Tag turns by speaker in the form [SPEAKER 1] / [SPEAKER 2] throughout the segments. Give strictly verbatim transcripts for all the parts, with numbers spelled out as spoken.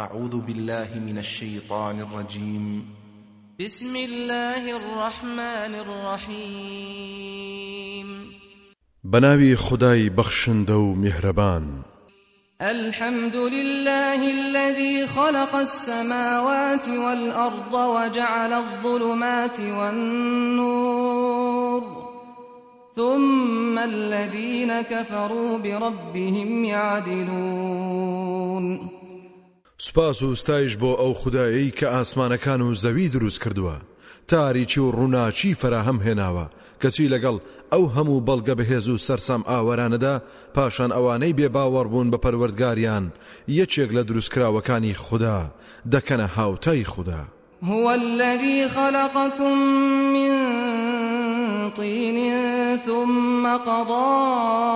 [SPEAKER 1] أعوذ بالله من الشيطان الرجيم.
[SPEAKER 2] بسم الله الرحمن الرحيم.
[SPEAKER 3] بناوي خداي بخشندو مهربان.
[SPEAKER 2] الحمد لله الذي خلق السماوات والأرض وجعل الظلمات والنور ثم الذين كفروا بربهم يعدلون.
[SPEAKER 3] سپاس و ستایش بۆ ئەو خودایی کە ئاسمانەکان و زەوی دروست کردووە، تاریکی و ڕووناچی فراهەم هێناوە، کەچی لەگەڵ ئەو هەموو بەڵگە بەهێز و سەرسام ئاوەرانەدا پاشان ئەوانەی بێباوەڕ بوون بە پەروەردگاریان یەکێک لە دروستکراوەکانی خوددا دەکەنە هاوتای خوددا.
[SPEAKER 2] هو الذي خلقكم من طين ثم قضى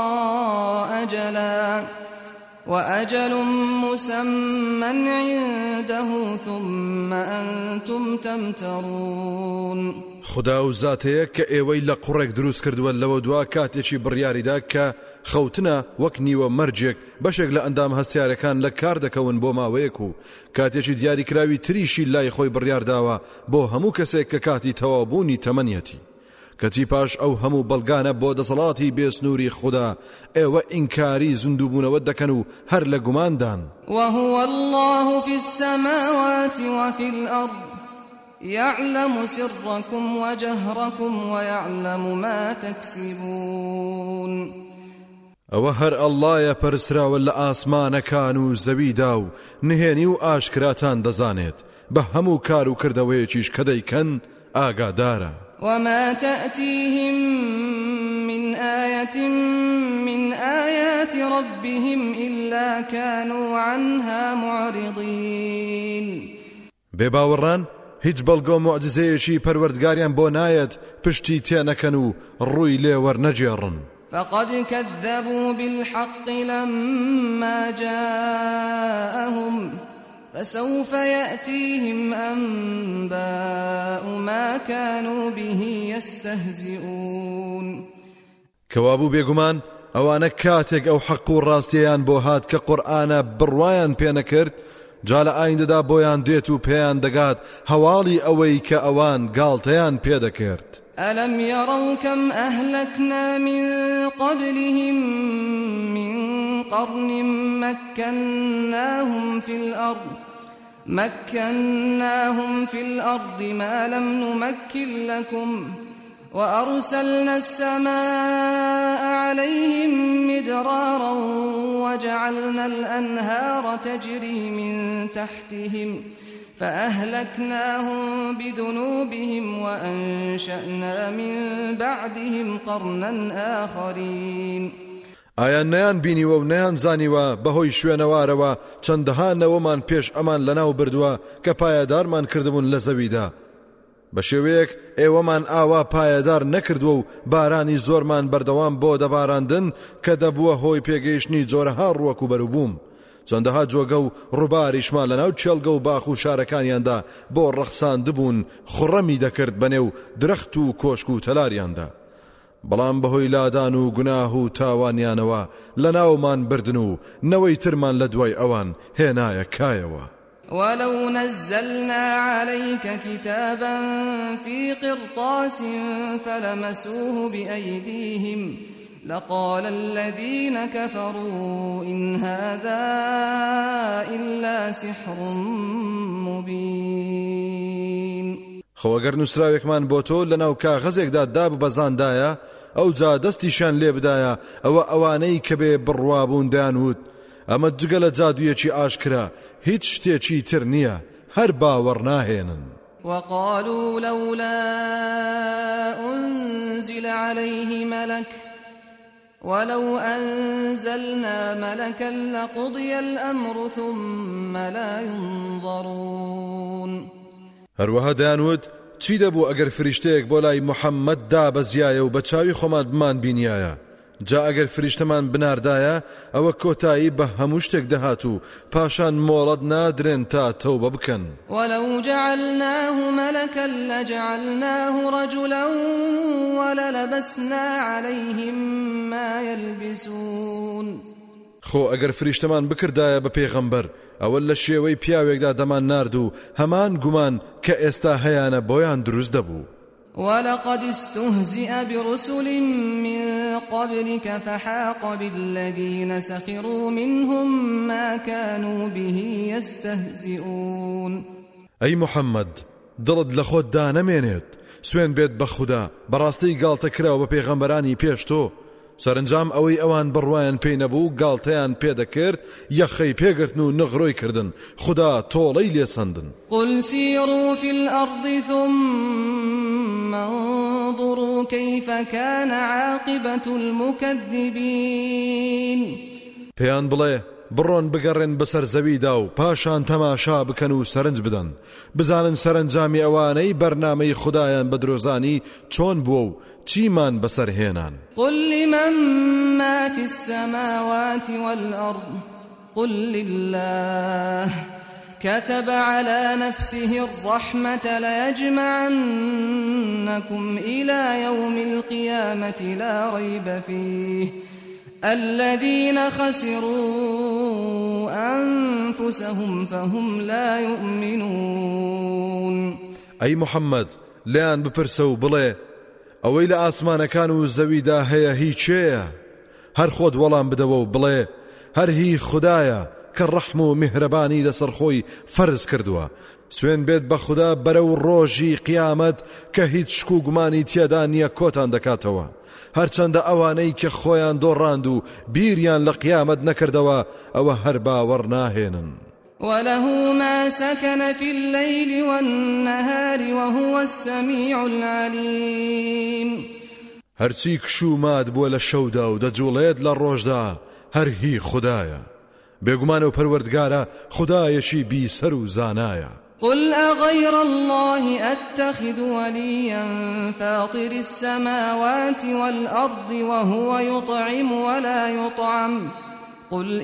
[SPEAKER 2] أجلا وأجل مسمى عنده ثم أنتم تمترون.
[SPEAKER 3] خدا و زاتەیە کە ئێوەی لە قوڕێک دروست کردووە لەوە دوا کاتێکی بڕیاریدا کە خەوتنە وەک نیوە مەرجێک بەشێک لە ئەندام هەستیارەکان لە کار دەکەون بۆ ماوەیەک و کاتێکی دیاریکراوی تریشی لای خۆی بڕیارداوە بۆ هەموو کەسێک کە کاتی تەوابوونی تەمەنیەتی. کەچی پاش ئەو هەموو بەڵگانە بۆ دەسەڵاتی بێسنووری خوددا ئێوە ئینکاری زیندووبوونەوە دەکەن و هەر لە گوماندان.
[SPEAKER 2] وهو الله في السماوات وفي الأرض يعلم سركم وجهركم ويعلم ما تكسبون.
[SPEAKER 3] ئەوە هەر ئەڵڵایە پەرسراوە لە ئاسمانەکان و زەویدا و نهێنی و ئاشکراتان دەزانێت، بە هەموو کار و کردەوەیەکیش کە دەیکەن ئاگادارە.
[SPEAKER 2] وما تأتيهم من آية من آيات ربهم إلا كانوا عنها معرضين.
[SPEAKER 3] بێباوەڕان هیچ بەڵگە و موعجزەیەکی پەروەردگاریان بۆ نایەت پشتی تێنەکەن و ڕووی لێ وەرنەجێڕن.
[SPEAKER 2] فقد كذبوا بالحق لما جاءهم فسوف يأتيهم أنباء ما كانوا به يستهزئون.
[SPEAKER 3] كوابو بيگومان ئەوانە کاتێک ئەو حەق و ڕاستیان بۆ هات کە قورئانە بڕوایان پێ نەکرد، جا لە ئایندەدا بۆیان دێت و پێیان دەگات هەواڵی ئەوەی کە ئەوان گاڵتەیان پێ دەکرد.
[SPEAKER 2] ألم يروا كم أهلكنا من قبلهم من قرن مكناهم في الأرض مكناهم في الأرض ما لم نمكن لكم وأرسلنا السماء عليهم مدرارا وجعلنا الأنهار تجري من تحتهم فأهلكناهم بذنوبهم وأنشأنا من بعدهم قرنا آخرين.
[SPEAKER 3] ئایا نەیان بینیوە و نەیان زانیوە بەهۆی شوێنەوارەوە چەندەها نەوەمان پێش ئەمان لەناو بردووە کە پایەدارمان کردبوون لە زەویدا، بە شێوەیەک ئێوەمان ئاوا پایەدار نەکردووە و بارانی زۆرمان بەردەوام بۆ دەباراندن کە دەبووە هۆی پێگەیشتنی جۆرەها ڕووەک و بەروبووم. چەندەها جۆگە و ڕووباریشمان لەناو چێڵگە و باخ و شارەکانیاندا بۆ ڕەخساندبوون خوڕەمی دەکرد بەنێو درەخت و کۆشک و تەلاریاندا، بەڵام بەهۆی لادان و گوناه و تاوانیانەوە لەناومان بردن و نەوەی ترمان لە دوای ئەوان هێنایە کایەوە.
[SPEAKER 2] ولو نزلنا عليك كتابا في قرطاس فلمسوه بأيديهم لقال الذين كفروا إن هذا إلا سحر مبين.
[SPEAKER 3] خۆگەر نووسراوێکمان بۆ تۆ لەناو کاغەزێکدا داببەزاندایە ئەو جا دەستیشان لێ بدایە ئەوە ئەوانەی کە بێ بڕوابوون دەیانوت ئەمە جگە لە جادوویەکی ئاشکرا هیچ شتێکی تر نییە، هەر باوەڕ ناهێنن.
[SPEAKER 2] وقالوا لولا أنزل عليه ملك ولو أنزلنا ملكا لقضي الأمر ثم لا ينظرون.
[SPEAKER 3] هەروەها دەیانوت چی دەبوو ئەگەر فریشتەیەک بۆ لای محەممەد دابەزیایە و بە چاوی خۆمان بمان بینیایە، جا ئەگەر فریشتەمان بناردایە ئەوە کۆتایی بە هەموو شتێک دەهات و پاشان مۆڵەت نادرێن تا تەوبە بکەن.
[SPEAKER 2] ولو جعلناه ملكا لجعلناه رجلا وللبسنا عليهم ما يلبسون.
[SPEAKER 3] خۆ ئەگەر فریشتەمان بکردایە بە پێغەمبەر ئەوە لە شێوەی پیاوێکدا دەمان نارد و هەمان گومان کە ئێستا هەیانە بۆیان دروست دەبوو.
[SPEAKER 2] ولقد استهزئ برسل من قبلك فحاق بالذين سخروا منهم ما كانوا به يستهزئون.
[SPEAKER 3] أي محمد دڵت لە خۆت دانەمێنێت سوێن بێت بە خودا بەڕاستی گاڵتە کراوە بە پێغەمبەرانی پێش تۆ سەرنجام ئەوەی ئەوان بڕوایان پێی نەبوو گاڵتەیان پێدەکرد یەخەی پێگرتن و نغڕۆی کردن خدا تۆڵەی لێسەندن.
[SPEAKER 2] قل سيروا في الأرض ثم انظروا كيف كان عاقبة المكذبين.
[SPEAKER 3] پێیان بڵێ بڕۆن بگەڕێن بەسەر زەویدا و پاشان تەماشا بکەن و سەرنج بدەن بزانن سەرنجامی ئەوانەی بەرنامەی خودایان بە درۆزانی چۆن بووە و چیمان بەسەر هێنان.
[SPEAKER 2] قل لمن ما في السماوات والأرض قل لله كتب على نفسه الرحمة ليجمعنكم إلى يوم القيامة لا ريب فيه الذين خسروا أنفسهم فهم لا يؤمنون.
[SPEAKER 3] أي محمد لان بپرسو بڵێ ئەوەی لە ئاسمانەکان و زەویدا هەیە هیچێیە هەر خۆت وەڵام بدەوە و بڵێ هەر هی خودایە کە ڕەحم و میهرەبانی لەسەر خۆی فەرز کردووە سوێن بێت بە خودا بەرەو ڕۆژی قیامەت کە هیچ شک و گومانی تێدا نییە کۆتان دەکاتەوە هەرچەندە ئەوانەی کە خۆیان دۆڕاند و بیریان لە قیامەت نەکردەوە ئەوە هەر باوەڕ ناهێنن.
[SPEAKER 2] وله ما سكن في الليل والنهار وهو السميع العليم.
[SPEAKER 3] هەرچی کشومات بووە لە شەودا و دەجوڵێت لە ڕۆژدا هەر هی خودایە بێگومانە و پەروەردگارە خودایەشی بیسەر و زانایە.
[SPEAKER 2] قل أغير الله أتخذ وليا فاطر السماوات والأرض وهو يطعم ولا يطعم قل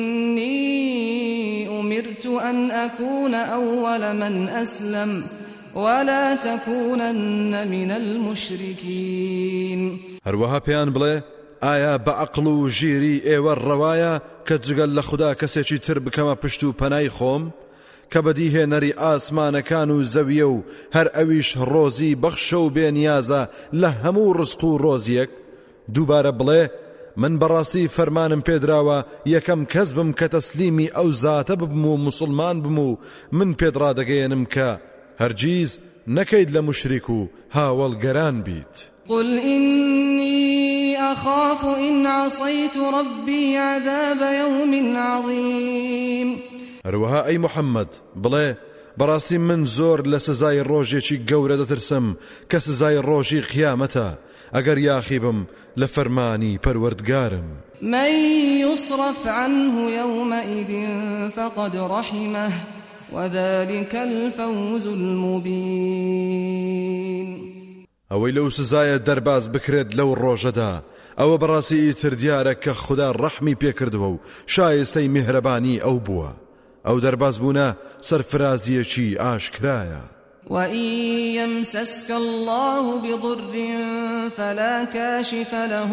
[SPEAKER 2] إني أمرت أن أكون أول من أسلم ولا تكونن من المشركين.
[SPEAKER 3] هەروەها پێیان بڵێ ئایا بە عەقڵ و ژیری ئێوە ڕەوایە کە جگەل لە خوددا کەسێکی تر بکەمە پشت و پەنای خۆم کە بەدیهێنەری ئاسمانەکان و زەویە و هەر ئەویش ڕۆزی بەخشە و بێنیازە لە هەموو ڕزق و ڕۆزیەک دووبارە بڵێ من بەڕاستی فەرمانم پێدراوە یەکەم کەس بم کە تەسلیمی ئەو زاتە ببم و موسڵمان بم و من پێدڕادەگەیەنم کە هەرگیز نەکەیت لە مشریک و هاوڵگەران بیت.
[SPEAKER 2] قل إني أخاف إن عصيت ربي عذاب يوم عظيم.
[SPEAKER 3] هەروەها ئەی محەممەد بڵێ بەڕاستی من زۆر لە سزای ڕۆژێکی گەورە دەترسم کە سزای ڕۆژی قیامەتە ئەگەر یاخی بم لە فەرمانی پەروەردگارم.
[SPEAKER 2] من يصرف عنه يومئذ فقد رحمه وذلك الفوز المبين.
[SPEAKER 3] ئەوەی لەو سزایە دەرباز بکرێت لەو ڕۆژەدا ئەوە بەڕاستی ئیتر دیارە کە خوددا ڕەحمی پێکردووە و شایستەی میهرەبانی ئەو بووە ئەو دەرباز بوونە سەرفرازیەکی ئاشکرایە.
[SPEAKER 2] وإن يمسسك الله بضر فلا كاشف له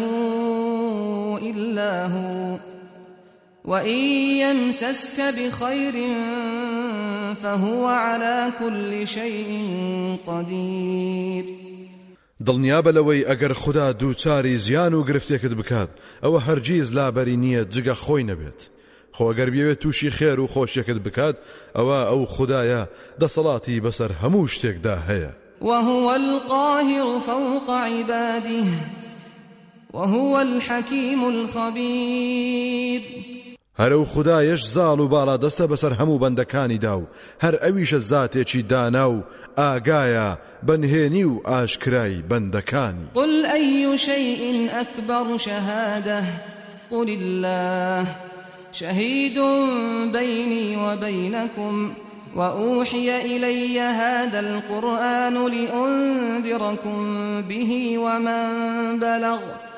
[SPEAKER 2] إلا هو وإن يمسسك بخير فهو على كل شيء قدير.
[SPEAKER 3] دڵنیابە لەوەی ئەگەر خوددا دووچاری زیان و گرفتێکت بکات ئەوە هەرگیز لابەری نییە جگە خۆی نەبێت خۆ ئەگەر بێوێت تووشی خێر و خۆشیەکت بکات ئەوە ئەو خودایە دەسەڵاتی بەسەر هەموو شتێکدا هەیە.
[SPEAKER 2] وهو القاهر فوق عباده وهو الحكيم الخبير.
[SPEAKER 3] هەرو خودایەش زاڵ و باڵا دەستە بەسەر هەموو بەندەکانیدا و هەر ئەویشە زاتێکی دانا و ئاگایە بەنهێنی و ئاشکرای بەندەکانی.
[SPEAKER 2] قل أي شيء أكبر شهادة قل الله شهيد بيني وبينكم وأوحي إلي هذا القرآن لأنذركم به ومن بلغ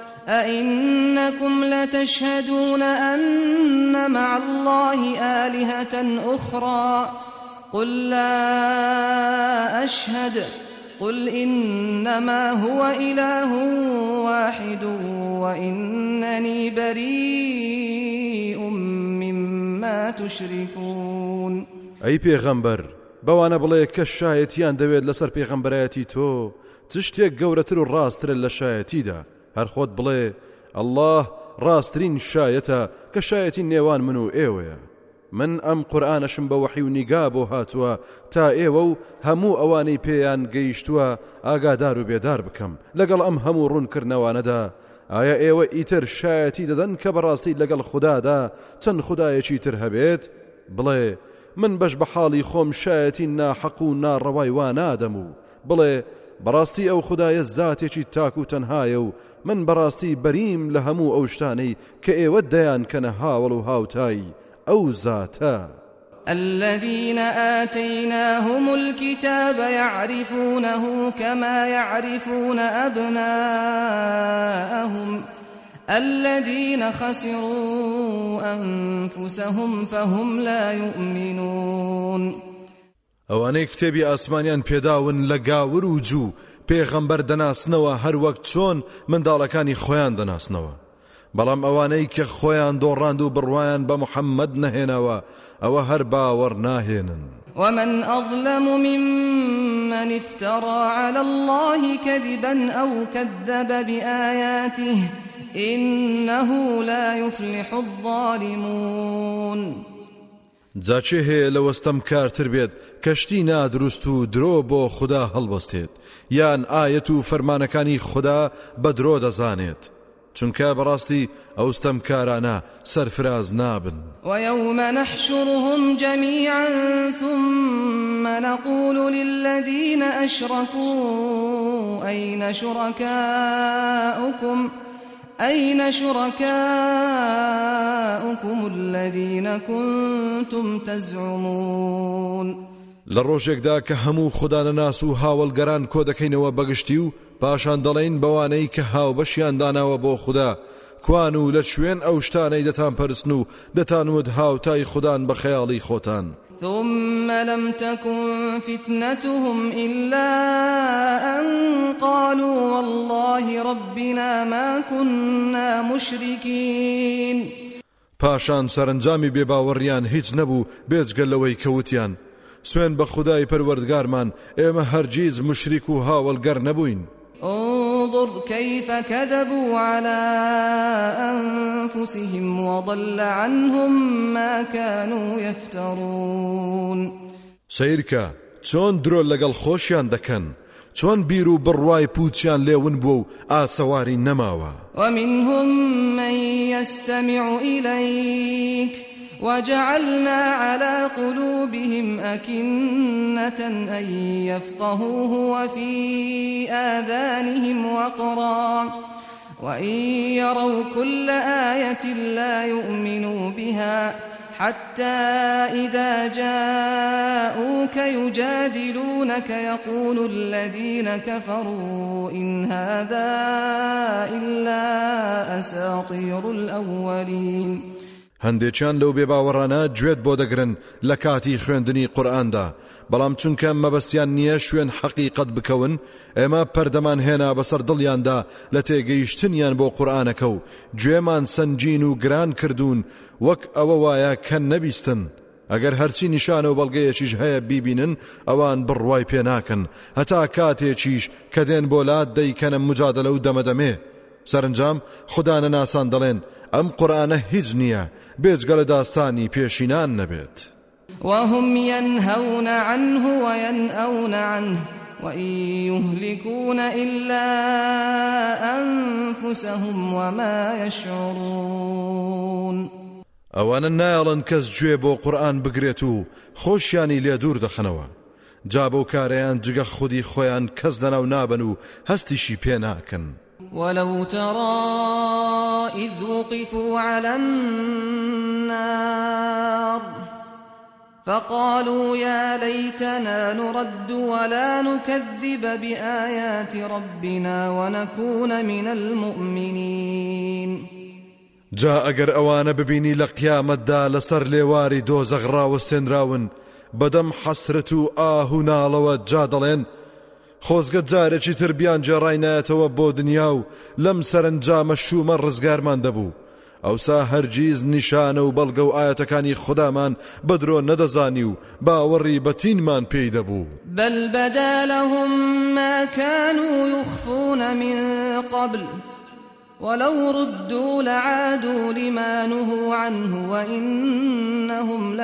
[SPEAKER 2] أئنكم لتشهدون أن مع الله آلهة أخرى قل لا أشهد قل إنما هو إله واحد وإنني بريء تشركون
[SPEAKER 3] ئەی پێغەمبەر بەوانە بڵێ کە شایەتیان دەوێت لەسەر پێغەمبەرایەتی تۆ چ شتێک گەورەتر و ڕاسترە لە شایەتیدا هەر خۆت بڵێ ئەڵڵاه ڕاستترین شایەتە کە شایەتی نێوان من و ئێوەیە من ئەم قورئانەشم بە وەحی و نیگا بۆ هاتووە تا ئێوە و هەموو ئەوانەی پێیان گەیشتووە ئاگادار و بێدار بکەم لەگەڵ ئەم هەموو ڕوونکردنەوانەدا ئایا ئێوە ئیتر شایەتی دەدەن کە بەڕاستی لەگەڵ خودادا چەند خودایەکی تر هەبێت بڵێ من بەش بە حاڵی خۆم شایەتی ناحەق و ناڕەوای وا نادەم و بڵێ بەڕاستی ئەو خودایە زاتێکی تاک و تەنهایە و من بەڕاستی بەریم لە هەموو ئەو شتانەی کە ئێوە دەیان کەنە هاوڵ و هاوتای ئەو زاتە
[SPEAKER 2] الذين آتيناهم الكتاب يعرفونه كما يعرفون أبناءهم الذين خسروا أنفسهم فهم لا يؤمنون
[SPEAKER 3] ئەوانەی کتێبی ئاسمانیان پێداون لە گاور و جوو پێغەمبەر دەناسنەوە هەر وەک چۆن منداڵەکانی خۆیان دەناسنەوە بەڵام ئەوانەی کە خۆیان دۆڕاند و بڕوایان بە محەممەد نەهێنەوە ئەوە هەر باوەڕ ناهێنن
[SPEAKER 2] ومن أظلم ممن افترى على الله كذبا أو كذب بآياته إنه لا يفلح الظالمون
[SPEAKER 3] جاچێ هەیە لە وەستەم کارتر بێت کەشتی نادروست و درۆ بۆ خوددا هەڵبەستێت یان ئایەت و فەرمانەکانی خوددا بە درۆ دەزانێت چونکە بەڕاستی ئەوستەم کارانە سەرفراز نابن
[SPEAKER 2] ويوم نحشرهم جميعا ثم نقول للذين أشركوا أين شركاؤكم أين شركاؤكم الذين كنتم تزعمون
[SPEAKER 3] لروجێکدا کە هەموو خودانەناس و هاوڵگەران کۆ دەکەینەوە بەگشتی و پاشان دەڵێن بەوانەی کە هاوبەشیان داناوە بۆ خوددا کوان و لە شوێن ئەو شتانەی دەتان پەرستن و دەتانوت هاوتای خوددان بە خەیاڵی خۆتان
[SPEAKER 2] ثم لم تكن فتنتهم إلا أن قالوا والله ربنا ما كنا مشركين
[SPEAKER 3] پاشان سەرنجامی بێباوەڕیان هیچ نەبوو بێجگە لەوەی کەوتیان سوێن بە خودای پەروەردگارمان ئێمە هەرگیز مشریک و هاوڵگەر نەبووین
[SPEAKER 2] انظر كيف كذبوا على أنفسهم وضل عنهم ما كانوا يفترون
[SPEAKER 3] سیرکە چۆن درۆ لەگەڵ خۆشیان دەکەن چۆن بیر و بڕوای پوچیان لێون بوو و ئاسەواری نەماوە
[SPEAKER 2] ومنهم من يستمع إليك وجعلنا على قلوبهم أكنة أن يفقهوه وفي آذانهم وقرا وإن يروا كل آية لا يؤمنوا بها حتى إذا جاءوك يجادلونك يقول الذين كفروا إن هذا إلا أساطير الأولين
[SPEAKER 3] هەندێکیان لەو بێباوەڕانە گوێت بۆ دەگرن لە کاتی خوێندنی قورئاندا بەڵام چونکە مەبەستیان نییە شوێن حەقیقەت بکەون ئێمە پەردەمان هێنا بەسەر دڵیاندا لە تێگەیشتنیان بۆ قورئانەکە و گوێمان سەنگین و گران کردوون وەک ئەوە وایە کە نەبیستن ئەگەر هەرچی نیشانە و بەڵگەیەکیش هەیە بیبینن ئەوان بڕوای پێ ناکەن هەتا کاتێکیش کە دێن بۆ لات دەیکەنە مجادلە و دەمەدەمێ سەرنجام خوددانە ناسان دەڵێن ئەم قورئانە هیچ نییە بێجگە لە داستانی پێشینان نەبێت
[SPEAKER 2] وهم ينهون عنه وينأون عنه وإن يهلكون إلا أنفسهم وما يشعرون
[SPEAKER 3] ئەوانە نایڵن کەس گوێ بۆ قورئان بگرێت و خۆشیانی لێ دوور دەخەنەوە جا بەو کارەیان جگە خودی خۆیان کەس دەناو نابن و هەستیشی پێ ناکەن
[SPEAKER 2] ولو ترى إذ وقفوا على النار فقالوا يا ليتنا نرد ولا نكذب بآيات ربنا ونكون من المؤمنين
[SPEAKER 3] جا ئەگەر ئەوانە ببینی لە قیامەتدا لەسەر لێواری دۆزەخ ڕاوەستێنراون بەدەم حەسرەت و ئاه و ناڵەوە جا دەڵێن خۆزگە جارێکی تر بیان جێڕای نایەتەوە بۆ دنیا و لەم سەرنجامە شومە ڕزگارمان دەبوو ئەوسا هەرگیز نیشانە و بەڵگە و ئاەتەکانی خودامان بەدرۆ نەدەزانی و باوەڕی بەتینمان پێی دەبوو.
[SPEAKER 2] بل بدا لهم ما كانوا يخفون من قبل ولو ردوا لعادوا لما نهوا عنه وإنهم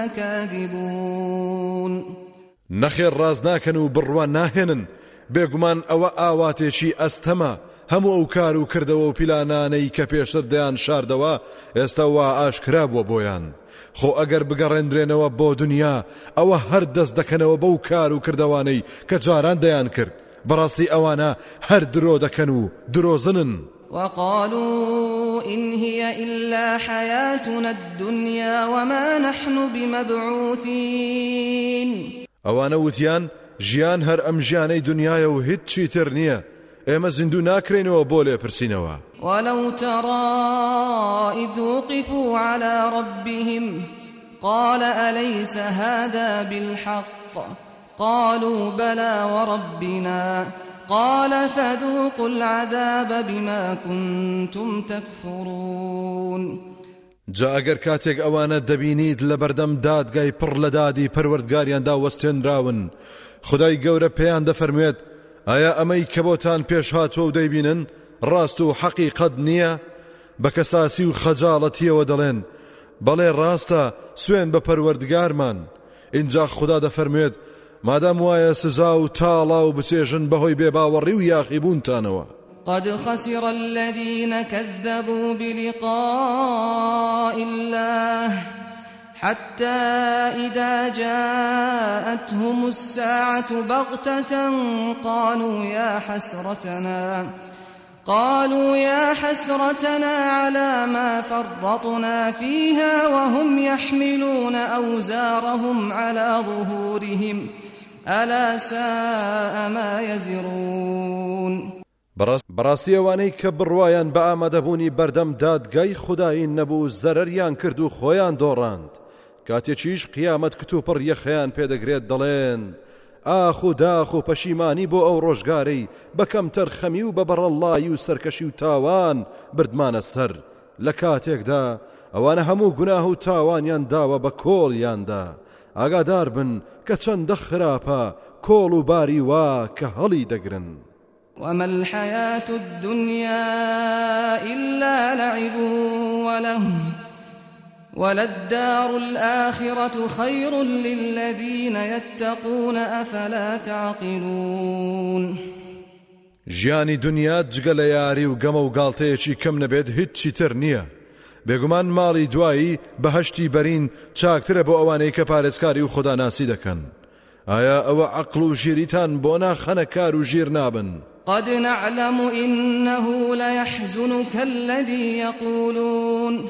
[SPEAKER 2] لكاذبون.
[SPEAKER 3] نەخێر ڕاز ناکەن و بڕوان ناهێنن، بێگومان ئەوە ئاواتێکی ئەستەمە هەموو ئەو کار و کردەوە و پیلانانەی کە پێشتر دەیان شاردەوە ئێستا وا ئاشکرا بووە بۆیان. خۆ ئەگەر بگەڕێنرێنەوە بۆ دنیا ئەوە هەر دەست دەکەنەوە بەو کار و کردەوانەی کە جاران دەیان کرد. بەڕاستی ئەوانە هەر درۆ دەکەن و درۆزنن.
[SPEAKER 2] وقالوا إن هي إلا حياتنا الدنيا وما نحن بمبعوثين.
[SPEAKER 3] ئەوانە وتیان ژیان هەر ئەم ژیانەی دنیاە و هیچ چیتر نییە، ئێمە زیندوو ناکرێنەوە بۆ لێپرسینەوە.
[SPEAKER 2] ولو ترى إذ وقفوا على ربهم قال أليس هذا بالحق قالوا بلى وربنا قال فذوقوا العذاب بما كنتم تكفرون.
[SPEAKER 3] جا ئەگەر کاتێک ئەوانە دەبینیت لە بەردەم دادگای پڕ لە دادی پەروەردگاریاندا وەستێنراون، خدای گەورە پێیان دەفەرموێت ئایا ئەمەی کە بۆتان پێش هاتووە و دەیبینن ڕاست و حەقیقەت نییە؟ بە کەساسی و خەجاڵەتیەوە دەڵێن بەڵێ ڕاستە، سوێن بە پەروەردگارمان. اینجا خدا دەفەرموێت مادام وایە سزا و تاڵا و بچێژن بەهۆی بێباوەڕی و یاخیبوونتانەوە.
[SPEAKER 2] قد خسر الذين كذبوا بلقاء الله حتى إذا جاءتهم الساعة بغتة قالوا يا حسرتنا قالوا يا حسرتنا على ما فرطنا فيها وهم يحملون أوزارهم على ظهورهم ألا ساء ما يزرون.
[SPEAKER 3] بەڕاستی ئەوانەی کە بڕوایان بە ئامادەبوونی بەردەم دادگای خودایی نەبوو زەرەریان کرد و خۆیان دۆڕاند. کاتێکیش قیامەت کتوپڕ یەخەیان پێدەگرێت دەڵێن ئاخ و داخ و پەشیمانی بۆ ئەو ڕۆژگارەی بەکەم تەرخەمی و بە بەڕەڵایی و سەرکەشی و تاوان بردمانە سەر. لە کاتێکدا ئەوانە هەموو گوناه و تاوانیان داوە بە کۆڵیاندا. ئاگادار بن کە چەندە خراپە کۆڵ و باری وا کە هەڵی دەگرن.
[SPEAKER 2] وما الحياة الدنيا إلا لعب ولهو وللدار الآخرة خير للذين يتقون أفلا تعقلون.
[SPEAKER 3] ژیانی دنیا جگە لە یاری و گەمە و گاڵتەیەکی کەم نەبێت هیچی تر نییە. بێگومان ماڵی دوایی بەهەشتی بەرین چاکترە بۆ ئەوانەی کە پارێزکاری و خوداناسی دەکەن. ئایا ئەوە عەقڵ و ژیریتان بۆ ناخەنە کار و ژیر نابن؟
[SPEAKER 2] قد نعلم إنه ليحزنك الذي يقولون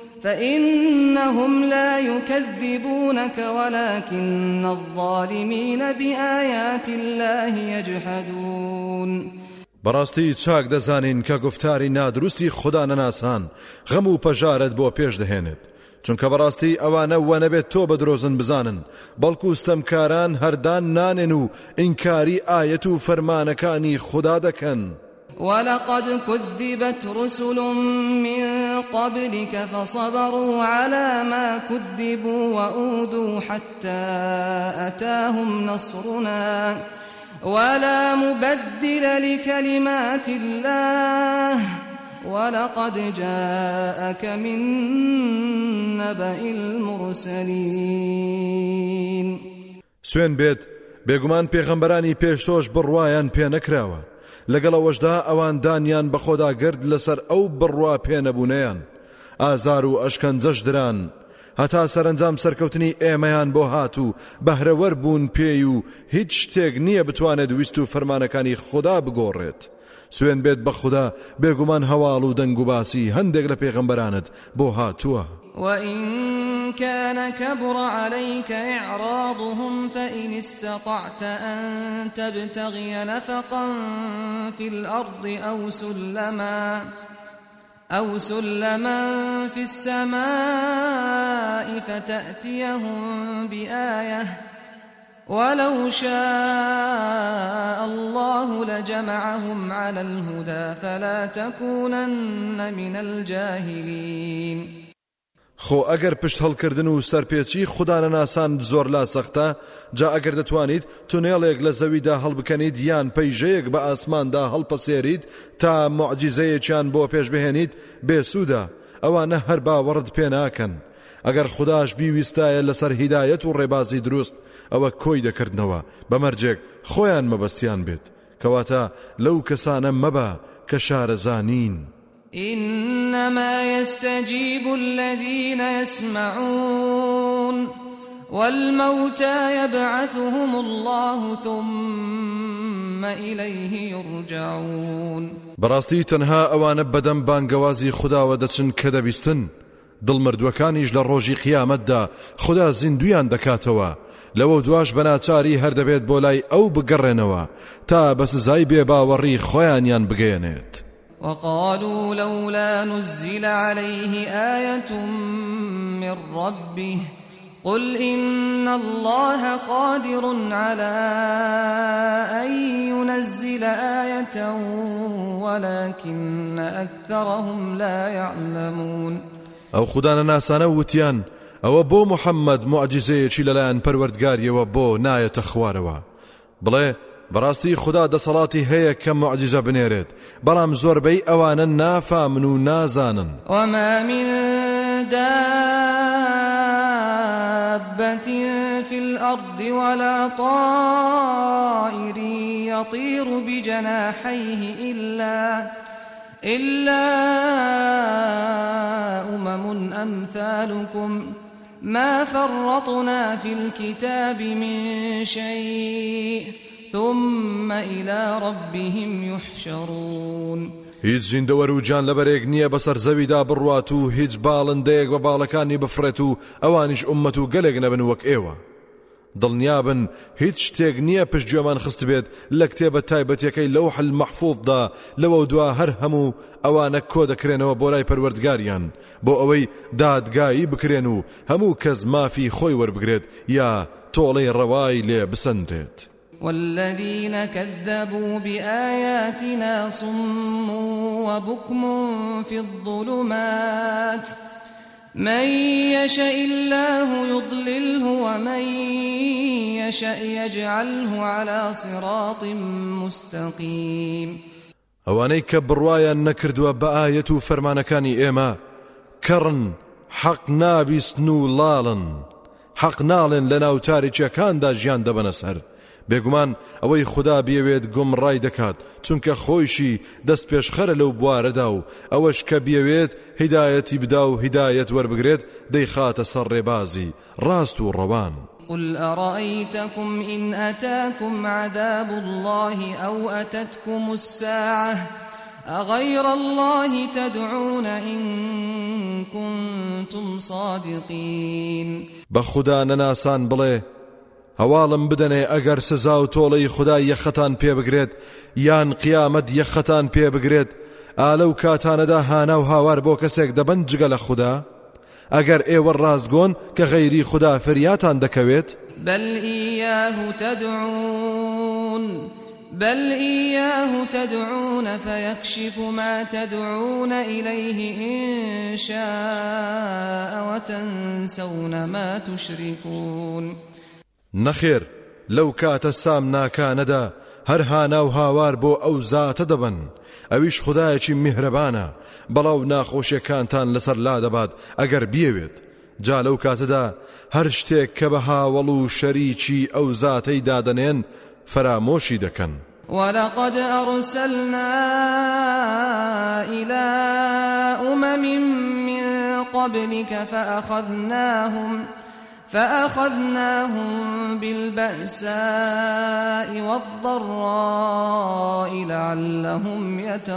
[SPEAKER 2] فإنهم لا يكذبونك ولكن الظالمين بآيات الله يجحدون.
[SPEAKER 3] بەڕاستی چاک دەزانین کە گفتاری نادروستی خدا نەناسان غەم و پەژارت بۆ پێش دەهێنێت، چونکە بەڕاستی ئەوانە وە نەبێت تۆ بەدرۆزن بزانن، بەڵکو ستەمکاران هەردان نانێن و ئینکاری ئایەت و فەرمانەکانی خدا دەکەن.
[SPEAKER 2] ولقد كذبت رسل من قبلك فصبروا على ما كذبوا وأوذوا حتى أتاهم نصرنا ولا مبدل لكلمات الله ولقد جاءك من نبأ المرسلين.
[SPEAKER 3] سوێن بێت بێگومان پێغەمبەرانی پێشتۆش بڕوایان پێ نەکراوە، لەگەڵەوەشدا ئەوان دانیان بە خۆدا گرد لەسەر ئەو بڕوا پێنەبوونەیان، ئازار و ئەشکەنجەش دران، هەتا سەرنجام سەرکەوتنی ئێمەیان بۆ هات و بەهرەوەر بوون پێی و هیچ شتێک نییە بتوانێت ویست و فەرمانەکانی خدا بگۆڕێت. سوێن بێت بە خدا بێگومان هەواڵ و دەنگ و باسی هەندێک لە پێغەمبەرانت بۆ هاتووە.
[SPEAKER 2] وإن كان كبر عليك إعراضهم فإن استطعت أن تبتغي نفقا في الأرض أو سلما أو سلما في السماء فتأتيهم بآية ولو شاء الله لجمعهم على الهدى فلا تكونن من الجاهلين.
[SPEAKER 3] خۆ ئەگەر پشت هەڵکردن و سەرپێچی خودانەناسان زۆر لا سەختە، جا ئەگەر دەتوانیت تونێڵێک لە زەویدا هەڵبکەنیت یان پەیژەیەک بە ئاسماندا هەڵپەسێریت تا موعجیزەیەکیان بۆ پێش بهێنیت، بێسوودە ئەوانە هەر باوەڕت پێ ناکەن. ئەگەر خوداش بیویستایە لەسەر هیدایەت و ڕێبازی دروست، ئەوە کۆی دەکردنەوە بەمەرجێک خۆیان مەبەستیان بێت، کەواتە لەو کەسانە مەبە کە شارەزانین.
[SPEAKER 2] إنما يستجيب الذين يسمعون والموتى يبعثهم الله ثم إليه يرجعون.
[SPEAKER 3] بەڕاستی تەنها ئەوانە بەدەم بانگەوازی خوداوە دەچن کە دەبیستن، دڵمردوەکانیش لە ڕۆژی قیامەتدا خدا زیندویان دەکاتەوە، لەوە دواش بەناچاری هەر دەبێت بۆ لای ئەو بگەڕێنەوە تا بە سزای بێباوەڕی خۆیانیان بگەێنێت.
[SPEAKER 2] وقالوا لولا نزل عليه آية من ربه قل إن الله قادر على أن ينزل آية ولكن أكثرهم لا يعلمون.
[SPEAKER 3] أو خدانا ناسانا وتيان أو بو محمد معجزەیەکی لەلایەن پەروەردگاریەوە بۆ نایەتە خوارەوە، بڵێ بەڕاستی خدا دەسەڵاتی هەیە کە معجزە بنێرێت، بەڵام زۆربەی ئەوانە نافامن و نازانن.
[SPEAKER 2] وما من دابة في الأرض ولا طائر يطير بجناحيه إلا إلا أمم أمثالكم ما فرطنا في الكتاب من شيء ثم إلى ربهم يحشرون.
[SPEAKER 3] هیچ زیندەوەر و جان لەبەرێک نییە بەسەر زەویدا بڕوات و هیچ باڵندەیەک بە باڵەکانی بفرێت و ئەوانیش ئومەت و گەلێک نەبن وەک ئێوە. دڵنیابن هیچ شتێک نییە پشتگوێمان خست بێت لە کتێبە تایبەتیەکەی لەوح المەحفوظدا، لەوە دوا هەر هەموو ئەوانە کۆ دەکرێنەوە بۆ لای پەروەردگاریان بۆ ئەوەی دادگایی بکرێن و هەموو کەس مافی خۆی وەربگرێت یا تۆڵەی ڕەوای لێ بسەندرێت.
[SPEAKER 2] والذين كذبوا بآياتنا صم وبكم في الظلمات من يشاء الله يضلله ومن يشاء يجعله على صراط مستقيم.
[SPEAKER 3] ئەوانەی کە بڕوایان نەکردووە بە ئایەت و فەرمانەکانی ئێمە کەڕن، حەق نابیستن و لاڵن، حەق ناڵێن لە ناو تاریکیەکاندا ژیان دەبەنە سەر. بێگومان ئەوەی خدا بیەوێت گومڕای دەکات، چونکە خۆیشی دەست پێشخەرە لەو بوارەدا و ئەوەش کە بیەوێت هیدایەتی بدا و هیدایەت وەربگرێت دەیخاتە سەر ڕێبازی ڕاست و ڕەوان.
[SPEAKER 2] قل أرأيتكم إن أتاكم عذاب الله أو أتتكم الساعة أغير الله تدعون إن كنتم صادقين.
[SPEAKER 3] بخدا نناسان بڵێ هەواڵم بدەنێ ئەگەر سزا و تۆڵەی خودای یەخەتان پێ بگرێت یان قیامەت یەخەتان پێ بگرێت، ئالەو کاتانەدا هانا و هاوار بۆ کەسێک دەبن جگە لە خوددا؟ ئەگەر ئێوە ڕاستگۆن کە غەیری خوددا فریاتان دەکەوێت؟
[SPEAKER 2] بل إياه تدعون بل إياه تدعون فيكشف ما تدعون إليه إن شاء وتنسون ما تشركون.
[SPEAKER 3] نەخێر لەو کاتە سام ناکانەدا هەر هانا و هاوار بۆ ئەو زاتە دەبن، ئەویش خودایەکی میهرەبانە، بەڵاو ناخۆشیەکانتان لەسەر لا دەبات ئەگەر بیەوێت. جا لەو کاتەدا هەر شتێک کە بە هاوڵ و شەریکی ئەو زاتەی دادەنێن فەرامۆشی دەکەن.
[SPEAKER 2] ولقد أرسلنا إلى أمم من قبلك فأخذناهم فأخذناهم بالبأساء والضراء لعلهم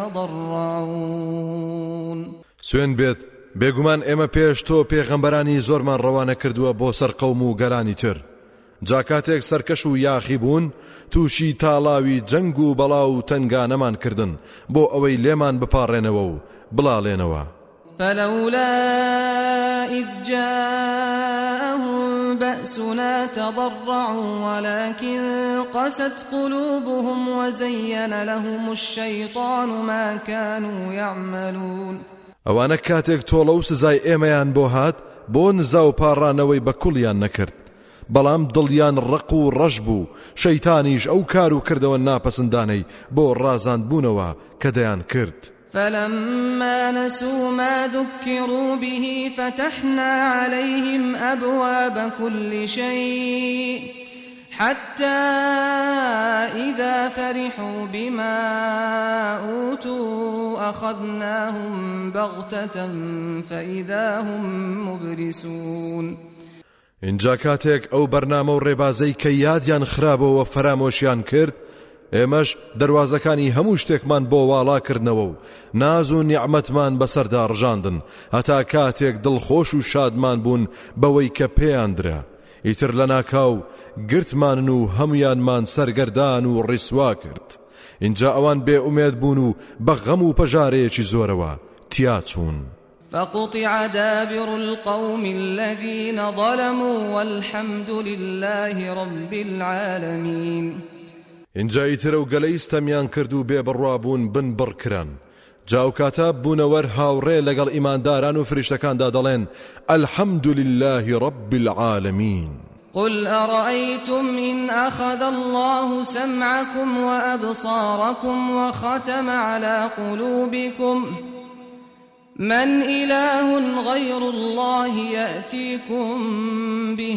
[SPEAKER 2] يتضرعون.
[SPEAKER 3] سوێن بێت بێگومان ئێمە پێش تۆ پێغەمبەرانی زۆرمان ڕەوانە کردووە بۆ سەر قەوم و گەلانی تر، جا کاتێک سەرکەش و یاخی بوون تووشی تاڵاوی جەنگ و بەڵاو و تەنگانەمان کردن بۆ ئەوەی لێمان بپاڕێنەوە و بڵاڵێنەوە.
[SPEAKER 2] فلولا إذ جاءهم بأسنا تضرعوا ولكن قست قلوبهم وزين لهم الشيطان ما كانوا يعملون
[SPEAKER 3] ئەوانە کاتێک تۆڵە و سزای ئێمەیان بۆ هات بۆ نزا و پاڕانەوەی بە کوڵیان نەکرد بەڵام دڵیان ڕق و ڕەش بوو شەیتانیش ئەو کار و کردەوە ناپەسندانەی بۆ ڕازاندبوونەوە کە دەیان کرد
[SPEAKER 2] فلما نسوا ما ذكروا به فتحنا عليهم أبواب كل شيء حتى إذا فرحوا بما أوتوا أخذناهم بغتة فإذا هم مبلسون
[SPEAKER 3] اینجا کاتێک ئەو بەرنامە و ڕێبازەی کە یادیان خراپەوە فەرامۆشیان کرد ئێمەش دەواازەکانی هەموو شتێکمان بۆ واڵاکردنەوە و ناز و نیعمەتمان بەسەردا ڕژاندن هەتا کاتێک دڵخۆش و شادمان بوون بەوەی کە پێیاندرا ئیتر لە ناکاو گرتمانن و هەمویانمان سەرگەردان و ڕیسوا کرد اینجا ئەوان بێ ئومێد بوون و بە غەم و پەژارەیەکی زۆرەوە تیا چوون
[SPEAKER 2] فقطع دابر القوم الذين ظلموا والحمد لله رب العالمين
[SPEAKER 3] اینجا ئیترە و گەلەی ستەمیان کرد و بێ بڕوابوون بن بڕکران جا و کاتە بوونەوەر هاوڕێ لەگەڵ ئیمانداران و فریشتەکاندا دەڵێن الحمد لله رب العالمين
[SPEAKER 2] قل أرأيتم إن أخذ الله سمعكم وأبصاركم وختم على قلوبكم من إله غير الله يأتيكم به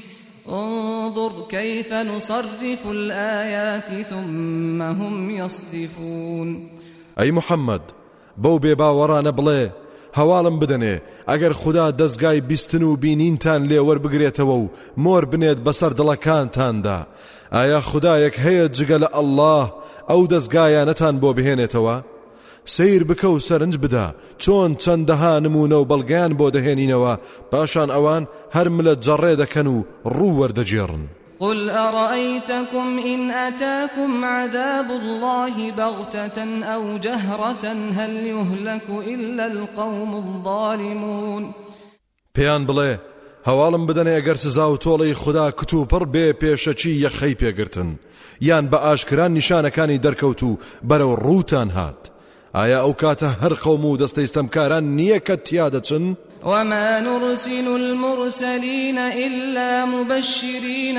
[SPEAKER 2] انظر كيف نصرف الآيات ثم هم يصدفون
[SPEAKER 3] أي محمد بو بێباوەڕانە بڵێ هەواڵم بدەنێ ئەگەر خوددا دەستگای بیستن و بینینتان لێ وەربگرێتەوە و مۆر بنێت بەسەر دڵەکانتاندا ئایا خوددایەک هەیە جگە لە ئەڵڵاه ئەو دەستگایانەتان بۆ بهێنێتەوە سیر بکە و سەرنج بدە چۆن چەندەها نمونە و بەڵگەیان بۆ دەهێنینەوە پاشان ئەوان هەر ملە جەڕێ دەکەن و ڕوو وەردەجێڕن
[SPEAKER 2] قل أرأيتكم إن أتاكم عذاب الله بغتة أو جهرة هل يهلك إلا القوم الظالمون
[SPEAKER 3] پێیان بڵێ هەواڵم بدەنێ ئەگەر سزا و تۆڵەی خوددا کتوپڕ بێ پێشەچی یەخەی پێگرتن یان بە ئاشکران نیشانەکانی دەرکەوت و بەرەو ڕووتان هات ئایا ئەو کاتە هەر خەوم و دەستەی ستەمکاران نییە کە تیا دەچن
[SPEAKER 2] وما نرسل المرسلين إلا مبشرين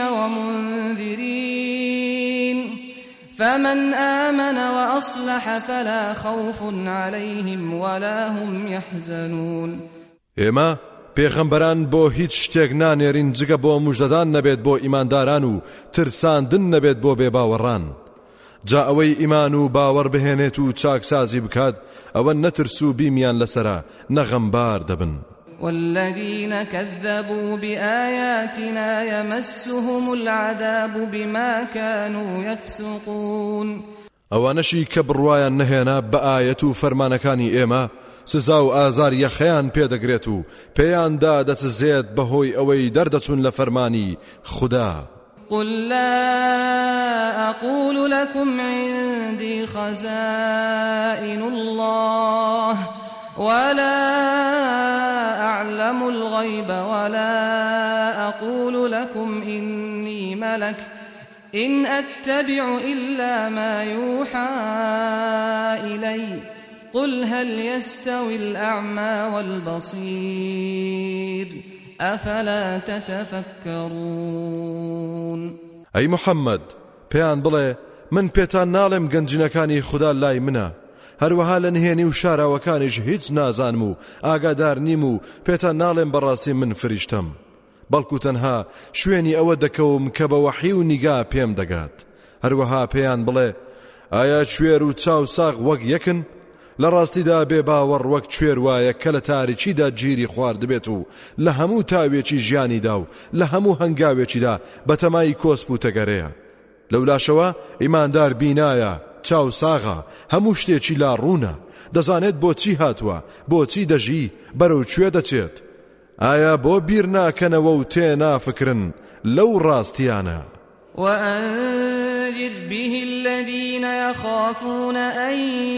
[SPEAKER 2] ومنذرين فمن آمن وأصلح فلا خوف عليهم ولا هم يحزنون
[SPEAKER 3] ئێمە پێغەمبەران بۆ هیچ شتێک نانێرین جگە بۆ موژدەدان نەبێت بۆ ئیمانداران و ترساندن نەبێت بۆ بێباوەڕان جا ئەوەی ئیمان و باوەڕ بهێنێت و چاکسازی بکات ئەوە نەترس و بیمیان لەسرە نەغەمبار دەبن
[SPEAKER 2] والذين كذبوا بآياتنا يمسهم العذاب بما كانوا يفسقون
[SPEAKER 3] ئەوانەشی کە بڕوایان نەهێنا بە ئایەت و فەرمانەکانی ئێمە سزا و ئازار یەخەیان پێدەگرێت و پێیاندا دەچزێت بەهۆی ئەوەی دەردەچون لە فەرمانی خوددا
[SPEAKER 2] قل لا أقول لكم عندي خزائن الله ولا أعلم الغيب ولا أقول لكم إني ملك إن أتبع إلا ما يوحى إلي قل هل يستوي الأعمى والبصير أفلا تتفكرون
[SPEAKER 3] أي محمد پێیان بڵێ من پێتان ناڵێم گەنجینەکانی خوددا لای منە هەروەها لە نهێنی و شاراوەکانیش هیچ نازانم و ئاگادار نیم و پێتان ناڵێم بەڕاستی من فریشتم بەڵکو تەنها شوێنی ئەوە دەکەوم کە بە وەحی و نیگا پێم دەگات هەروەها پێیان بڵێ ئایا کوێر و چاو ساغ وەک یەکن لە ڕاستیدا بێ باوەڕ وەک کوێر وایە کە لە تاریکیدا گیری خوارد دەبێت و لە هەموو تاوێکی ژیانیدا و لە هەموو هەنگاوێکیدا بەتەمای کۆسپ و تەگەرەیە لەولاشەوە ئیماندار بینایە چاو ساغا هەموو شتێکی لا ڕوونە دەزانێت بۆچی هاتووە بۆچی دەژی بەرەو کوێ دەچێت ئایا بۆ بیر ناکەنەوە و تێ نافکرن لەو ڕاستیانە
[SPEAKER 2] وأنذر به الذين يخافون أن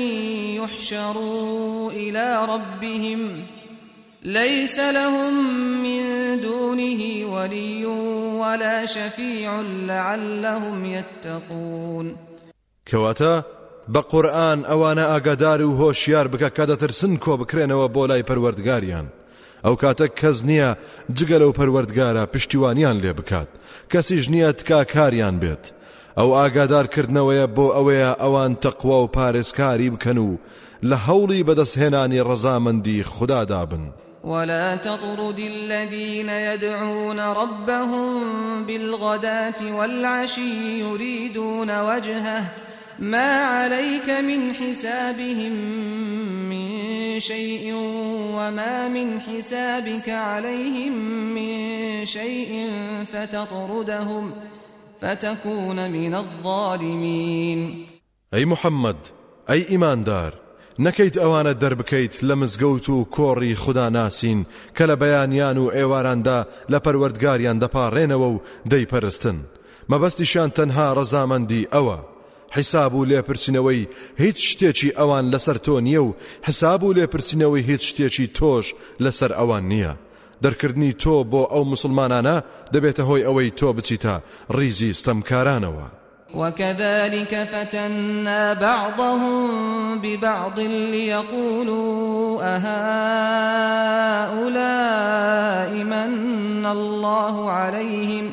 [SPEAKER 2] يحشروا إلى ربهم ليس لهم من دونه ولي ولا شفيع لعلهم يتقون.
[SPEAKER 3] كواتا بقرآن أوانا ئاگادار و هۆشیار بکە کە دەترسن کۆ بکرێنەوە بۆ لای پەروەردگاریان ئەو کاتە کەس نییە جگە لەو پەروەردگارە پشتیوانیان لێ بکات کەسیش نییە تکا کاریان بێت ئەو ئاگادارکردنەوەیە بۆ ئەوەیە ئەوان تەقوا و پارێزکاری بکەن و لە هەوڵی بەدەستهێنانی ڕەزامەندی خودادا بن.
[SPEAKER 2] ولا تطرد الذين يدعون ربهم بالغداة والعشي يريدون وجهه ما عليك من حسابهم من شيء وما من حسابك عليهم من شيء فتطردهم فتكون من الظالمين.
[SPEAKER 3] أي محمد أي إيمان دار نەکەیت ئەوانە دەربکەیت لە مزگەوت و کۆڕی خوددا ناسین کە لە بەیانیان و ئێواراندا لە پەروەردگاریان دەپاڕێنەوە و دەیپەرستن مەبەستیشان تەنها ڕەزامەندی ئەوە حساب و لێپرسینەوەی هیچ شتێکی ئەوان لەسەر تۆ نییە و حساب و لێپرسینەوەی هیچ شتێکی تۆش لەسەر ئەوان نییە. دەرکردنی تۆ بۆ ئەو مسلمانانە دەبێتە هۆی ئەوەی تۆ بچیتە ڕیزی ستەمکارانەوە.
[SPEAKER 2] وكذلك فتنا بعضهم ببعض ليقولوا أهؤلاء من الله عليهم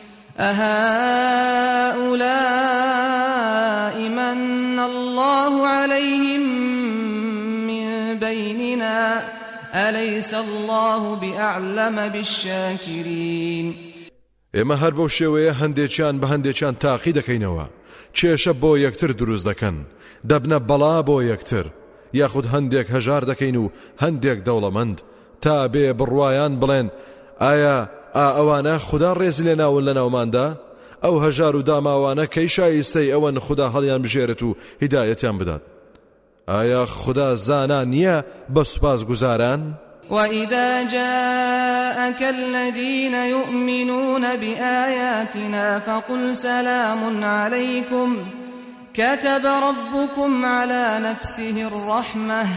[SPEAKER 2] أهؤلاء من الله عليهم من بيننا أليس الله بأعلم بالشاكرين.
[SPEAKER 3] ئێمە هەر بەو شێوەیە هەندێکیان بە هەندێکیان تاقی دەکەینەوە کێشە بۆ یەکتر دروست دەکەن دەبنە بەڵا بۆ یەکتر یاخود هەندێک هەژار دەکەین و هەندێک دەوڵەمەند تا بێ بڕوایان بڵێن ئایا ئا ئەوانە خوددا ڕێزی لێ ناون لە ناوماندا ئەو هەژار و داماوانە کەی شایستەی ئەوەن خوددا هەڵیان بژێرێت و هیدایەتیان بدات ئایا خوددا زانا نییە بە سوپاس گوزاران؟
[SPEAKER 2] وإذا جاءك الذين يؤمنون بآياتنا فقل سلام عليكم كتب ربكم على نفسه الرحمة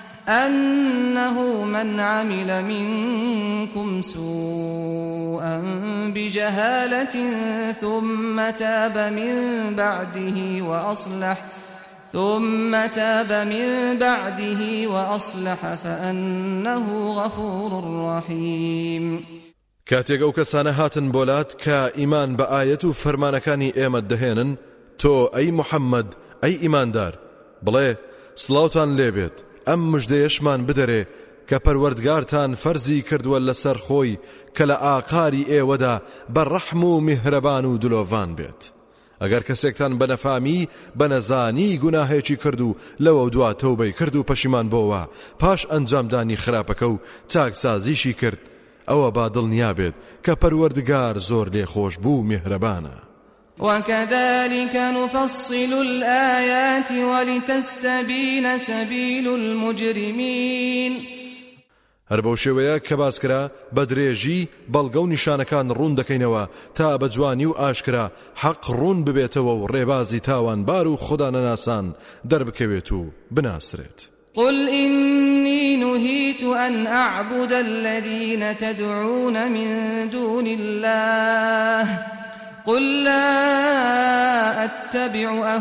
[SPEAKER 2] أنه من عمل منكم سوءا بجهالة ثم تاب من بعده وأصلح ثم تاب من بعده وأصلح فأنه غفور رحيم.
[SPEAKER 3] کاتێک ئەو کەسانە هاتن بۆلات کە ئیمان بە ئایەت و فەرمانەکانی ئێمە دەهێنن تۆ ئەی محەممەد ئەی ئیماندار بڵێ سڵاوتان لێبێت ئەم مژدەیەشمان بدەرێ کە پەروەردگارتان فەرزی کردووە لەسەر خۆی کە لە ئاقاری ئێوەدا بە ڕەحم و میهرەبان و دلۆڤان بێت. ئەگەر کەسێکتان بەنەفامی بەنەزانی گوناهێکی کرد و لەوە دوا تەوبەی کرد و پەشیمان بۆەوە پاش ئەنجامدانی خراپەکە و چاکسازیشی کرد ئەوە با دڵنیا بێت کە پەروەردگار زۆر لێخۆش بوو میهرەبانە.
[SPEAKER 2] وكذلك نفصل الآيات ولتستبين سبيل المجرمين.
[SPEAKER 3] هەر بەو شێوەیە کە باسکرا بە درێژی بەڵگە و نیشانەکان ڕوون دەکەینەوە تا بە جوانی و ئاشکرا حەق ڕوون ببێتەوە و ڕێبازی تاوانبار و خوددا نەناسان دەربکەوێت و بناسرێت.
[SPEAKER 2] قل إني نهيت أن أعبد الذين تدعون من دون الله قل لا أتبع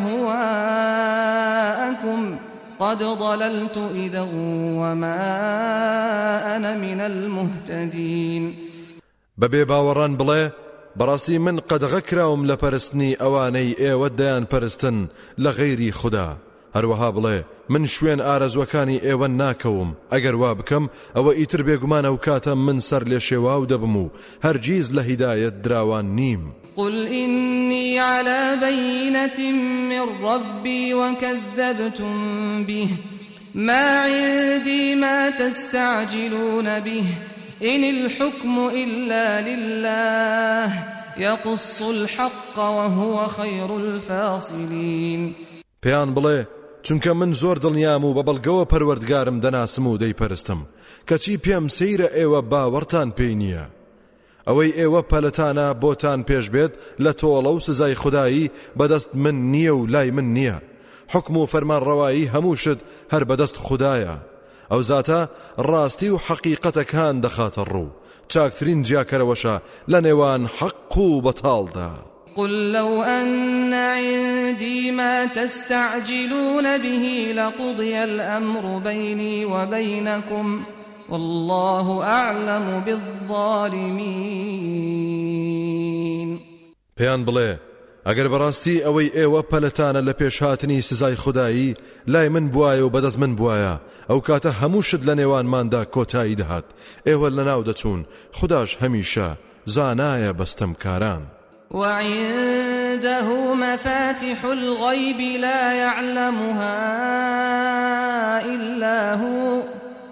[SPEAKER 2] أهواءكم قد ضللت إذا وما أنا من المهتدين.
[SPEAKER 3] بەبێ باوەڕان بڵێ بەڕاستی من قەدەغە کراوم لە پەرستنی ئەوانەی ئێوە دەیان پەرستن لە غەیری خوددا. هەروەها بڵێ من شوێن ئارەزوەکانی ئێوە ناکەوم ئەگەر وا بکەم ئەوە ئیتر بێگومانە و کاتە من سەر لێ شێواو دەبم و هەرگیز لە هیدایەت دراوان نیم.
[SPEAKER 2] قل إني على بينة من ربي وكذبتم به ما عندي ما تستعجلون به إن الحكم إلا لله يقص الحق وهو خير الفاصلين.
[SPEAKER 3] پێیان بڵێ چونکە من زۆر دڵنیام و بە بەڵگەوە پەروەردگارم دەناسم و دەیپەرستم کەچی پێم سەیرە ئێوە باوەڕتان پێی نییە ئەوەی ئێوە پەلەتانە بۆتان پێش بێت لە تۆڵە و سزای خودایی بەدەست من نییە و لای من نییە. حکم و فەرمانڕەوایی هەموو شت هەر بەدەست خودایە. ئەو زاتە ڕاستی و حەقیقەتەکان دەخاتە ڕوو، چاکترین جیاکەرەوەشە لە نێوان حەق و بەتاڵدا.
[SPEAKER 2] قل لو أن عندي ما تستعجلون به لقضي الأمر بيني وبينكم والله أعلم بالظالمين.
[SPEAKER 3] پێیان بڵێ ئەگەر بەڕاستی ئەوەی ئێوە پەلەتانە لە پێشهاتنی سزای خودایی لای من بوایە و بەدەست من بوایە، ئەو کاتە هەموو شت لە نێوانماندا کۆتایی دەهات. ئێوە لەناو دەچوون، خوداش هەمیشە زانایە بەستەمکاران.
[SPEAKER 2] وعنده مفاتح الغيب لا يعلمها إلا هو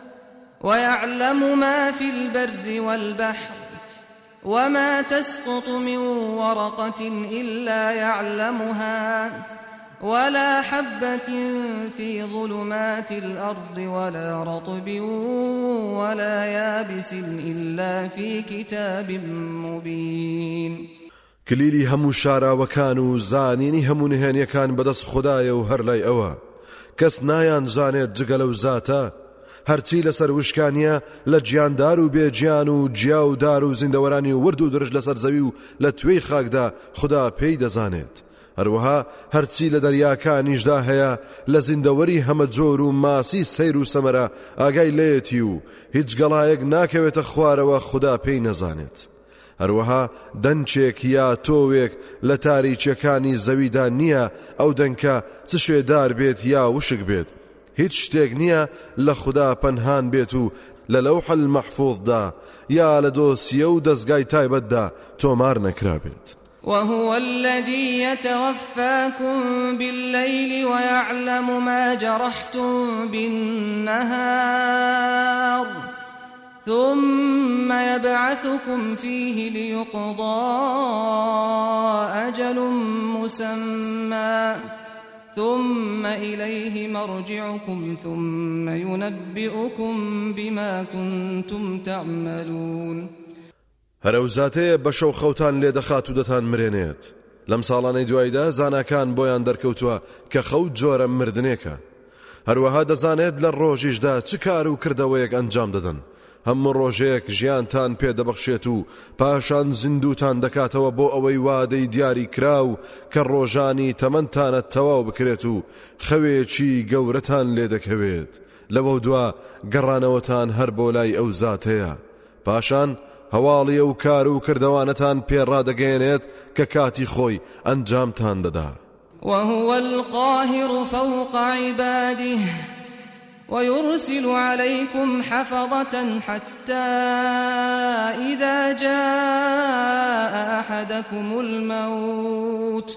[SPEAKER 2] ويعلم ما في البر والبحر وما تسقط من ورقة إلا يعلمها ولا حبة في ظلمات الأرض ولا رطب ولا يابس إلا في كتاب مبين.
[SPEAKER 3] کلیلی هەموو شاراوەکان و زانینی هەموو نهێنیەکان بەدەست خودایە و هەر لای ئەوە، کەس نایان زانێت جگە لەو زاتە. هەرچی لەسەر وشکانیە لە گیاندار و بێگیان و جیا و دار و زیندەوەرانی و ورد و درژ لەسەر زەوی و لە توێی خاکدا خدا پێی دەزانێت. هەروەها هەرچی لە دەریاکانیشدا هەیە لە زیندەوەری هەمە جۆر و ماسی سەیر و سەمەرە ئاگای لێتی و هیچ گەڵایەک ناکەوێتە خوارەوە خدا پێی نەزانێت. هەروەها دەنچێک یا تۆوێک لە تاریچەکانی زەویدا نییە ئەو دەنکە چ شێدار بێت یا وشک بێت، هیچ شتێک نییە لە خوددا پەنهان بێت و لە لەوح المەحفوظدا یا لە دۆسیە و دەستگای تایبەتدا تۆمار نەکرابێت.
[SPEAKER 2] وهو الذي يتوفاكم بالليل ويعلم ما جرحتم بالنهار ثم يبعثكم فيه ليقضى أجل مسمى ثم إليه مرجعكم ثم ينبئكم بما كنتم تعملون.
[SPEAKER 3] هەرەو زاتەیە بە شەو خەوتان لێ دەخات و دەتان مرێنێت. لەم ساڵانەی دوایدا زاناکان بۆیان دەرکەوتووە کە خەوت جۆرە مردنێکە. هەروەها دەزانێت لە ڕۆژیشدا چ کار و کردەوەیەک ئەنجام دەدەن. هەموو ڕۆژەیەک ژیانتان پێدەبەخشێت و پاشان زیندوتان دەکاتەوە بۆ ئەوەی وادەی دیاری کراو کە ڕۆژانی تەمەنتانە تەواو بکرێت و خەوێکی گەورەتان لێ دەکەوێت. لەوە دوا گەڕانەوەتان هەر بۆ لای ئەو زاتەیە. پاشان هەواڵی ئەو کار و کردەوانەتان پێڕادەگەێنێت کە کاتی خۆی ئەنجامتان دەدا.
[SPEAKER 2] وهو القاهر فوق عباده ويرسل عليكم حفظة حتى إذا جاء أحدكم الموت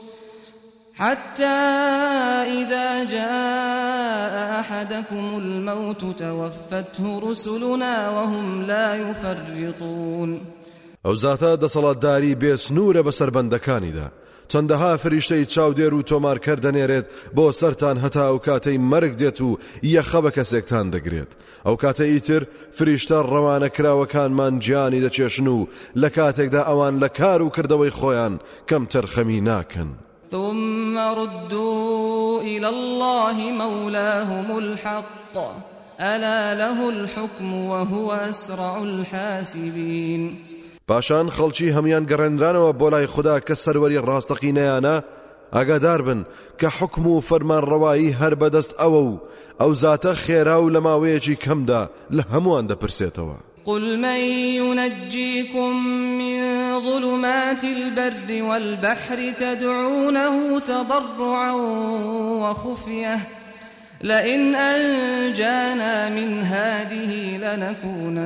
[SPEAKER 2] حتى إذا جاء أحدكم الموت توفته رسلنا وهم لا يفرطون.
[SPEAKER 3] ئەو زاتە دەسەڵاتداری بێسنوورە بەسەر بەندەکانیدا. چەندەها فریشتەی چاودێر و تۆمارکەر دەنێرێت بۆ سەرتان هەتا ئەو کاتەی مەرگ دێت و یەخە بە کەسێکتان دەگرێت. ئەو کاتە ئیتر فریشتە ڕەوانە کراوەکانمان گیانی دەچێشن و لە کاتێکدا ئەوان لە کار و کردەوەی خۆیان کەم تەرخەمی ناکەن.
[SPEAKER 2] ثم ردوا إلى الله مولاهم الحق ألا له الحكم وهو أسرع الحاسبين.
[SPEAKER 3] پاشان خەڵکی هەمان گەڕێنرانەوە بۆ لای خوددا کە سەروەری ڕاستەقینەیانە ئاگادار بن کە حکم و فەرمانڕەوایی هەر بەدەست ئەوە و ئەو زاتە خێرا و لە ماوەیەکی کەمدا لە هەمووان دەپرسێتەوە.
[SPEAKER 2] قل من ينجيكم من ظلمات البر والبحر تدعونه تضرعا وخفية لئن أنجانا من هذه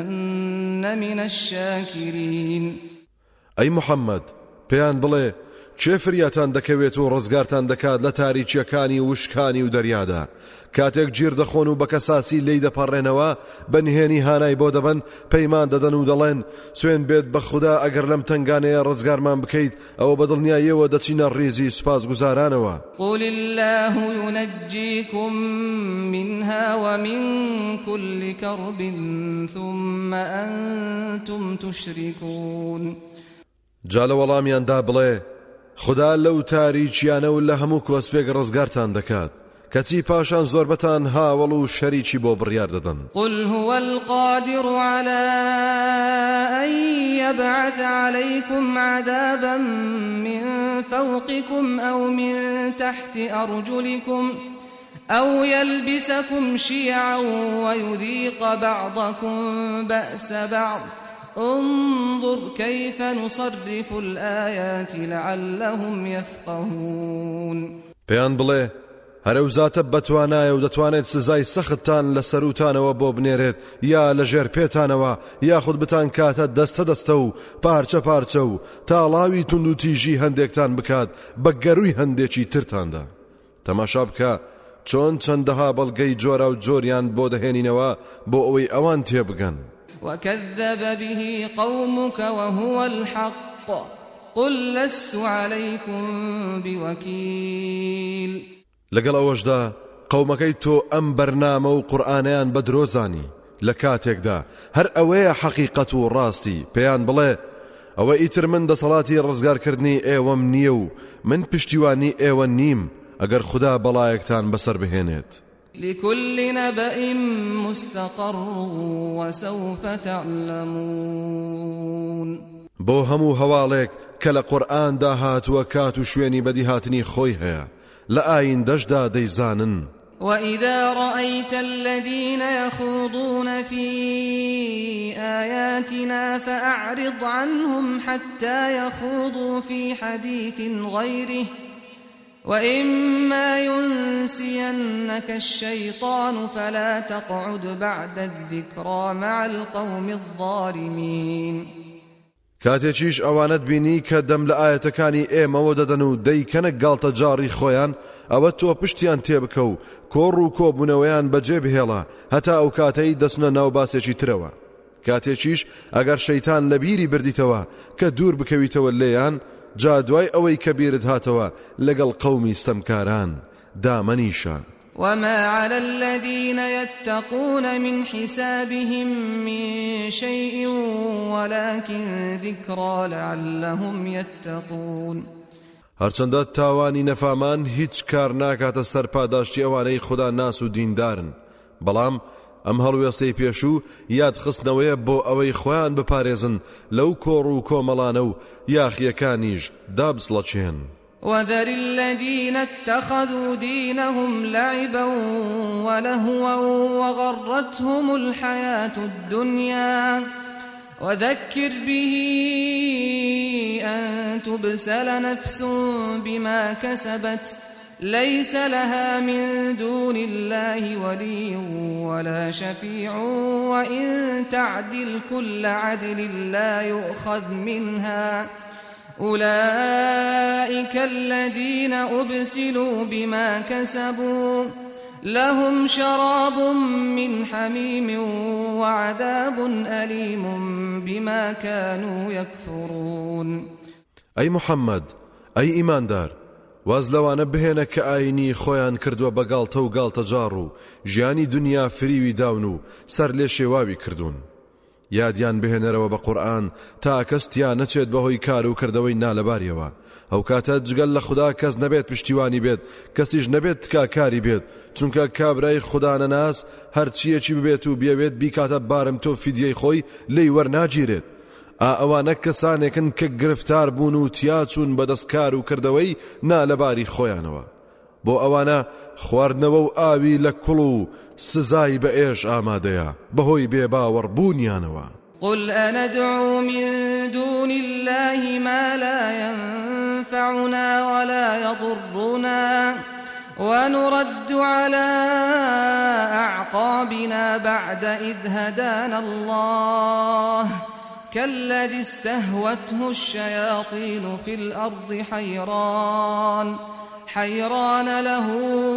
[SPEAKER 2] لنكونن من الشاكرين.
[SPEAKER 3] أي محمد پێیان بڵێ چێ فریاتان دەکەوێت و ڕزگارتان دەکات لە تاریچیەکانی وشکانی و دەریادا کاتێک گیر دەخۆن و بە کەساسی لی دەپەڕێنەوە بەنهێنی هانای بۆ دەبن پەیمان دەدەن و دەڵێن سوێن بێت بە خوددا ئەگەر لەم تنگانەیە ڕزگارمان بکەیت ئەوە بەدڵنیاییەوە دەچینە ڕێزی سوپاسگوزارانەوە.
[SPEAKER 2] قل الله ينجيكم منها ومن كل كرب ثم أنتم تشركون.
[SPEAKER 3] جا لە وەڵامیاندا بڵێ خدا لەو تاریچیانە و لە هەموو کۆسپێک ڕزگارتان دەکات کەچی پاشان زۆربەتان هاوڵ و شەریکی بۆ بڕیار دەدەن.
[SPEAKER 2] قل هو القادر على أن يبعث عليكم عذابا من فوقكم أو من تحت أرجلكم أو يلبسكم شيعا ويذيق بعضكم بأس بعض انظر كيف نصرف الآيات لعلهم يفقهون.
[SPEAKER 3] پێیان بڵێ هەرەو زاتە بەتوانایە و دەتوانێت سزای سەختتان لە سەروتانەوە بۆ بنێرێت یا لە ژێر پێتانەوە یاخود بتان کاتە دەستە دەستە و پارچە پارچە و تاڵاوی تونند و تیژی هەندێکتان بکات بە گەروی هەندێکی ترتاندا. تەماشا بکە چۆن چەندەها بەڵگەی جۆرا و جۆریان بۆ دەهێنینەوە بۆ ئەوەی ئەوان تێبگەن.
[SPEAKER 2] وكذب به قومك وهو الحق قل لست عليكم بوكيل.
[SPEAKER 3] لەگەڵ ئەوەشدا قەومەکەی تۆ ئەم بەرنامە و قورئانیان بە درۆزانی لە کاتێکدا هەر ئەوەیە حەقیقەت و ڕاستی پێیان بڵێ ئەوە ئیتر من دەسەڵاتی ڕزگارکردنی ئێوەم نییە و من پشتیوانی ئێوە نیم ئەگەر خوددا بەڵایەکتان بەسەر بهێنێت.
[SPEAKER 2] لكل نبأ مستقر وسوف تعلمون.
[SPEAKER 3] بۆ هەموو هەواڵێک کە لە قورئاندا هاتووە کات و شوێنی بەدیهاتنی خۆی هەیە لە ئایندەشدا دەیزانن.
[SPEAKER 2] وإذا رأيت الذين يخوضون في آياتنا فأعرض عنهم حتى يخوضوا في حديث غيره وإما ينسينك الشيطان فلا تقعد بعد الذكرى مع القوم الظالمين.
[SPEAKER 3] کاتێکیش ئەوانت بینی کە دەم لە ئاەتەکانی ئێمەوە دەدەن و دەیکەنە گاڵتە جاڕی خۆیان ئەوە تۆ پشتیان تێبکە و کۆڕ و کۆبوونەوەیان بەجێ بهێڵە هەتا ئەو کاتەی دەچنە ناو باسێکی ترەوە. کاتێکیش ئەگەر شەیتان لە بیری بردیتەوە کە دوور بکەویتەوە لێیان جا دوای ئەوەی کە بیرت هاتەوە لەگەڵ قەومی ستەمکاران دامەنیشە.
[SPEAKER 2] وما على الذين يتقون من حسابهم من شيء ولكن ذكرى لعلهم يتقون.
[SPEAKER 3] هەرچەندە تاوانی نەفامان هیچ کار ناکاتە سەر پاداشتی ئەوانەی خوددا ناس و دیندارن بەڵام ئەم هەڵوێستەی پێشوو یاد خستنەوەیە بۆ ئەوەی خۆیان بپارێزن لەو کۆڕ و کۆمەڵانە و یاخیەکانیش دابسڵەچێن.
[SPEAKER 2] وذر الذين اتخذوا دينهم لعبا ولهوا وغرتهم الحياة الدنيا وذكر به أن تبسل نفس بما كسبت ليس لها من دون الله ولي ولا شفيع وإن تعدل كل عدل لا يؤخذ منها أولئك الذين أبسلوا بما كسبوا لهم شراب من حميم وعذاب أليم بما كانوا يكفرون.
[SPEAKER 3] أي محمد أي إيمان دار واز لەوانە بهێنە کە ئاینی خۆیان کردووە بە گاڵتە و گاڵتە جاڕ و ژیانی دنیا فریوی داون و سەر لێ شێواوی کردوون. یادیان بهێنەرەوە بە قورئان تا کەستیان نەچێت بەهۆی کار و کردەوەی نالەباریەوە ئەو کاتە جگەل لە خوددا کەس نەبێت پشتیوانی بێت کەسیش نەبێت تکاکاری بێت چونکە کابرای خوددا نەناس هەرچیەکی ببێت و بێوێت بیکاتە بارم تۆ فیدیەی خۆی لێی وەرناگیرێت. ئا ئەوانە کەسانێکن کە گرفتار بوون و تیاچوون بەدەستکار و کردەوەی نالەباری خۆیانەوە بۆ ئەوانە خواردنەوە و ئاوی لە کوڵ و سزای بە ئێش ئامادەیە بەهۆی بێباوەڕبوونیانەوە.
[SPEAKER 2] قل أندعو من دون الله ما لا ينفعنا ولا يضرنا ونرد على أعقابنا بعد إذ هدانا الله كالذي استهوته الشياطين في الأرض حيران حيران له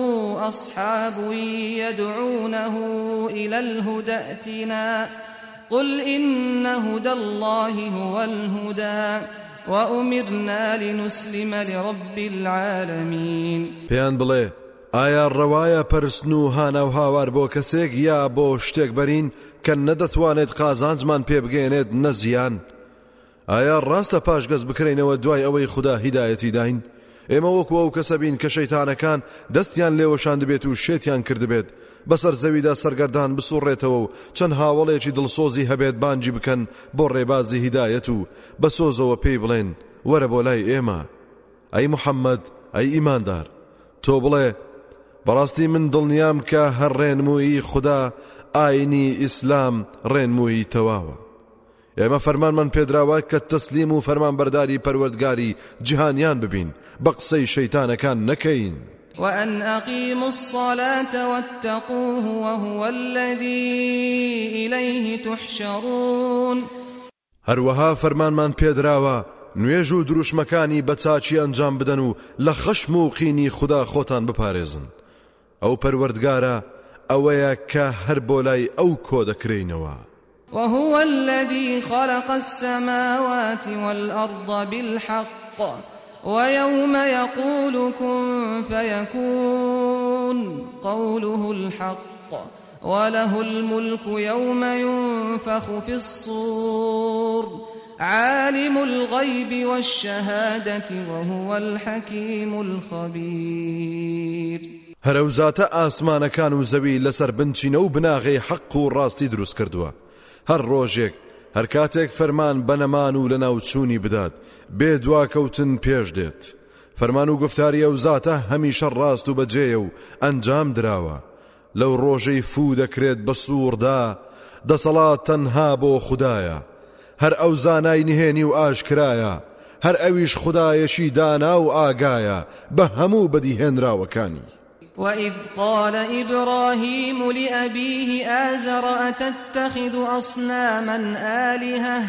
[SPEAKER 2] أصحاب يدعونه إلى الهدى ائتنا قل إن هدى الله هو الهدى وأمرنا لنسلم لرب العالمين.
[SPEAKER 3] پیان بڵێ ئایا ڕەوایە پەرستن و هانە و هاوار بۆ کەسێک یا بۆ شتێک بەرین کە نەدەتوانێت قازانجمان پێ بگەێنێت نەزیان؟ ئایا ڕاستە پاش گەز بکرێنەوە دوای ئەوەی خوددا هیدایەتی داین؟ ئێمە وەکو ئەو کەسە بین کە شەیتانەکان دەستیان لێوەشان دەبێت و شێتیان کردبێت بەسەر زەویدا سەرگەردان بسوڕێتەوە و چەند هاوڵێکی دڵسۆزی هەبێت بانجی بکەن بۆ ڕێبازی هیدایەت و بەسۆزەوە پێی بڵێن وەرە بۆ لای ئێمە. ئەی موحەممەد، ئەی ئیماندار، تۆ بڵێ بەڕاستی من دڵنیام کە هەر ڕێنمووی خوددا ئاینی ئیسلام ڕێنمووی تەواوە. ئێمە فەرمانمان پێدراوە کە تەسلیم و فەرمانبەرداری پەروەردگاری جیهانیان ببین، بە قسەی شەیتانەکان نەکەین.
[SPEAKER 2] وأن أقيموا الصلاة واتقوه وهو الذي إليه تحشرون.
[SPEAKER 3] هەروەها فەرمانمان پێدراوە نوێژ و دروشمەکانی بە چاچی ئەنجام بدەن و لە خەشم و قینی خوددا خۆتان بپارێزن. ئەو پەروەردگارە ئەوەیە کە هەر بۆ لای ئەو کۆ دەکرێینەوە.
[SPEAKER 2] وهو الذي خلق السماوات والأرض بالحق ويوم يقول كن فيكون قوله الحق وله الملك يوم ينفخ في الصور عالم الغيب والشهادة وهو الحكيم الخبير.
[SPEAKER 3] هەرەو زاتە ئاسمانەکان و زەوی لەسەر بنچینە و بناغی حەق و ڕاستی دروست کردووە. هەر ڕۆژێک هەر کاتێک فەرمان بەنەمان و لە ناوچوونی بدات بێ دواکەوتن پێش دێت. فەرمان و گفتاری ئەو زاتە هەمیشە ڕاست و بەجێیە و ئەنجام دراوە. لەو ڕۆژەی فو دەکرێت بە سووردا دەسەڵات تەنها بۆ خوددایە. هەر ئەو زانای نهێنی و ئاشکرایە، هەر ئەویش خودایەکی دانا و ئاگایە بە هەموو بەدیهێنراوەکانی.
[SPEAKER 2] وإذ قال إبراهيم لأبيه آزر أتتخذ أصناما آلهة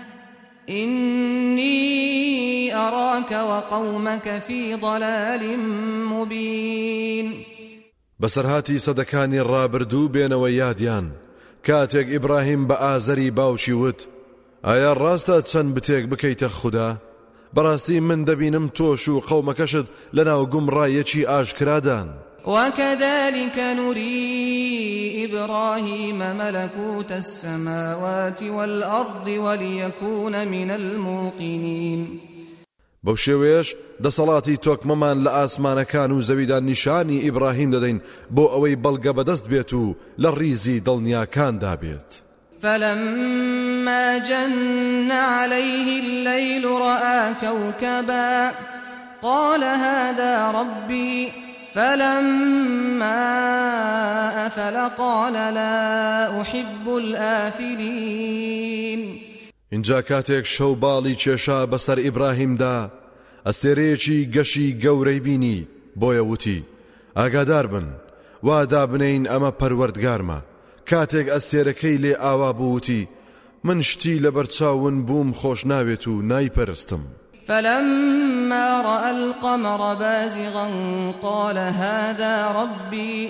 [SPEAKER 2] إني أراك وقومك في ضلال مبين.
[SPEAKER 3] بەسەرهاتی سەدەکانی ڕابردوو بێنەوە یادیان کاتێک ئیبراهیم بە ئازەری باوشی وت ئایا ڕاستە چەند بتێک بکەیتە خوددا؟ بەڕاستی من دەبینم تۆش و قەومەکەشت لەناو گومڕایەکی ئاشکرادان.
[SPEAKER 2] وكذلك نري إبراهيم ملكوت السماوات والأرض وليكون من الموقنين.
[SPEAKER 3] بەو شێوەیەش دەسەڵاتی تۆکمەمان لە ئاسمانەکان و زەویدا نیشانی ئیبراهیم دەدەین بۆ ئەوەی بەڵگە بەدەست بێت و لە ڕیزی دڵنیاکاندا بێت.
[SPEAKER 2] فلما جن عليه الليل رأى كوكبا قال هذا ربي فلما أفل قال لا أحب الآفلين.
[SPEAKER 3] اینجا کاتێک شەو باڵی کێشا بەسەر ئیبراهیمدا ئەستێرەیەکی گەشی گەورەی بینی بۆیە وتی ئاگادار بن وادا بنین ئەمە پەروەردگارمە. کاتێک ئەستێرەکەی لێ ئاوا بووتی من شتی لەبەرچاون بووم خۆش ناوێت و نایپەرستم.
[SPEAKER 2] فلما رأى القمر بازغا قال هذا ربي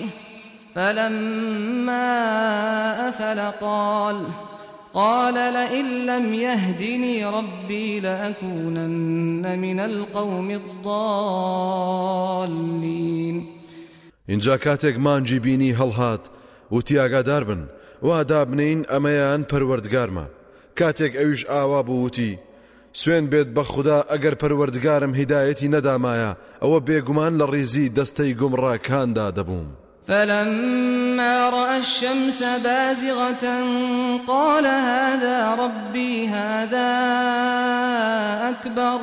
[SPEAKER 2] فلما أفل قال قال لئن لم يهدني ربي لأكونن من القوم الضالين.
[SPEAKER 3] اینجا کاتێک مانجی بینی هەڵهات وتی ئاگادار بن وادا بنین ئەمەیان پەروەردگارمە. کاتێک ئەویش ئاوا بووتی سوێن بێت بە خوددا ئەگەر پەروەردگارم هیدایەتی نەدامایە ئەوە بێگومان لە ڕیزی دەستەی گومڕاکاندا دەبووم.
[SPEAKER 2] فلما رأى الشمس بازغة قال هذا ربي هذا أكبر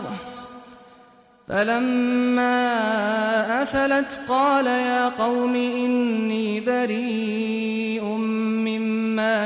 [SPEAKER 2] فلما أفلت قال يا قوم إني بريء مما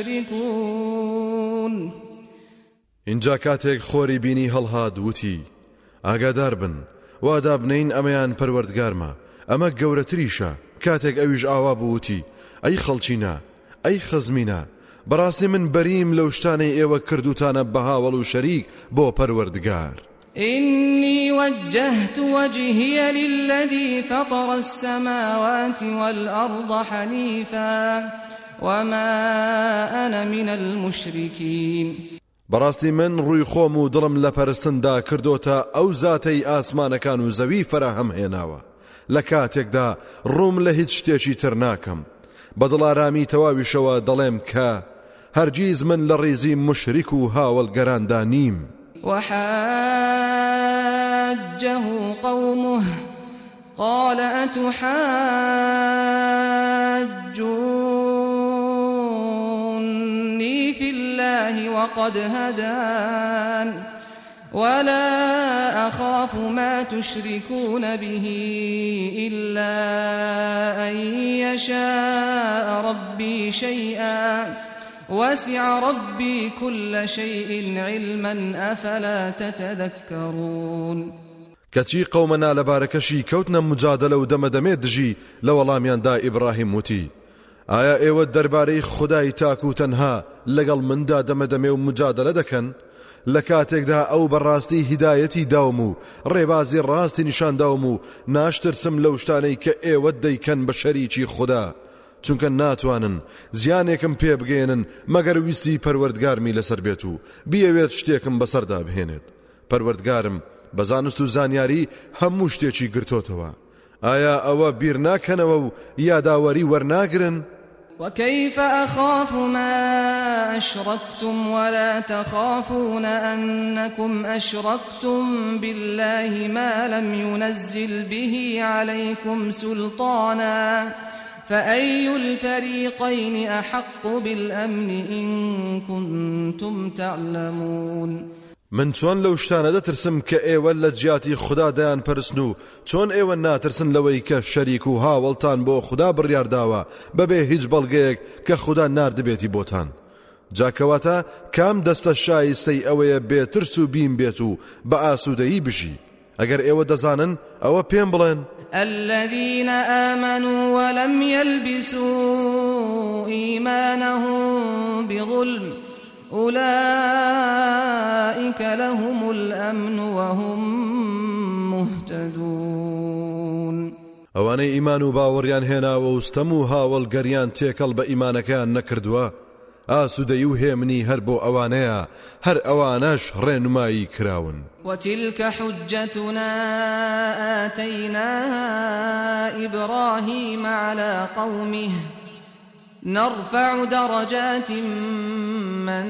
[SPEAKER 2] تشركون.
[SPEAKER 3] اینجا کاتێک خۆری بینی هەڵهات وتی ئاگادار بن وادا بنین ئەمەیان پەروەردگارمە ئەمە گەورەتریشە. کاتێک ئەویش ئاوا بووتی ئەی خەڵچینە ئەی خەزمینە بەڕاستی من بەریم لەو شتانەی ئێوە کردوتانە بە هاوڵ و شەریک بۆ پەروەردگار.
[SPEAKER 2] إني وجهت وجهي للذي فطر السماوات والأرض حنيفا وما أنا من المشركين.
[SPEAKER 3] بەڕاستی من ڕووی خۆم و دڵم لە پەرستندا کردوتە ئەو زاتەی ئاسمانەکان و زەوی فراهەم هێناوە. لە کاتێکدا ڕووم لە هیچ شتێکی تر ناکەم. بە دڵارامی تەواویشەوە دەڵێم کە هەرگیز من لە ڕێزی مشریک و هاوڵگەراندا نیم.
[SPEAKER 2] وحاجه قومه قال أتحاجوني في الله وقد هدان ولا أخاف ما تشركون به إلا أن يشاء ربي شيئا وسع ربي كل شيء علما أفلا تتذكرون.
[SPEAKER 3] کەچی قەومەنا لەبارەکەشی کەوتنە مجادلە و دەمەدەمێ دژی لە وەڵامیاندا ئیبراهیم وتی ئایا ئێوە دەربارەی خودای تاک و تەنها لەگەڵ مندا دەمەدەمێ و مجادلە دەکەن؟ لە کاتێکدا ئەو بەڕاستی هیدایەتی داوم و ڕێبازی ڕاستی نیشانداوم و ناشترسم لەو شتانەی کە ئێوە دەیکەن بە شەریکی خوددا، چونکە ناتوانن زیانێکم پێ بگێنن مەگەر ویستی پەروەردگارمی لەسەر بێت و بیەوێت شتێکم بەسەردا بهێنێت. پەروەردگارم بە زانست و زانیاری هەموو شتێکی گرتوتەوە. ئایا ئەوە بیر ناکەنەوە و یاداوەری وەرناگرن؟
[SPEAKER 2] وكيف أخاف ما أشركتم ولا تخافون أنكم أشركتم بالله ما لم ينزل به عليكم سلطانا فأي الفريقين أحق بالأمن إن كنتم تعلمون.
[SPEAKER 3] من چۆن لەو شتانە دەترسم کە ئێوە لە جیاتی خوددا دەیان پەرستن و چۆن ئێوە ناترسن لەوەی کە شەریک و هاوڵتان بۆ خوددا بڕیارداوە بەبێ هیچ بەڵگەیەک کە خوددا ناردبێتی بۆتان. جاکەواتە کام دەستە شایستەی ئەوەیە بێترس و بیم بێت و بە ئاسوودەیی بژی؟ ئەگەر ئێوە دەزانن ئەوە پێم بڵێن.
[SPEAKER 2] الذين آمنوا ولم يلبسوا إيمانهم بظلم أولئك لهم الأمن وهم مهتدون.
[SPEAKER 3] ئەوانەی ئیمان و باوەڕیان هێناوە و ستەم و هاوڵگەریان تێکەڵ بە ئیمانەکەیان نەکردووە، ئاسوودەیی و هێمنی هەر بۆ ئەوانەیە، هەر ئەوانەش ڕێنمایی کراون.
[SPEAKER 2] وتلك حجتنا آتيناها إبراهيم على قومه نرفع درجات من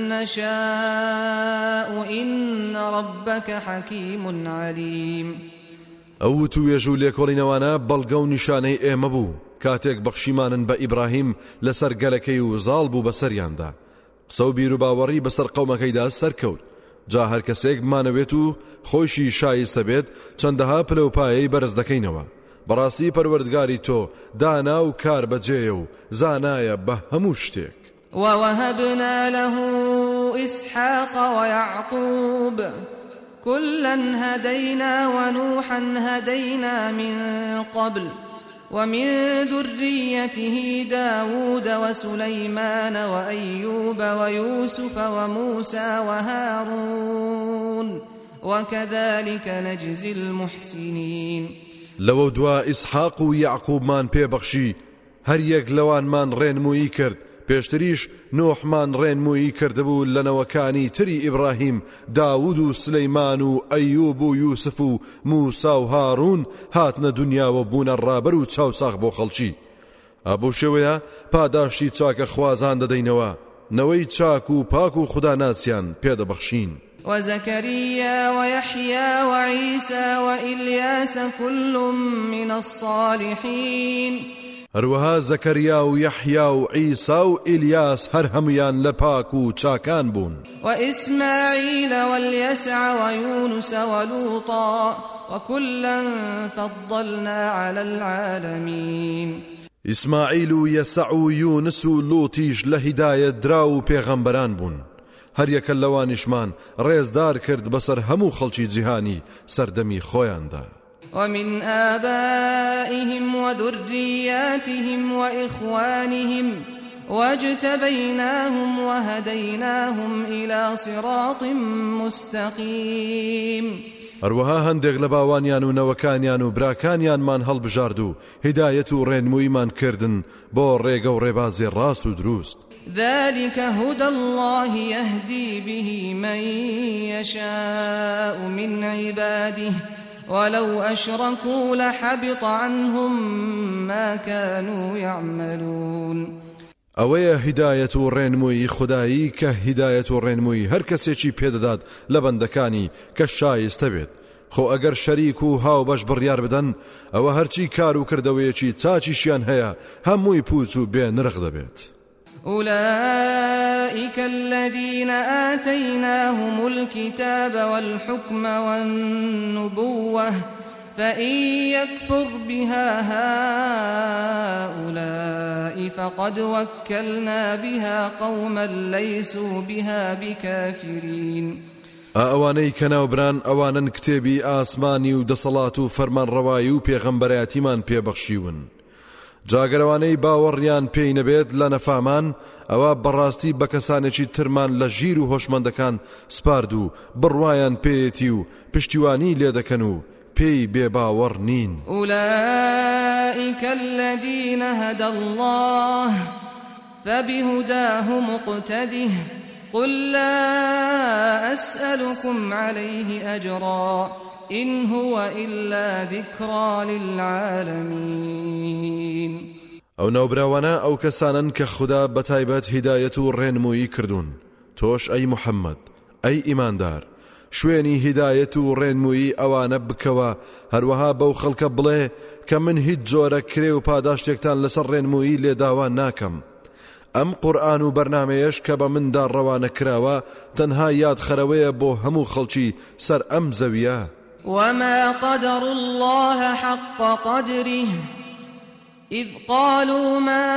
[SPEAKER 2] نشاء إن ربك حكيم عليم.
[SPEAKER 3] ئەو توێژ و لێکۆڵینەوانە بەڵگە و نیشانەی ئێمە بوو کاتێک بەخشیمانن بە ئیبراهیم لەسەر گەلەکەی و زاڵ بوو بەسەریاندا. قسە و بیر و باوەڕی بەسەر قەومەکەیدا سەرکەوت. جا هەر کەسێک بمانەوێت و خۆشی شایستە بێت چەندەها پلەپایەی بەرز دەکەینەوە. بەڕاستی پەروەردگاری تۆ دانا و کار بەجێیە و زانایە بە هەموو شتێک.
[SPEAKER 2] ووهبنا له إسحاق ويعقوب كلا هدينا ونوحا هدينا من قبل ومن ذريته داود وسليمان وأيوب ويوسف وموسى وهارون وكذلك نجزي المحسنين.
[SPEAKER 3] لەوە دوا ئیسحاق و یعقوبمان پێبەخشی، هەر یەک لەوانمان ڕێنمویی کرد. پێشتریش نۆحمان ڕێنمویی کردبوو لەنەوەکانی تری ئیبراهیم، داود و سلەیمان و ئەیوب و یوسف و موسا و هارون هاتنە دنیاوە بوونە ڕابەر و چاوساغ بۆ خەڵکی. ئەبوو شێوەیە پاداشتی چاکە خوازان دەدەینەوە، نەوەی چاک و پاک و خوداناسیان پێدەبەخشین.
[SPEAKER 2] وزكريا ويحيى وعيسى وإلياس كل من الصالحين.
[SPEAKER 3] هەروەها زەکەریا و یەحیا و عیسا و ئیلیاس هەر هەمویان لە پاک و چاکان بوون.
[SPEAKER 2] وإسماعيل واليسع ويونس ولوطا وكلا فضلنا على العالمين.
[SPEAKER 3] ئیسماعیل و یەسع و یونس و لوتیش لە هیدایەت درا و پێغەمبەران بوون. هەر یەکە لەوانیشمان ڕێزدار کرد بەسەر هەموو خەڵکی جیهانی سەردەمی خۆیاندا.
[SPEAKER 2] ومن آبائهم وذرياتهم وإخوانهم واجتبيناهم وهديناهم إلى صراط مستقيم.
[SPEAKER 3] هەروەها هەندێک لە باوانیان و نەوەکانیان و براکانیانمان هەڵبژارد و هیدایەت و ڕێنموویمان کردن بۆ ڕێگە و ڕێبازی ڕاست و دروست.
[SPEAKER 2] ذلك هدى الله يهدي به من يشاء من عباده ولو أشركوا لحبط عنهم ما كانوا يعملون.
[SPEAKER 3] ئەوەیە هیدایەت و ڕێنمووی خودایی کە هیدایەت و ڕێنمووی هەر کەسێکی پێدەدات لە بەندەکانی کە شایستە بێت. خۆ ئەگەر شەریک و هاو بەش بڕیار بدەن ئەوە هەرچی کار و کردەوەیەکی چاچیشیان هەیە هەمووی پوچ و بێ نرخ دەبێت.
[SPEAKER 2] أولئك الذين آتيناهم الكتاب والحكم والنبوة فإن يكفر بها هؤلاء فقد وكلنا بها قوما ليسوا بها بكافرين.
[SPEAKER 3] ئەوانەی کەناوبران ئەوانن کتێبی ئاسمانی و دەسەڵات و فەرمانڕەوایی و پێغەمبەرایەتیمان پێبەخشیون. جاگەرەوانەی باوەڕیان پێی نەبێت لە نەفامان ئەوە بەڕاستی بە کەسانێکی ترمان لە ژیر و هۆشمەندەکان سپارد و بڕوایان پێیەتی و پشتیوانی لێ دەکەن و پێی بێباوەڕ نین.
[SPEAKER 2] أولئك الذين هدى الله فبهداه مقتده قل لا أسألكم عليه أجرا إن هو إلا ذكرى للعالمين.
[SPEAKER 3] ئەو ناوبراوانە ئەو کەسانن کە خوددا بەتایبەت هیدایەت و ڕێنمووی کردوون. تۆش ئەی محەممەد ئەی ئیماندار شوێنی هیدایەت و ڕێنمووی ئەوانە بکەوە هەروەها بەو خەڵکە بڵێ کە من هیچ جۆرە کرێ و پاداشتێکتان لەسەر ڕێنمووی لێداوا ناکەم. ئەم قورئان و بەرنامەیەش کە بە مندا ڕەوانە کراوە تەنها یادخەرەوەیە بۆ هەموو خەڵکی سەر ئەم زەویە.
[SPEAKER 2] وما قدر الله حق قدره إذ قالوا ما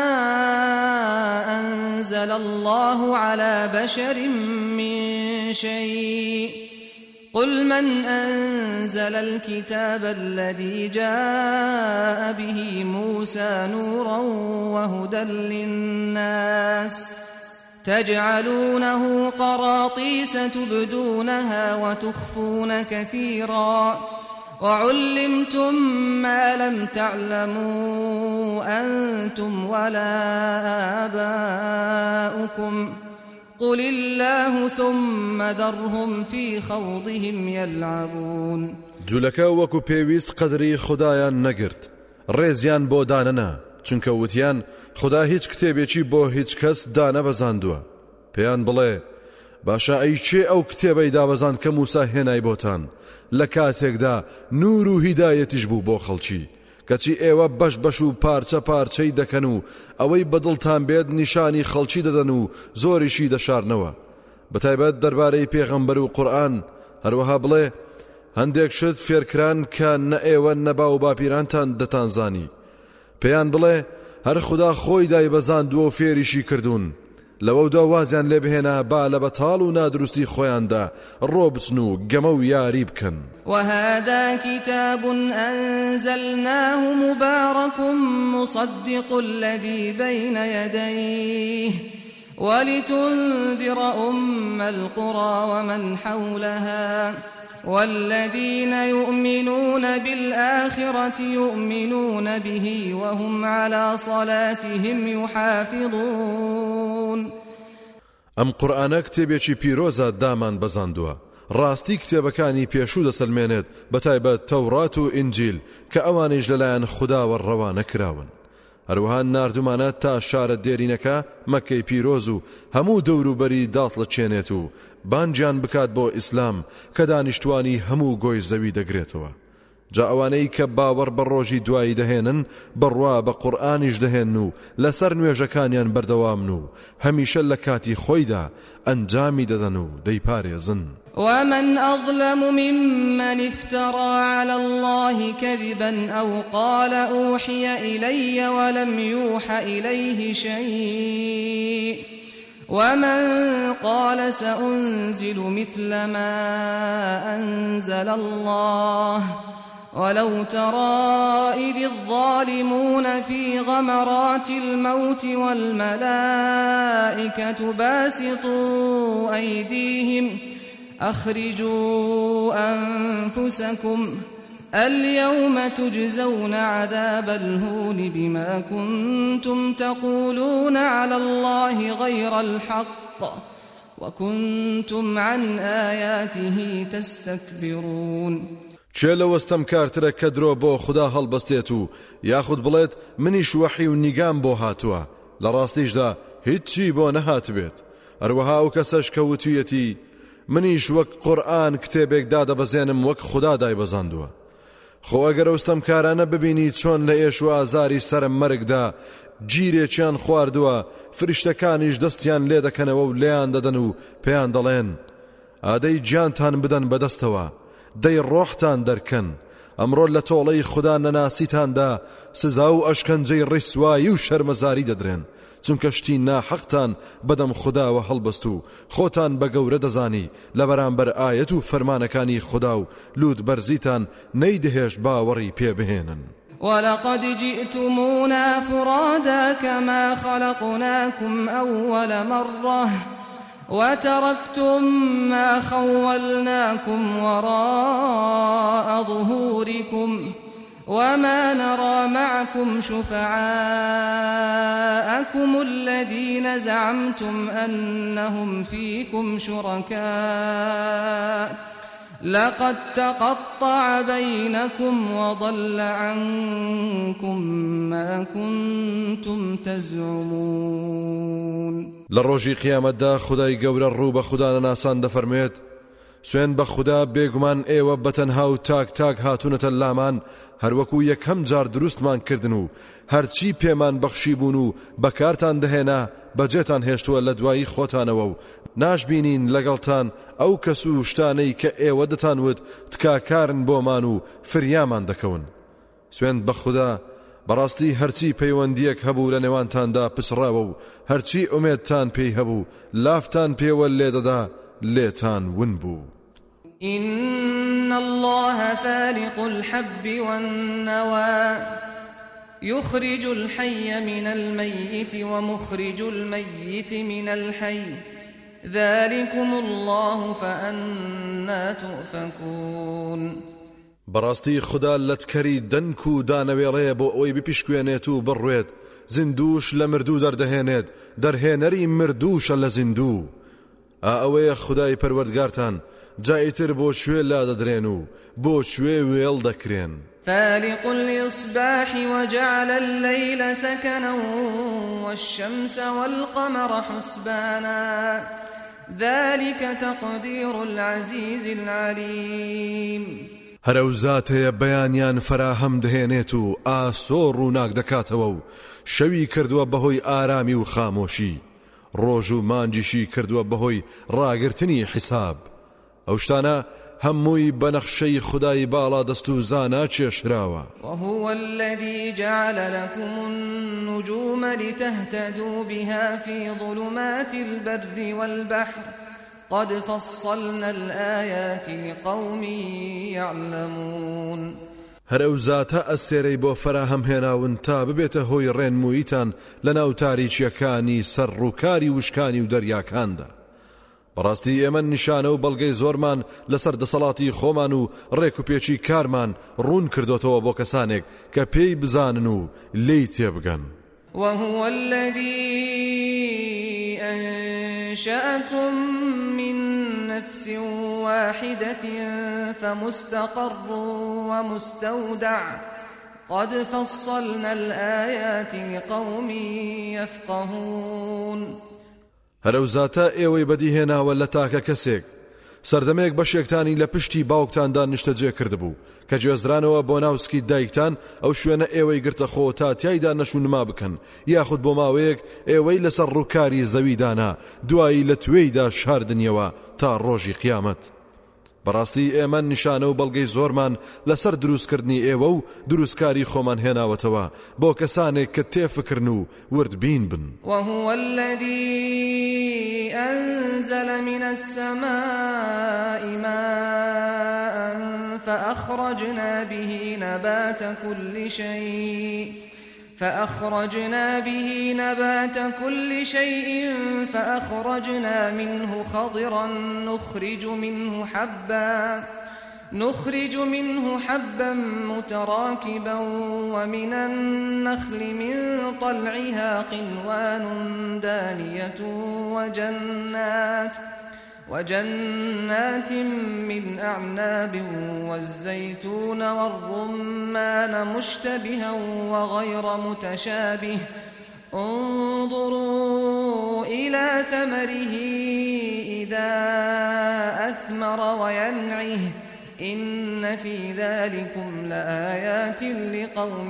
[SPEAKER 2] أنزل الله على بشر من شيء قل من أنزل الكتاب الذي جاء به موسى نورا وهدى للناس تجعلونه قراطيس تبدونها وتخفون كثيرا وعلمتم ما لم تعلموا أنتم ولا آباؤكم قل الله ثم ذرهم في خوضهم يلعبون.
[SPEAKER 3] جولەکە وەکو پێویست قەدری خودایان نەگرت ڕێزیان بۆ دانەنا چونکە وتیان خدا هیچ کتێبێکی بۆ هیچ کەس دانە بەزاندووە. پێیان بڵێ باشە ئەی چێ ئەو کتێبەی دابەزاند کە موسا هێنای بۆتان لە کاتێکدا نور و هیدایەتیش بوو بۆ خەڵکی کەچی ئێوە بەش بەش و پارچە پارچەی دەکەن و ئەوەی بەدڵتان بێت نیشانی خەڵکی دەدەن و زۆریشی دەشارنەوە. بەتایبەت دەربارەی پێغەمبەر و قورئان هەروەها بڵێ هەندێک شت فێرکران کە نە ئێوە نەبا و باپیرانتان دەتانزانی. پێیان بڵێ هەر خوددا خۆی دایبەزاندووە و فێریشی کردوون لەوەدا وازیان لێ بهێنا با لە بەتاڵ و نادروستی خۆیاندا ڕۆ بچن و گەمە و یاری بکەن.
[SPEAKER 2] وهذا كتاب أنزلناه مبارك مصدق الذي بين يديه ولتنذر أم القرى ومن حولها والذين يؤمنون بالآخرة يؤمنون به وهم على صلاتهم يحافظون.
[SPEAKER 3] ئەم قورئانە کتێبێکی پیرۆزە دامان بەزاندووە ڕاستی کتێبەکانی پێشوو دەسەلمێنێت بەتایبەت تەورات و ئینجیل کە ئەوانیش لەلایەن خودداوە ڕەوانە کراون. هەروەها ناردومانە تا شارە دێرینەکە مەکەی پیرۆز و هەموو دەوروبەری داڵەچێنێت و بانجیان بکات بۆ ئیسلام کە دانیشتوانی هەموو گۆی زەوی دەگرێتەوە. جا ئەوانەی کە باوەڕ بە ڕۆژی دوایی دەهێنن بڕوا بە قورئانیش دەهێن و لەسەر نوێژەکانیان بەردەوامن و هەمیشە لە کاتی خۆیدا ئەنجامی دەدەن و دەیپارێزن.
[SPEAKER 2] ومن أظلم ممن افترى على الله كذبا أو قال أوحي إلي ولم يوح إليه شيء ومن قال سأنزل مثل ما أنزل الله ولو ترى إذ الظالمون في غمرات الموت والملائكة باسطوا أيديهم أخرجوا أنفسكم اليوم تجزون عذاب الهون بما كنتم تقولون على الله غير الحق وكنتم عن آياته تستكبرون.
[SPEAKER 3] چێ لە وەستەم کارترە کە درۆ بۆ خوددا هەڵبەستێت و یاخود بڵێت منیش وەحی و نیگام بۆ هاتووە لە ڕاستیشدا هیچی بۆ نەهات بێت. هەروەها ئەو کەسەش کە وتویەتی منیش وەک قورئان کتێبێک دادەبەزێنم وەک خوددا دایبەزاندووە. خۆ ئەگەر ئەوستەم کارانە ببینی چۆن لە ئێش و ئازاری سەرم مەرگدا گیرێکیان خواردووە فریشتەکانیش دەستیان لێ دەکەنەوە و لێیان دەدەن و پێیان دەڵێن ئادەی گیانتان بدەن بەدەستەوە دەی ڕۆحتان دەرکەن ئەمڕۆ لە تۆڵەی خوددا نەناسیتاندا سزا و ئەشکەنجەی ڕیسوایی و شەرمەزاری دەدرێن چونکە شتی ناحەقتان بەدەم خودداوە هەڵبەست و خۆتان بە گەورە دەزانی لە بەرامبەر ئایەت و فەرمانەکانی خوددا و لوت بەرزیتان نەیدەهێش باوەڕی پێ بهێنن.
[SPEAKER 2] ولقد جئتمونا فرادا كما خلقناكم أول مرة وتركتم ما خولناكم وراء ظهوركم وما نرى معكم شفعاءكم الذين زعمتم أنهم فيكم شركاء لقد تقطع بينكم وضل عنكم ما كنتم تزعمون.
[SPEAKER 3] لروجي قيامت دا خدای گەورە ڕوو بە خوددا ناسان دەفەرمێت سوێن بە خوددا بێگومان ئێوە بەتەنها و تاک تاک هاتوونەتە لامان هەروەکو یەکەم جار دروستمان کردن و هەرچی پێمان بەخشی بوون و بەکارتان دەهێنا بەجێتان هێشتووە لە دوایی خۆتانەوە و ناشبینین لەگەڵتان ئەو کەس و شتانەی کە ئێوە دەتانوت تکاکارن بۆمان و فریامان دەکەون. سوێن بە خوددا بەڕاستی هەرچی پەیوەندیەک هەبوو لە نێوانتاندا پسڕاوە و هەرچی ئومێدتان پێی هەبوو لافتان پێوە لێدەدا لێتان ون بوو.
[SPEAKER 2] إن الله فالق الحب والنوى يخرج الحي من الميت ومخرج الميت من الحي ذلكم الله فأنا تؤفكون.
[SPEAKER 3] بەڕاستی خوددا لەتکەری دەنک و دانەوێڵەیە بۆ ئەوەی بپیشکوێنێت و بڕوێت زیندوش لە مردوو دەردەهێنێت دەرهێنەری مردووشە لە زیندوو. ئەوەیە خودای پەروەردگارتان جایتر بۆ شوێ لا دەدرێن و بۆ شوێ وێڵ دەکرێن.
[SPEAKER 2] فالق الإصباح وجعل الليل سكنا والشمس والقمر حسبانا ذلك تقدير العزيز العليم.
[SPEAKER 3] هەرەو زاتەیە بەیانیان فراهەم دەهێنێت و ئاسۆ ڕووناک دەکاتەوە و شەوی کردووە بەهۆی ئارامی و خامۆشی ڕۆژ و مانجیشی کردووە بەهۆی ڕاگرتنی حیساب. ئەو شتانە هەمووی بەنەخشەی خودای باڵا دەست و زانا چێشراوە.
[SPEAKER 2] وهو الذي جعل لكم النجوم لتهتدوا بها في ظلمات البر والبحر قد فصلنا الآيات لقوم يعلمون.
[SPEAKER 3] هەرەو زاتە ئەستێرەی بۆ فراهەم هێناون تا ببێتە هۆی ڕێنموویتان لە ناو تاریچیەکانی سەر ڕووکاری وشکانی و دەریاکاندا. بەڕاستی ئێمە نیشانە و بەڵگەی زۆرمان لەسەر دەسەڵاتی خۆمان و ڕێک و پێچی کارمان ڕوون کردوتەوە بۆ کەسانێک کە پێی بزانن و لێی تێبگەن.
[SPEAKER 2] وهو الذي أنشأكم من نفس واحدة فمستقر ومستودع قد فصلنا الآيات لقوم يفقهون.
[SPEAKER 3] هەرەو زاتە ئێوەی بەدیهێناوە لە تاکە کەسێک سەردەمێک بەشێکتانی لە پشتی باوکتاندا نیشتەجێ کردبوو کە گوێزرانەوە بۆ ناوسکی دایکتان ئەو شوێنە ئێوەی گرتەخۆ تا تیایدا نەشونما بکەن یاخود بۆ ماوەیەک ئێوەی لەسەر ڕووکاری زەویدانا دوایی لە توێیدا شاردنیەوە تا ڕۆژی قیامەت. بەڕاستی ئێمە نیشانە و بەڵگەی زۆرمان لەسەر دروستکردنی ئێوە و دروستکاری خۆمان هێناوەتەوە بۆ کەسانێک کە تێفکرن و وردبین بن.
[SPEAKER 2] وهو الذي أنزل من السماء ماء فأخرجنا به نبات كل شيء فأخرجنا به نبات كل شيء فأخرجنا منه خضرا نخرج منه حبا نخرج منه حبا متراكبا ومن النخل من طلعها قنوان دانية وجنات وجنات من أعناب والزيتون والرمان مشتبها وغير متشابه انظروا إلى ثمره إذا أثمر وينعه إن في ذلكم لآيات لقوم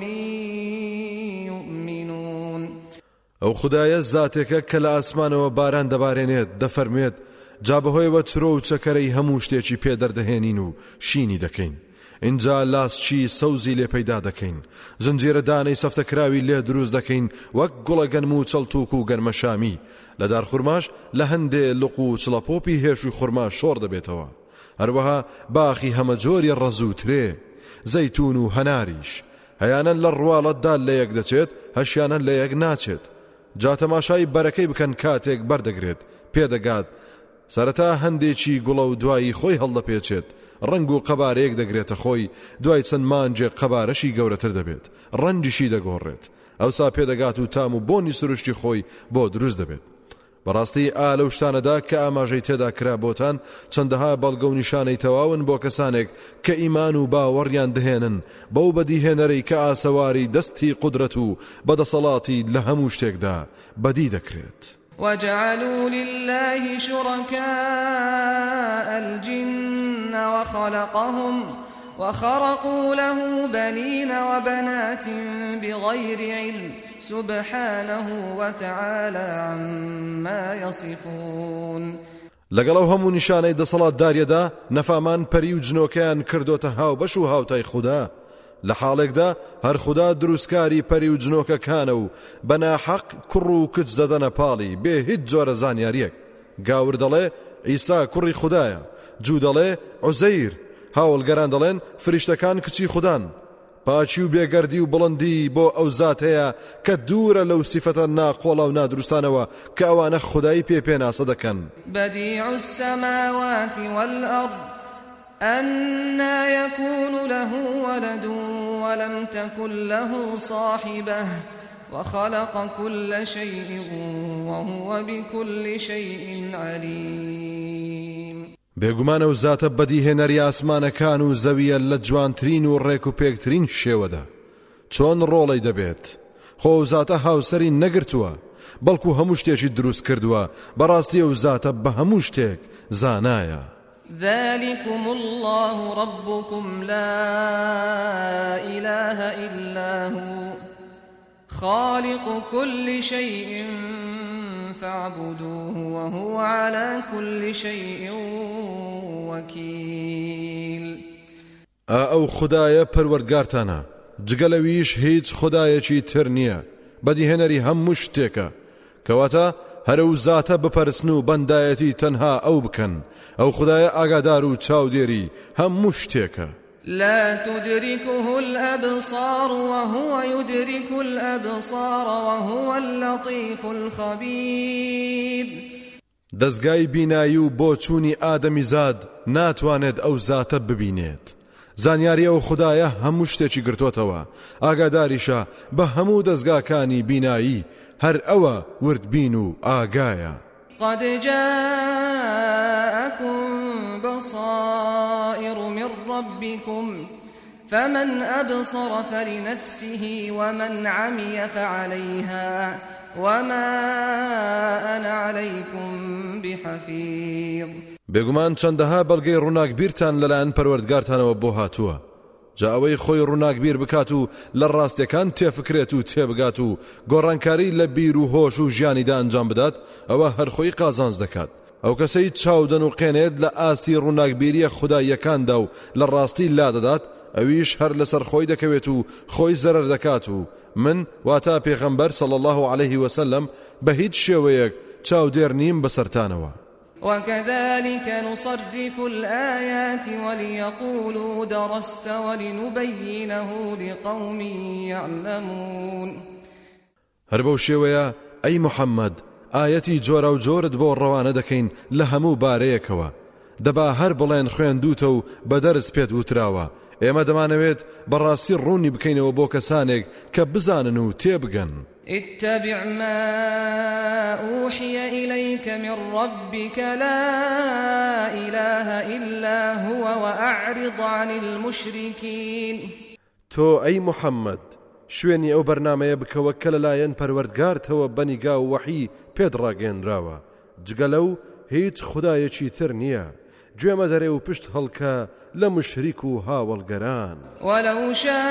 [SPEAKER 2] يؤمنون.
[SPEAKER 3] ئەو خدایە زاتێکە کە لە ئاسمانەوە باران دەبارێنێت دەفەرمێت جا بەهۆیەوە چرۆ و چەکەرەی هەموو شتێکی پێدەردەهێنین و شینی دەکەین. اینجا لاسچی سەوزی لێ پەیدا دەکەین، زنجێرە دانەی سەفتەکراوی لێ دروست دەکەین وەک گوڵە گەنم و چەڵتووک و گەرمەشامی. لە دار خوڕماش لە هەندێ لوق و چڵەپۆپی هێشوی خوڕما شۆڕ دەبێتەوە. هەروەها باخی هەمەجۆری ڕەز و ترێ، زەیتون و هەناریش هەیانەن لە ڕواڵەتدا لە یەک دەچێت هەشیانەن لە یەک ناچێت. جا تەماشای بەرەکەی بکەن کاتێک بەردەگرێت، پێدەگات سەرەتا هەندێکی گوڵە و دوایی خۆی هەڵدەپێچێت، ڕنگ و قەبارەیەک دەگرێتە خۆی، دوای چەند مانجێ قەبارەشی گەورەتر دەبێت، ڕەنجیشی دەگۆڕێت، ئەوسا پێدەگات و تام و بۆنی سروشتی خۆی بۆ دروست دەبێت. بەڕاستی ئا لەو شتانەدا کە ئاماژەی تێدا کرا بۆتان چەندەها بەڵگە و نیشانەی تەواون بۆ کەسانێک کە ئیمان و باوەڕیان دەهێنن بەو بەدیهێنەرەی کە ئاسەواری دەستی قودرەت و بەدەسەڵاتی لە هەموو شتێکدا بەدی دەکرێت.
[SPEAKER 2] وجعلوا لله شركاء الجن وخلقهم وخرقوا له بنين وبنات بغير علم سبحانه وتعالى عما يصفون.
[SPEAKER 3] لەگەڵ هەموو نیشانەی دەسەڵات داریەدا نەفامان پەری و جنۆکەیان کردۆتە هاو بەش و هاوتای خوددا. لە حاڵێکدا هەر خوددا دروستکاری پەری و جنۆکەکانە و بەناحەق کوڕ و کچ دەدەنە پاڵی بێ هیچ جۆرە زانیاریەک. گاور دەڵێ ئیسا کوڕی خوددایە، جوو دەڵێ عوزەیر، هاوڵگەران دەڵێن فریشتەکان کچی خوددان. پاچی و بێگەردی و بڵندی بۆ ئەو زات هەیە کە دوورە لەو سیفەتە ناقۆڵە و نادروستانەوە کە ئەوانە خودایی پێ پێناسە دەکەن.
[SPEAKER 2] بەدیع السەماوات والأرض أنى يكون له ولد ولم تكن له صاحبة وخلق كل شيء وهو بكل شيء عليم.
[SPEAKER 3] بێگومانە و زاتە بەدیهێنەری ئاسمانەکان و زەویە لە جوانترین و ڕێک و پێکترین شێوەدا چۆن ڕۆڵەی دەبێت. خۆ زاتە هاوسەری نەگرتووە بەڵکو هەموو شتێکی دروست کردووە. بەڕاستی ئەو زاتە بە هەموو شتێک زانایە.
[SPEAKER 2] ذلكم الله ربكم لا إله إلا هو خالق كل شيء فاعبدوه وهو على كل شيء وكيل.
[SPEAKER 3] ئەو خودایە پەروەردگارتانە، جگەلەویش هیچ خودایەکی تر نییە، بەدیهێنەری هەموو شتێکە، کەواتە هەرو زاتە بپەرسن و بەندایەتی تەنها ئەو بکەن. ئەو خودایە ئاگادار و چاودێری هەموو شتێکە.
[SPEAKER 2] لا تدركه الأبصار وهو يدرك الأبصار وهو اللطيف الخبير.
[SPEAKER 3] دەستگای بینایی و بۆ چوونی ئادەمیزاد ناتوانێت ئەو زاتە ببینێت. زانیاری ئەو خودایە هەموو شتێکی گرتوتەوە، ئاگاداریشە بە هەموو دەستگاکانی بینایی، هەر ئەوە وردبین و ئاگایە.
[SPEAKER 2] قد جاءكم بصائر من ربكم فمن أبصر فلنفسه ومن عمي فعليها وما أنا عليكم بحفيظ. بێگومان چەندەها بەڵگەی ڕووناکبیرتان لەلایەن پەروەردگارتانەوە بۆ هاتووە، جا ئەوەی خۆی ڕووناکبیر بکات و لە ڕاستیەکان تێفکرێت و تێبگات و گۆڕانکاری لە بیر و هۆش و ژیانیدا ئەنجام بدات، ئەوە هەر خۆی قازانج دەکات. ئەو کەسەی چاودن و قێنێت لە ئاستی ڕووناکبیریە خوداییەکاندا و لە ڕاستی لادەدات، ئەویش هەر لەسەر خۆی دەکەوێت و خۆی زەرەر دەکات و من واتە پێغەمبەر صلی الله عليه وسلم بە هیچ شێوەیەک چاودێر نیم بەسەرتانەوە. وكذلك نصرف الآيات وليقولوا درست ولنبينه لقوم يعلمون.
[SPEAKER 3] هەر بەو شێوەیە ئەی محەممەد ئاەتی جۆرە و جۆرت بۆ ڕەوانە دەکەین لە هەموو بارەیەکەوە دەبا هەر بڵێن خوێندوتە و بە دەرز پێت وتراوە ئێمە دەمانەوێت بەڕاستی ڕوونی بکەینەوە بۆ کەسانێک کە بزانن و تێبگەن.
[SPEAKER 2] اتبع ما أوحي إليك من ربك لا إله إلا هو وأعرض عن المشركين.
[SPEAKER 3] تۆ ئەی محەممەد شوێنی ئەو بەرنامەیە بکەوە کە لەلایەن پەروەردگارتەوە بەنیگا و وەحی پێت ڕاگەێنراوە جگە لەو هیچ خودایەکی تر نییە گوێمە دەرێ و پشت هەڵکە لە مشریک و هاوڵگەران.
[SPEAKER 2] ولو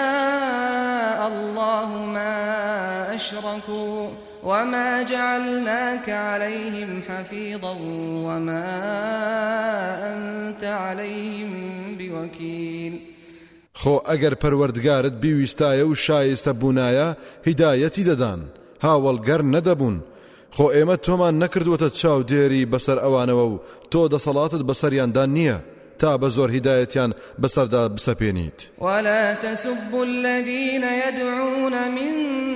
[SPEAKER 2] شاء الله ما أشركوا وما جعلناك عليهم حفيظا وما أنت عليهم بوكيل.
[SPEAKER 3] خۆ ئەگەر پەروەردگارت بیویستایە و شایستە بوونایە هیدایەتی دەدان هاوڵگەر نەدەبوون. خۆ ئێمە تۆمان نەکردووەتە چاودێری بەسەر ئەوانەوە و تۆ دەسەڵاتت بەسەریاندا نییە تا بە زۆر هیدایەتیان بەسەردا بسەپێنیت.
[SPEAKER 2] ولا تسبوا الذين يدعون من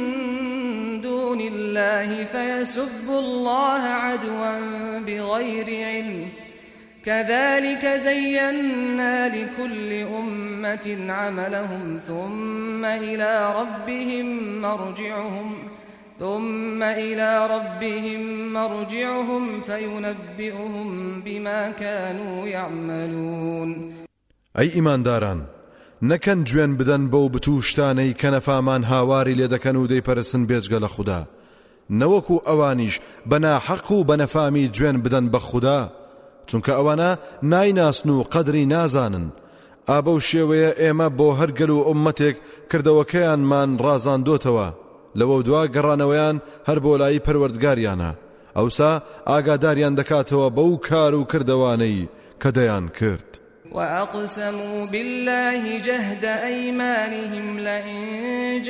[SPEAKER 2] دون الله فيسبوا الله عدوا بغير علم كذلك زينا لكل أمة عملهم ثم إلى ربهم مرجعهم ثم إلى ربهم مرجعهم فينبئهم بما كانوا يعملون.
[SPEAKER 3] أي إيمان داران نەکەن گوێن بدەن بەو بتوشتانەی کە نەفامان هاواری لێ دەکەن و دەیپەرستن بێجگە لە خوددا نەوەکو ئەوانیش بەناحەق و بەنەفامی گوێن بدەن بە خوددا چونکە ئەوانە نایناسن و قەدری نازانن. ئابە و شێوەیە ئێمە بۆ هەرگەل و ئومەتێک کردەوەکەیانمان ڕازاندۆتەوە لەوە دوا گەڕانەوەیان هەر بۆ لای پەروەردگاریانە ئەوسا ئاگاداریان دەکاتەوە بەو کار و کردەوانەی کە دەیان کرد.
[SPEAKER 2] وأقسموا بالله جهد أيمانهم لئن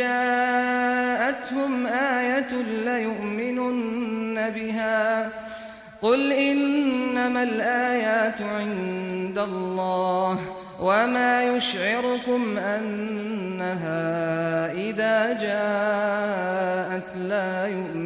[SPEAKER 2] جاءتهم آية ليؤمنن بها قل إنما الآيات عند الله وما يشعركم أنها إذا جاءت لا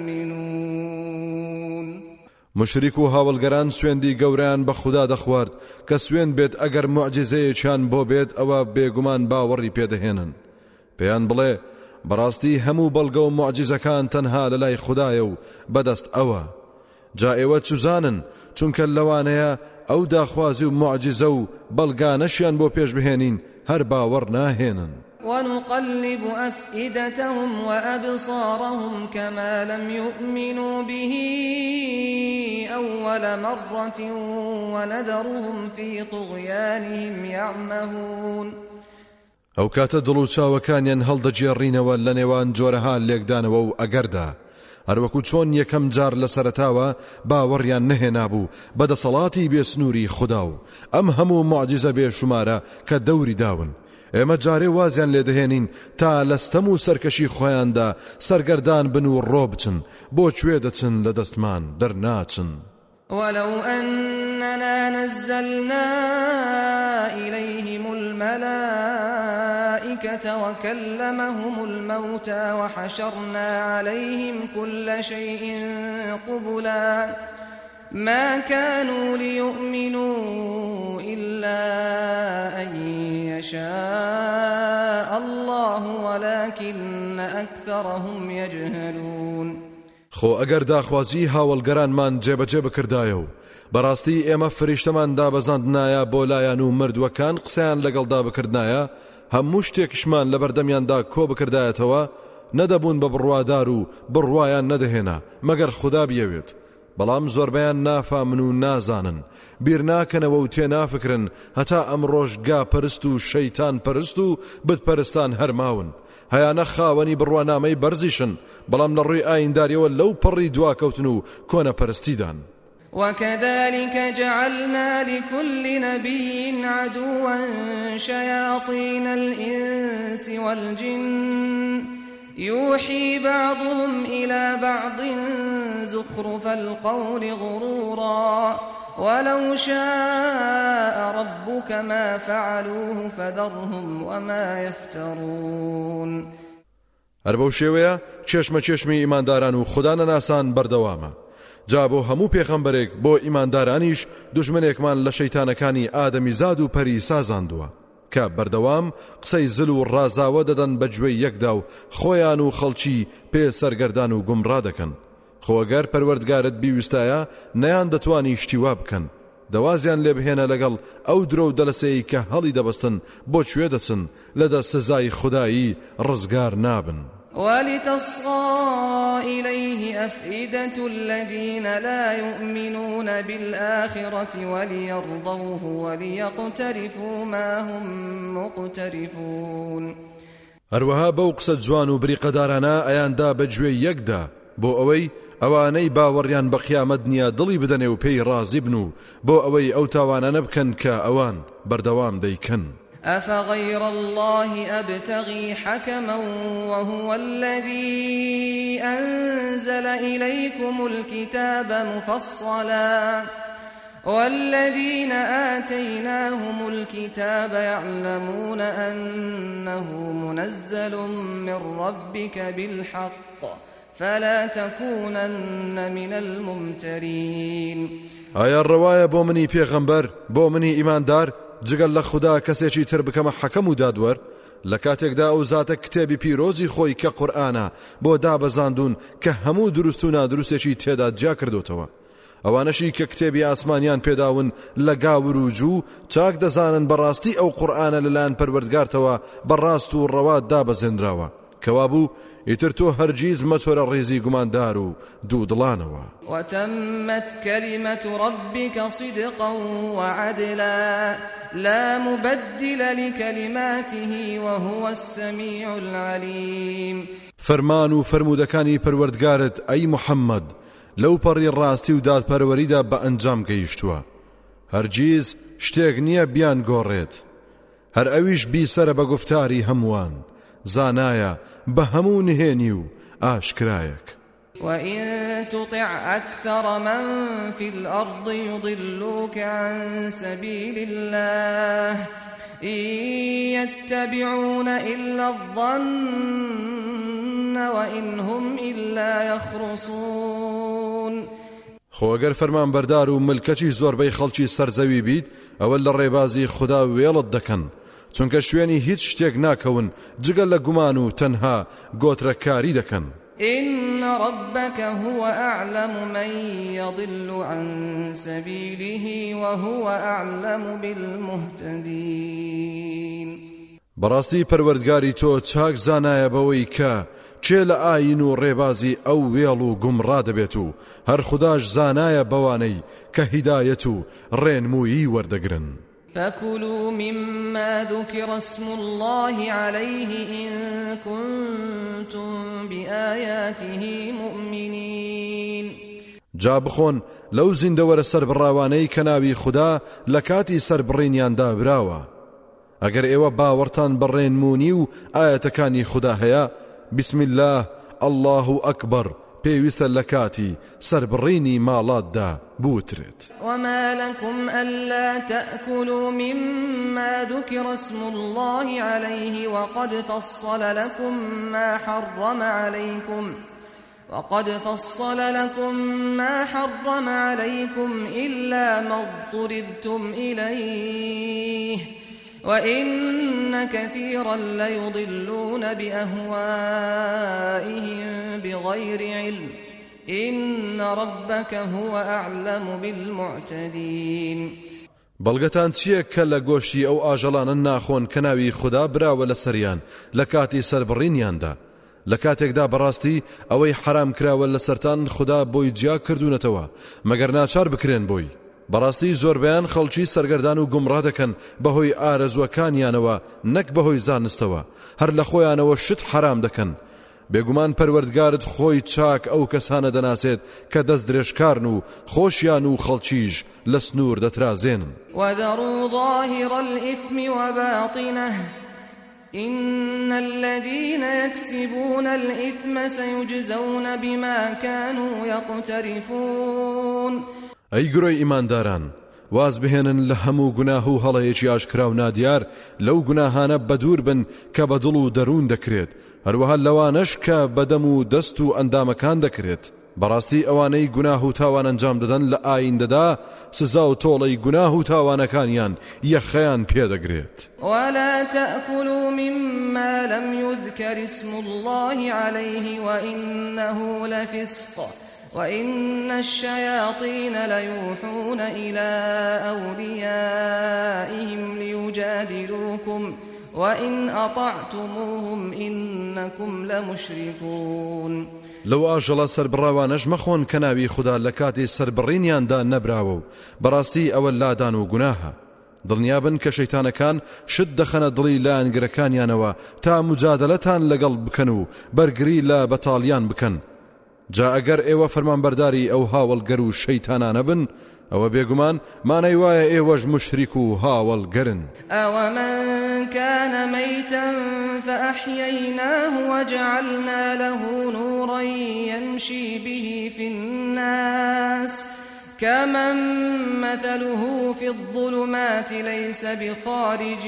[SPEAKER 2] يؤمنون.
[SPEAKER 3] مشریک و هاوڵگەران سوێندی گەورەیان بە خوددا دەخوارد کە سوێن بێت ئەگەر موعجزەیەکیان بۆ بێت ئەوە بێگومان باوەڕی پێدەهێنن. پێیان بڵێ بەڕاستی هەموو بەڵگە و موعجزەکان تەنها لە لای خوددایە و بەدەست ئەوە. جا ئێوە چوزانن چونکە لەوانەیە ئەو داخوازی و معجزە و بەڵگانەشیان بۆ پێش بهێنین هەر باوەڕ ناهێنن.
[SPEAKER 2] ونقلب أفئدتهم وأبصارهم كما لم يؤمنوا به أول مرة وندرهم في طغيانهم يعمهون.
[SPEAKER 3] ئەو کاتە دڵ و چاوەکانیان هەڵدەجێڕینەوە لە نێوان جۆرەها لێکدانەوە و ئەگەردا هەروەکو چۆن یەکەم جار لە سەرەتاوە باوەڕیان نەهێنابوو بەدەسەڵاتی بێسنووری خوددا و ئەم هەموو معجزە بێشمارە کە دەوری داون. ئێمە جارێ وازیان لێدەهێنین تا لەستەم و سەرکەشی خۆیاندا سەرگەردان بن و ڕۆ بچن بۆ کوێ دەچن لە دەستمان دەرناچن.
[SPEAKER 2] ولو أننا نزلنا إليهم الملائكة وكلمهم الموتى وحشرنا عليهم كل شيء قبلا ما كانوا ليؤمنوا إلا أن يشاء الله ولكن أكثرهم يجهلون.
[SPEAKER 3] خۆ ئەگەر داخوازی هاوڵگەرانمان جێبەجێ بکردایە و بەڕاستی ئێمە فریشتەمان دابەزاندنایە بۆ لایەن و مردووەکان قسەیان لەگەڵدا بکردنایە هەموو شتێکشمان لە بەردەمیاندا کۆ بکردایەتەوە نەدەبوون بە بڕوادار و بڕوایان نەدەهێنا مەگەر خوددا بیەوێت. بەڵام زۆربەیان نافامن و نازانن بیر ناکەنەوە و تێ نافکرن هەتا ئەم ڕۆژگا پەرست و شەیتان پەرست و بتپەرستان هەرماون. هەیانە خاوەنی بڕوانامەی بەرزیشن بەڵام لە ڕووی ئاینداریەوە لەو پەڕی دواکەوتن و کۆنە پەرستیدان.
[SPEAKER 2] وكذلك جعلنا لكل نبي عدوا شياطين الإنس والجن يوحي بعضهم إلى بعض زخرف القول غرورا ولو شاء ربك ما فعلوه فذرهم وما يفترون.
[SPEAKER 3] هەر بەو شێوەیە چێشمە چێشمی ئیمانداران و خوددا نەناسان بەردەوامە. جا بۆ هەموو پێغەمبەرێک بۆ ئیماندارانیش دوژمنێکمان لە شەیتانەکانی ئادەمیزاد و پەری سازاندووە کە بەردەوام قسەی زل و ڕازاوە دەدەن بە گوێی یەکدا و خۆیان و خەڵکی پێ سەرگەردان و گومڕا دەکەن. خۆگەر پەروەردگارت بیویستایە نەیان دەتوانی شتیوا بکەن، دەوازیان لێ بهێنە لەگەڵ ئەو درۆ و دەلەسەیە کە هەڵی دەبەستن بۆ کوێ دەچن لەدە سزای خودایی ڕزگار نابن.
[SPEAKER 2] ولتصغى إليه أفئدة الذين لا يؤمنون بالآخرة وليرضوه وليقترفوا ما هم مقترفون.
[SPEAKER 3] هەروەها بەو قسە جوان و بریقەدارانە ئەیاندا بەگوێی یەکدا بۆ ئەوەی ئەوانەی باوەڕیان بە قیامەت نییە دڵی بدەنێ و پێی ڕازی بن و بۆ ئەوەی ئەو تاوانانە بکەن کە ئەوان بەردەوام دەیکەن.
[SPEAKER 2] أفغير الله أبتغي حكما وهو الذي أنزل إليكم الكتاب مفصلا والذين آتيناهم الكتاب يعلمون أنه منزل من ربك بالحق فلا تكونن من الممترين.
[SPEAKER 3] آیا ڕەوایە بۆ منی پێغەمبەر بۆ منی ئیماندار جگەل لە خوددا کەسێکی تر بکەمە حەکەم و دادوەر لە کاتێکدا ئەو زاتە کتێبی پیرۆزی خۆی کە قورئانە بۆ دابەزاندون کە هەموو دروست و نادروستێکی تێدا جیا کردوتەوە، ئەوانەشی کە کتێبی ئاسمانیان پێداون لە گاور و جوو چاک دەزانن بەڕاستی ئەو قورئانە لەلایەن پەروەردگارتەوە بەڕاست و ڕەوات دابەزێنراوە کەوابوو ئیتر تۆ هەرگیز مەچۆرە ڕێزی گوماندار و دوو دڵانەوە.
[SPEAKER 2] وتمت كلمة ربك صدقا وعدلا لا مبدل لكلماته وهو السميع العليم.
[SPEAKER 3] فەرمان و فەرموودەکانی پەروەردگارت ئەی محەممەد لەو پەڕی ڕاستی و دادپەروەریدا بە ئەنجام گەیشتووە، هەرگیز شتێک نییە بیان گۆڕێت، هەر ئەویش بیسەرە بە گفتاری هەمووان، زانایە بە هەموو نهێنی و ئاشکرایەک.
[SPEAKER 2] وإن تطع أكثر من في الأرض يضلوك عن سبيل الله إن يتبعون إلا الظن وإن هم إلا يخرصون.
[SPEAKER 3] خۆ ئەگەر فەرمان بەردار و ملکەچی زۆربەی خەڵکی سەرزەوی بیت ئەوە لە ڕێبازی خوددا وێڵت دەکەن، چونکە شوێنی هیچ شتێک ناکەون جگەل لە گومان و تەنها گۆترەکاری دەکەن.
[SPEAKER 2] إن ربك هو أعلم من يضل عن سبيله وهو أعلم بالمهتدين.
[SPEAKER 3] بەڕاستی پەروەردگاری تۆ چاک زانایە بەوەی کە چێ لە ئاین و ڕێبازی ئەو وێڵ و گومڕا دەبێت و هەر خودداش زانایە بەوانەی کە هیدایەت و ڕێنموویی وەردەگرن.
[SPEAKER 2] فكلوا مما ذكر اسم الله عليه إن كنتم بآياته مؤمنين.
[SPEAKER 3] جا بخۆن لەو زیندەوەرە سەربڕاوانەی کە ناوی خوددا لە کاتی سەربڕینیاندا براوە، ئەگەر ئێوە باوەڕتان بەڕێنموونی و ئاەتەکانی خوددا هەیە بسم الله الله ئەکبەر پێویستە لە کاتی سەربڕینی ماڵاتدا بوترێت.
[SPEAKER 2] وما لكم ألا تأكلوا مما ذكر اسم الله عليه وقد فصل لكم ما حرم عليكم وقد فصل لكم ما حرم عليكم إلا ما اضطررتم إليه وإن كثيرا ليضلون بأهوائهم بغير علم إن ربك هو أعلم بالمعتدين.
[SPEAKER 3] بەڵگەتان چییە کە لە گۆشتی ئەو ئاژەڵانە ناخۆن کە ناوی خوددا براوە لە سەریان لە کاتی سەربڕینیاندا، لە کاتێکدا بەڕاستی ئەوەی حرام کراوە لە سەرتان خوددا بۆی جیا کردوونەتەوە مەگەر ناچار بکرێن بۆی. بەڕاستی زۆربیان خەڵکی سەرگەردان و گومڕا دەکەن بەهۆی ئارەزوەکانیانەوە نەک بەهۆی زانستەوە، هەر لە خۆیانەوە شت حرام دەکەن. بێگومان پەروەردگارت خۆی چاک ئەو کەسانە دەناسێت کە دەست درێژکارن و خۆشیان و خەڵکیش لە سنوور دەترازێنن.
[SPEAKER 2] وذروا ظاهر الإثم وباطنه إن الذين يكسبون الإثم سيجزون بما كانوا يقترفون.
[SPEAKER 3] ئەی گرۆی ئیمانداران واز بهێنن لە هەموو گوناه و هەڵەیەکی ئاشکرا و نادیار لەو گوناهانە بەدوور بن کە بە دڵ و دەروون دەکرێت هەروەها لەوانەش کە بەدەم و دەست و ئەندامەکان دەکرێت بەڕاستی ئەوانەی گوناه و تاوان ئەنجام دەدەن لە ئایندەدا سزا و تۆڵەی گوناه و تاوانەکانیان یەخەیان پێدەگرێت
[SPEAKER 2] ولا تأكلوا مما لم يذكر اسم الله عليه وإنه لفسق وإن الشياطين ليوحون إلى أوليائهم ليجادلوكم وإن أطعتموهم إنكم لمشركون
[SPEAKER 3] لو ئاژەڵە سەربڕاوانەش مەخۆن کە ناوی خوددا لە کاتی سەربڕینیاندا نەبراوە و بەڕاستی ئەوە لادان و گوناهە دڵنیابن کە شەیتانەکان شت دەخەنە دڵی لایەنگرەکانیانەوە تا مجادلەتان لەگەڵ بکەن و بەرگری لە بەتاڵیان بکەن جا ئەگەر ئێوە فەرمانبەرداری ئەو هاوڵگەر و شەیتانانە بن ئەوە بێگومان مانای وایە ئێوەش مشریک و هاوڵگەرن
[SPEAKER 2] ئەوەمن كان ميتا فأحييناه وجعلنا له نورا يمشي به في الناس كمن مثله في الظلمات ليس بخارج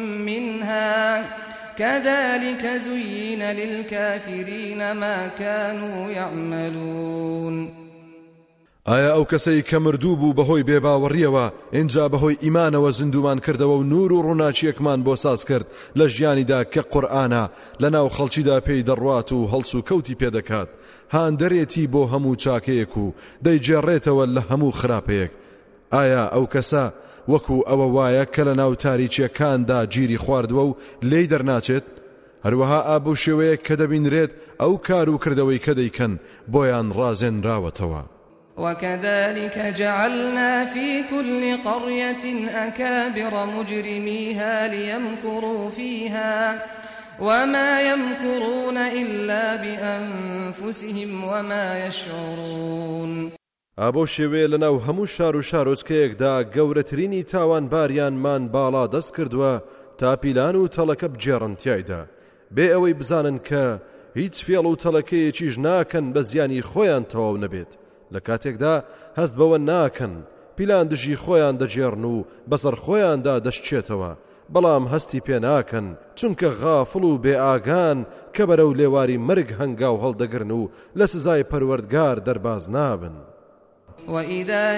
[SPEAKER 2] منها كذلك زين للكافرين ما كانوا يعملون
[SPEAKER 3] ئایا ئەو کەسەی کە مردوو بوو بەهۆی بێباوەڕیەوە ئینجا بەهۆی ئیمانەوە زیندومان کردەوە و نور و ڕووناچیەکمان بۆ ساز کرد لە ژیانیدا کە قورئانە لەناو خەڵکیدا پێی دەڕوات و هەڵس و کەوتی پێدەکات هان دەرێتی بۆ هەموو چاکەیەک و دەیجێڕێتەوە لە هەموو خراپەیەک ئایا ئەو کەسە وەکو ئەوە وایە کە لە ناو تاریچیەکاندا گیری خواردووە و لێی دەرناچێت هەروەها ئابوو شێوەیەک کە دەبینرێت ئەو کار و کردەوەی کە دەیکەن بۆیان ڕازێنراوەتەوە
[SPEAKER 2] وكذلك جعلنا في كل قرية أكابر مجرميها ليمكروا فيها وما يمكرون إلا بأنفسهم وما يشعرون
[SPEAKER 3] ئابۆ شێوەیە لەناو هەموو شار و شارۆچکەیەکدا گەورەترینی تاوان باریانمان باڵا دەست کردووە تا پیلان و تەڵەکە بجێڕن تیایدا بێ ئەوەی بزانن کە هیچ فێڵ و تەڵەکەیەکیش ناکەن بە زیانی خۆیان تەواو نەبێت لە کاتێکدا هەست بەوە ناکەن پیلان دژی خۆیان دەجێڕن و بەسەر خۆیاندا دەشتێتەوە بەڵام هەستی پێ ناکەن چونکە غافڵ و بێ ئاگان کە بەرەو لێواری مرگ هەنگاو هەڵدەگرن و لە سزای پەروەردگار دەرباز نابن
[SPEAKER 2] وإذا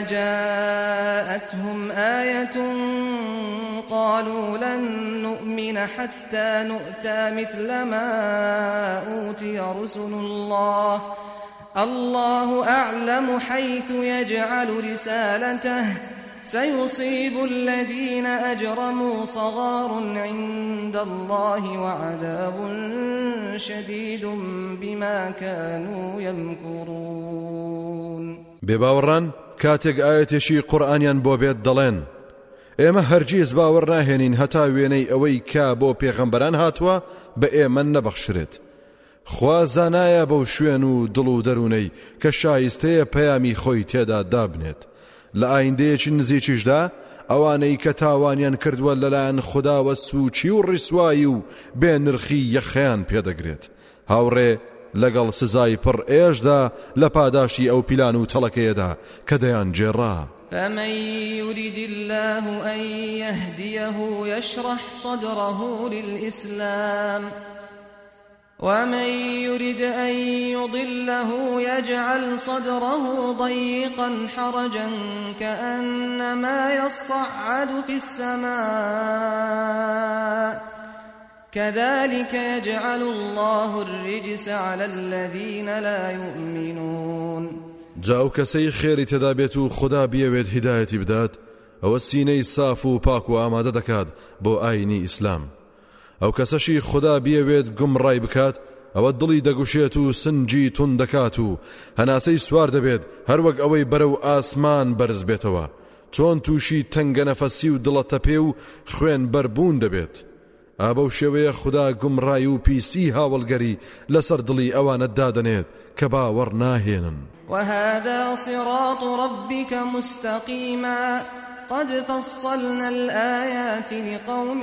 [SPEAKER 2] جاءتهم آية قالوا لن نؤمن حتى نؤتى مثل ما أوتي رسل الله الله أعلم حيث يجعل رسالته سيصيب الذين أجرموا صغار عند الله وعذاب شديد بما كانوا يمكرون
[SPEAKER 3] بێباوەڕان کاتێک ئاەتێکی قورئانیان بۆ بێت دەڵێن ئێمە هەرگیز باوەڕ ناهێنین هەتا وێنەی ئەوەی کا بۆ پێغەمبەران هاتووە بە ئێمە نەبەخشرێت خوا زانایە بەو شوێن و دڵ و دەروونەی کە شایستەیە پەیامی خۆی تێدا دابنێت لە ئایندەیەکی نزیکیشدا ئەوانەی کە تاوانیان کردووە لەلایەن خودداوە سوچی و ڕیسوایی و بێ نرخی یەخەیان پێدەگرێت هاوڕێ لەگەڵ سزای پڕ ئێشدا لە پاداشی ئەو پیلان و تەڵەکەیەدا کە دەیان جێڕا
[SPEAKER 2] فمن يرد الله أن يهديه يشرح صدره للإسلام ومن يرد أن يضله يجعل صدره ضيقا حرجا كأنما يصعد في السماء كذلك يجعل الله الرجس على الذين لا يؤمنون
[SPEAKER 3] جاو کەسەی خێری تێدا بێت و خوددا بیەوێت هیدایەتی بدات ئەوە سینەی صاف و پاک و ئامادە دەکات بۆ ئاینی ئیسلام ئەو کەسەشی خوددا بیەوێت گومڕای بکات ئەوە دڵی دەگوشێت و سنجی تون دەکات و هەناسەی سوار دەبێت هەروەک ئەوەی بەرەو ئاسمان بەرز بێتەوە چۆن تووشی تەنگە نەفەسی و دڵەتە پێ و خوێن بەربوون دەبێت ئابە شێوەیە خوددا گومڕای و پیسی هاوڵگەری لەسەر دڵی ئەوانە دادەنێت کە باوەڕ ناهێنن
[SPEAKER 2] وهذا صراط ربك مستقيما قد فصلنا الآيات لقوم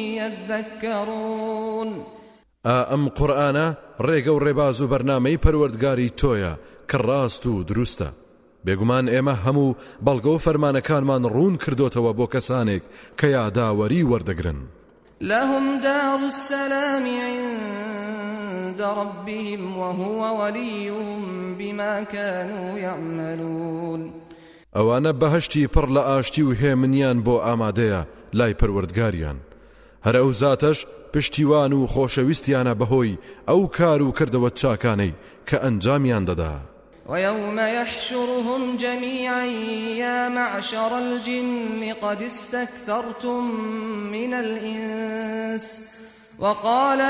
[SPEAKER 2] يذكرون
[SPEAKER 3] ئەم قورئانە ڕێگە و ڕێباز و بەرنامەی پەروەردگاری تۆیە کە ڕاست و دروستە بێگومان ئێمە هەموو بەڵگە و فەرمانەکانمان ڕوون کردوتەوە بۆ کەسانێک کە یاداوەری وەردەگرن.
[SPEAKER 2] لهم دار السلام عند ربهم وهو وليهم بما كانوا يعملون.
[SPEAKER 3] ئەوانە بەهەشتی پڕ لە ئاشتی و هێمنیان بۆ ئامادەیە لای پەروەردگاریان. هەر ئەو زاتەش پشتیوان و خۆشەویستیانە بەهۆی ئەو کار و کردەوە چاکانەی کە ئەنجامیان دەدا.
[SPEAKER 2] ويوم يحشرهم جميعا يا معشر الجن قد استكثرتم من الإنس وقال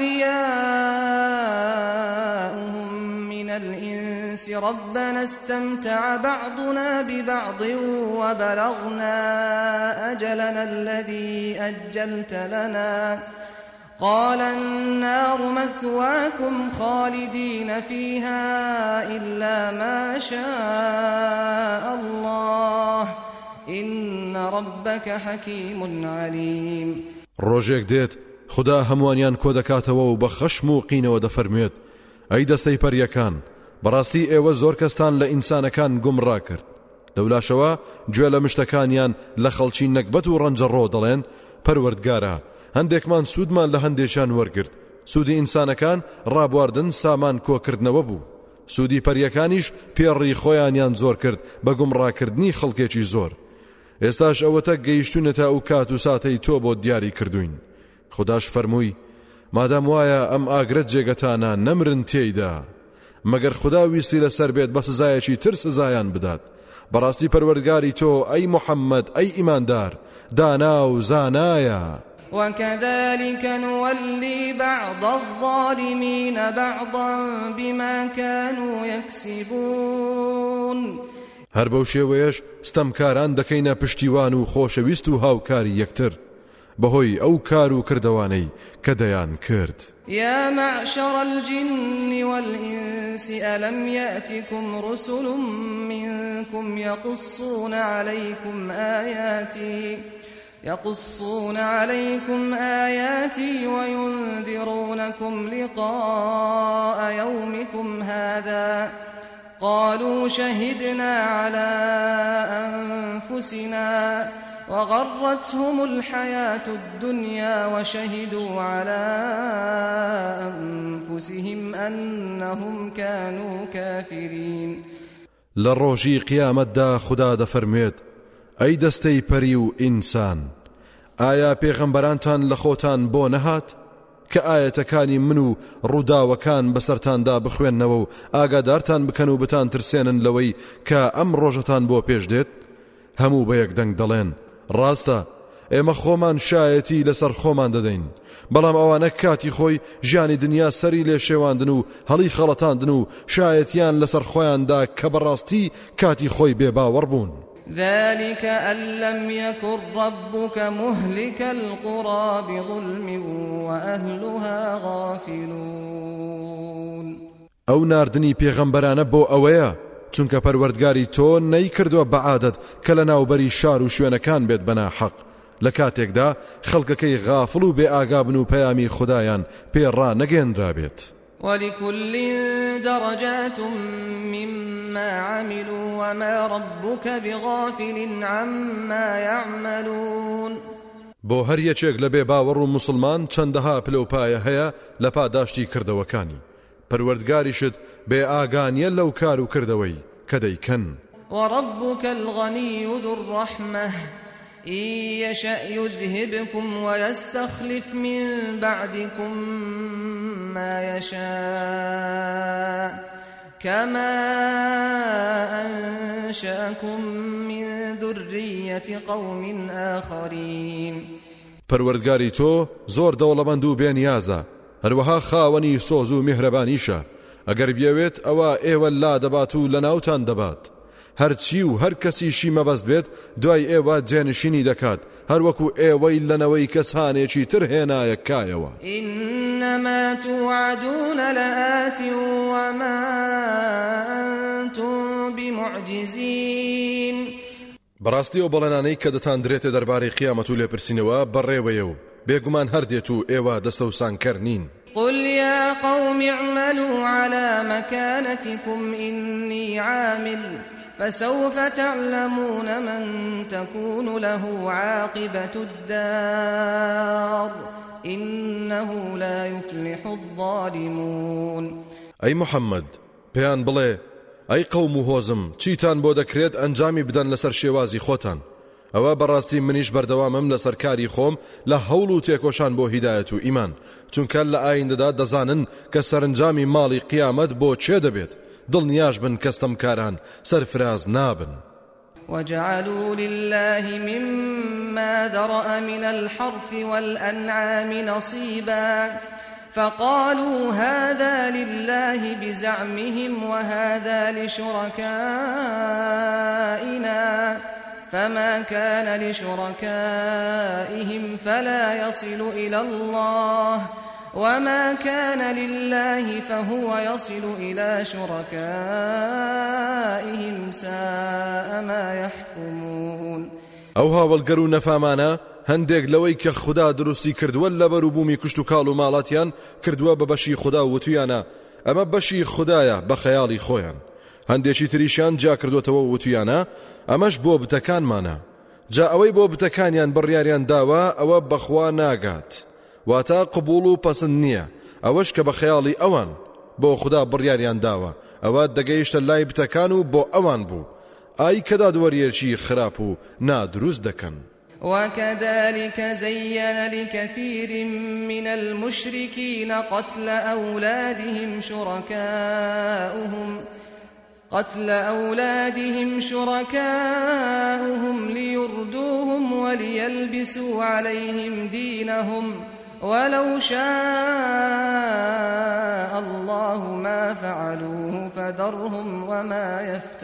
[SPEAKER 2] أولياؤهم من الإنس ربنا استمتع بعضنا ببعض وبلغنا أجلنا الذي أجلت لنا قال النار مثواكم خالدين فيها إلا ما شاء الله إن ربك حكيم عليم.
[SPEAKER 3] ڕۆژێک دێت خدا هەمووانیان کۆ دەکاتەوە و بە خەشم و قینەوە دەفەرموێت ئەی دەستەی پەریەکان بەڕاستی ئێوە زۆر کەستان لە ئینسانەکان گومڕا کرد. دەولاشەوە گوێ لە مشتەکانیان لە خەڵکی نەکبەت و ڕەنجەڕۆ دەڵێن پەروەردگارە هەندێکمان سوودمان لە هەندێکیان وەرگرت. سوودی ئینسانەکان ڕابواردن سامان کۆکردنەوە بوو. سوودی پەریەکانیش پێڕی خۆیانیان زۆر کرد بە گومڕاکردنی خەڵکێکی زۆر. ئێستاش ئەوەتە گەیشتونەتە ئەو کات و ساتەی تۆ بۆ دیاری کردوین. خداش فەرمووی مادام وایە ئەم ئاگرەت جێگەتانە نەمرن تێیدا مەگەر خدا ویستی لەسەر بێت بە سزایەکی تر سزایان بدات. بەڕاستی پەروەردگاری تۆ ئەی محەممەد ئەی ئیماندار دانا و زانایە.
[SPEAKER 2] وكذلك نولي بعض الظالمين بعضا بما كانوا يكسبون.
[SPEAKER 3] هەر بەو شێوەیەش ستەمکاران دەکەینە پشتیوان و خۆشەویست و هاوکاری یەکتر بەهۆی ئەو کار و کردەوانەی کە دەیان کرد.
[SPEAKER 2] يا معشر الجن والإنس ألم يأتكم رسل منكم يقصون عليكم آياتي يقصون عليكم آياتي وينذرونكم لقاء يومكم هذا قالوا شهدنا على أنفسنا وغرتهم الحياة الدنيا وشهدوا على أنفسهم أنهم كانوا كافرين.
[SPEAKER 3] لروجي قيامت دا خدا دا فرميت أي دستي بريو إنسان آيا پیغمبرانتان لخوتان بو نهات كآيتكاني منو رودا وكان بسرتان دا بخوين نوو آقادارتان بكنو بتان ترسينن لوي كأم روجتان بو پیش ديت همو بيك دنگ دلين راستا ئێمە خۆمان شایەتی لەسەر خۆمان دەدەین بەڵام ئەوانە کاتی خۆی ژیانی دنیا سەری لێ شێواندن و هەڵی خەڵەتاندن و شایەتیان لەسەر خۆیاندا کە بەڕاستی کاتی خۆی بێباوەڕ بوون.
[SPEAKER 2] ذلك أن لم يكن ربك مهلك القرى بظلم وأهلها غافلون.
[SPEAKER 3] ئەو ناردنی پێغەمبەرانە بۆ ئەوەیە چونکە پەروەردگاری تۆ نەیکردووە بەعادەت کە لە ناوبەری شار و شوێنەکان بێت بەناحەق لە کاتێکدا خەڵکەکەی غافڵ و بێ ئاگابن و پەیامی خودایان پێڕا نەگەێنرابێت.
[SPEAKER 2] ولكل درجات مما عملوا وما ربك بغافل عما يعملون.
[SPEAKER 3] بۆ هەر یەکێک لە بێ باوەڕ و موسڵمان چەندەها پلەپایە هەیە لە پاداشتی کردەوەکانی پەروەردگاریشت بێ ئاگانیە لەو کار و کردەوەی کە دەیکەن.
[SPEAKER 2] وربك الغني ذو الرحمة إن يشأ يذهبكم ويستخلف من بعدكم ما يشاء كما أنشأكم من ذرية قوم آخرين.
[SPEAKER 3] پەروەردگاری تۆ زۆر دەوڵەمەند و بێنیازە هەروەها خاوەنی سۆز و میهرەبانیشە ئەگەر بیەوێت ئەوە ئێوە لا دەبات و لە ناوتان دەبات هەرچی و هەر کەسیشی مەبەست بێت دوای ئێوە جێنشینی دەکات هەروەکو ئێوەی لەنەوەی کەسانێکی تر هێنایە کایەوە.
[SPEAKER 2] إنما توعدون لآت وما أنتم بمعجزين.
[SPEAKER 3] بەڕاستی ئەو بەڵێنانەی کە دەتاندرێتە دەربارەی قیامەت و لێپرسینەوە بەڕێوەیە و بێگومان هەردێت و ئێوە دەستە و سانکەر نین.
[SPEAKER 2] قل يا قوم اعملوا على مكانتكم إني عامل فسوف تعلمون من تكون له عاقبة الدار إنه لا يفلح الظالمون.
[SPEAKER 3] أي محمد بيان بڵێ ئەی قەوم و هۆزم چیتان بۆ دەکرێت ئەنجامی بدەن لەسەر شێوازی خۆتان ئەوە بەڕاستی منیش بەردەوامم لەسەر کاری خۆم لە هەوڵ و تێکۆشان بۆ هیدایەت و ئیمان چونکە لە ئایندەدا دەزانن کە سەرنجامی ماڵی قیامەت بۆ چێ دەبێت دڵنیاش بن کەستەمکاران سەرفراز نابن.
[SPEAKER 2] وجعلوا لله مما ذرأ من الحرث والأنعام نصيبا فقالوا هذا لله بزعمهم وهذا لشركائنا فما كان لشركائهم فلا يصل إلى الله وما كان لله فهو يصل إلى شركائهم ساء ما يحكمون.
[SPEAKER 3] ئەو هاوڵگەر و نەفامانە هەندێک لەوەی کە خوددا دروستی کردووە لە بەروبوومی کوشت و کاڵ و ماڵاتیان کردووە بە بەشی خوددا و وتویانە ئەمە بەشی خوددایە بە خەیاڵی خۆیان هەندێکی تریشیان جا کردوتەوە و وتویانە ئەمەش بۆ بتەکانمانە جا ئەوەی بۆ بتەکانیان بڕیاریان داوە ئەوە بەخوا ناگات واتە قبول و پەسند نییە ئەوەش کە بە خەیاڵی ئەوان بۆ خوددا بڕیاریان داوە ئەوە دەگەیشتە لای بتەکان و بۆ ئەوان بوو ئای کە دادوەریەکی خراپ و نادروست دەکەن.
[SPEAKER 2] وكذلك زين لكثير من المشركين قتل أولادهم شركاؤهم قتل أولادهم شركاؤهم ليردوهم وليلبسوا عليهم دينهم ولو شاء الله ما فعلوه فذرهم وما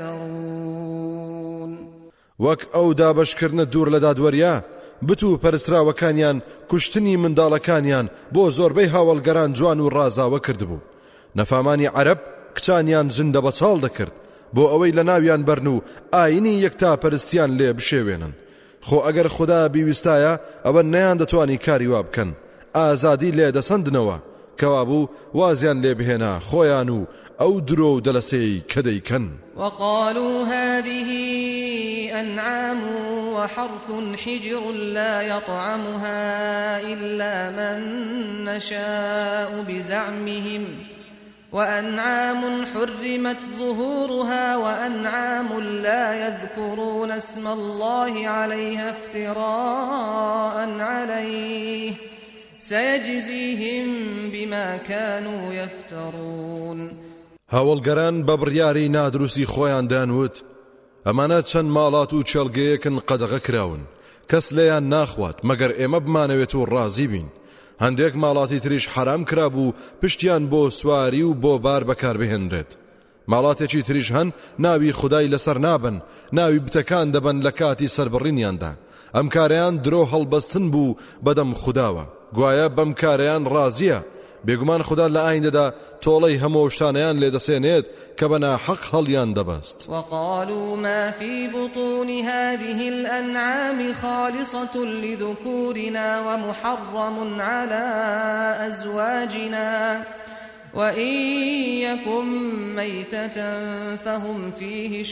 [SPEAKER 2] يفترون.
[SPEAKER 3] وەک ئەو دابەشکردنە دوور لە دادوەریە بتو پەرستراوەکانیان کوشتنی منداڵەکانیان بۆ زۆربەی هاوڵگەران جوان و ڕازاوە کردبوو نەفامانی عەرەب کچانیان زندە بەچاڵ دەکرد بۆ ئەوەی لە ناویان بەرن و ئاینی یەکتا پەرستیان لێ بشێوێنن خۆ ئەگەر خوددا بیویستایە ئەوە نەیان دەتوانی کاری وا بکەن ئازادی لێ دەسەندنەوە کەوا بوو وازیان لێ بهێنا خۆیان و ئەو درۆ و دەلەسەی کە دەیکەن.
[SPEAKER 2] وقالوا هذه أنعام وحرث حجر لا يطعمها إلا من نشاء بزعمهم وأنعام حرمت ظهورها وأنعام لا يذكرون اسم الله عليها افتراء عليه سيجزيهم بما كانوا يفترون.
[SPEAKER 3] هاوڵگەران بە بڕیاری نادروستی خۆیان دانوت ئەمانە چەند ماڵات و چێڵگەیەکن قەدەغە کراون کەس لێیان ناخوات مەگەر ئێمە بمانەوێت و ڕازی بین هەندێک ماڵاتی تریش حرام کرابوو پشتیان بۆ سواری و بۆ بار بەکار بهێنرێت ماڵاتێکی تریش هەن ناوی خودای لەسەر نابن ناوی بتەکان دەبن لە کاتی سەربڕینیاندا ئەم کارەیان درۆ هەڵبەستن بوو بەدەم خودداوە گوایە بەم کارەیان ڕازیە بێگومان خوددا لە ئایندەدا تۆڵەی هەموو شتانەیان لێدەسێنێت کە بە ناحەق هەڵیان دەبەست.
[SPEAKER 2] وقالوا ما في بطون هذه الأنعام خالصة لذكورنا ومحرم على أزواجنا وإن يكن ميتة فهم فيه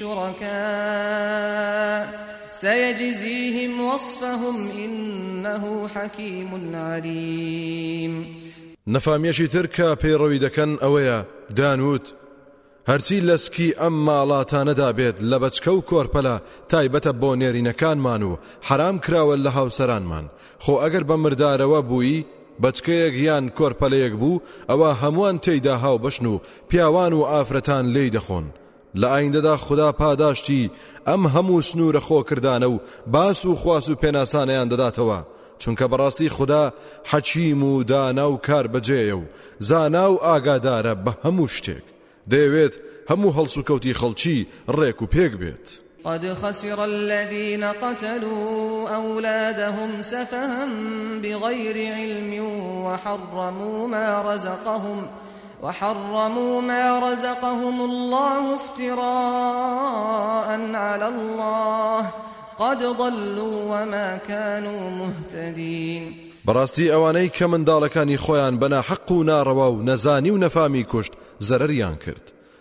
[SPEAKER 2] شركاء سيجزيهم وصفهم إنه حكيم عليم.
[SPEAKER 3] نەفامیەشی تر کە پەیڕەوی دەکەن ئەوەیە دانوت هەرچی لەسکی ئەم ماڵاتانەدا بێت لە بەچکە و کۆرپەلە تایبەتە بۆ نێرینەکانمان و حرام کراوە لە هاوسەرانمان خۆ ئەگەر بە مردارەوە بووی بەچکەیەک یان کۆرپەلەیەک بوو ئەوە هەمووان تێیدا هاو بەشن و پیاوان و ئافرەتان لێی دەخۆن لە ئایندەدا خوددا پاداشتی ئەم هەموو سنوورە خۆکردانە و باس و خواس و پێناسانەیان دەداتەوە چونکە بەڕاستی خوددا حەکیم و دانا و کار بەجێیە و زانا و ئاگادارە بە هەموو شتێک دەیەوێت هەموو هەڵس و کەوتی خەڵکی ڕێک و پێک بێت.
[SPEAKER 2] قد خسر الذين قتلوا أولادهم سفها بغير علم وحرموا ما رزقهم وحرموا ما رزقهم الله افتراء على الله قد ضلوا وما كانوا مهتدين.
[SPEAKER 3] بەڕاستی ئەوانەی کە منداڵەکانی خۆیان بەنا حەق و ناڕەوا و نەزانی و نەفامی کوشت زەرەریان کرد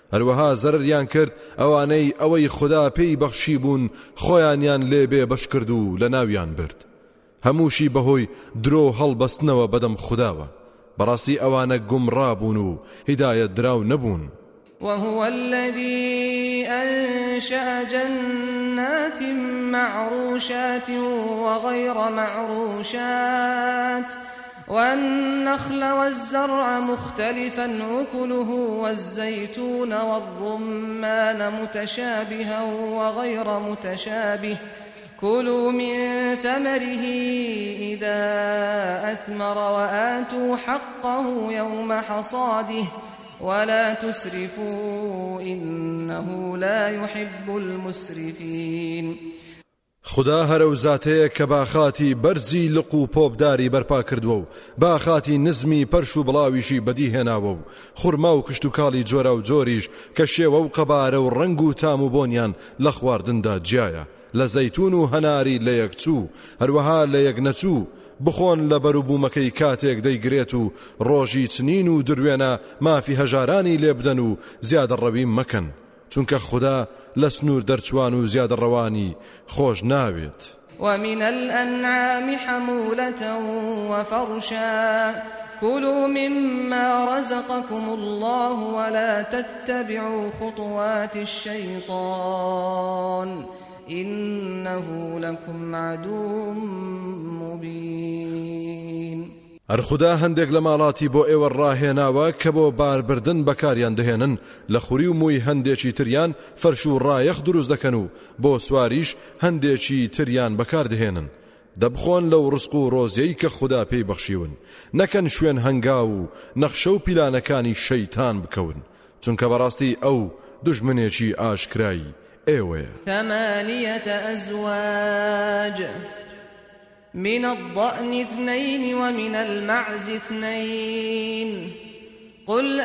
[SPEAKER 3] هەروەها زەرریان کرد ئەوانەی ئەوەی خوددا پێی بەخشی بوون خۆیانیان لێبێ بەش کرد و لە ناویان برد هەمووشی بەهۆی درۆ هەڵبەستنەوە بەدەم خودداوە بەڕاستی ئەوانە گومڕا بوون و هیدایەت دراو نەبوون
[SPEAKER 2] وهو الذي أنشأ جنات معروشات وغير معروشات والنخل والزرع مختلفا أكله والزيتون والرمان متشابها وغير متشابه كلوا من ثمره إذا أثمر وآتوا حقه يوم حصاده ولا تسرفوا إنه لا يحب المسرفين
[SPEAKER 3] خدا هەرە و زاتەیە کە باخاتی بەرزی لق و پۆبداری بەرپا کردووە و باخاتی نزمی پەرش و بڵاویشی بەدی هێناوە و خوڕما و کشت و کاڵی جۆرە و جۆریش کە شێوە و قەبارە و ڕنگ و تام و بۆنیان لە خواردندا جیایە لە زەیتون و هەناری لە یەکچوو هەروەها لە یەک نەچوو بخۆن لە بەروبوومەکەی کاتێک دەیگرێت و ڕۆژی چنین و دروێنە مافی هەژارانی لێ بدەن و زیادە ڕەوی مەکەن چونکە خدا لە سنوور دەرچوان و زیادە ڕەوانی خۆش ناوێت
[SPEAKER 2] ومن الأنعام حمولة وفرشا كلوا مما رزقكم الله ولا تتبعوا خطوات الشيطان إنه لكم عدو مبين
[SPEAKER 3] هەر خوددا هەندێک لە ماڵاتی بۆ ئێوە ڕاهێناوە کە بۆ باربردن بەکاریان دەهێنن لە خوری و مووی هەندێکی تریان فەرش و ڕایەخ دروست دەکەن و بۆ سواریش هەندێکی تریان بەکار دەهێنن دەبخۆن لەو ڕزق و ڕۆزیەی کە خوددا پێی بەخشیون نەکەن شوێن هەنگا و نەخشە و پیلانەکانی شەیتان بکەون چونکە بەڕاستی ئەو دوژمنێکی ئاشکرایی ئێوەیە
[SPEAKER 2] ثمانية أزواج من الضأن اثنين ومن المعز اثنين قل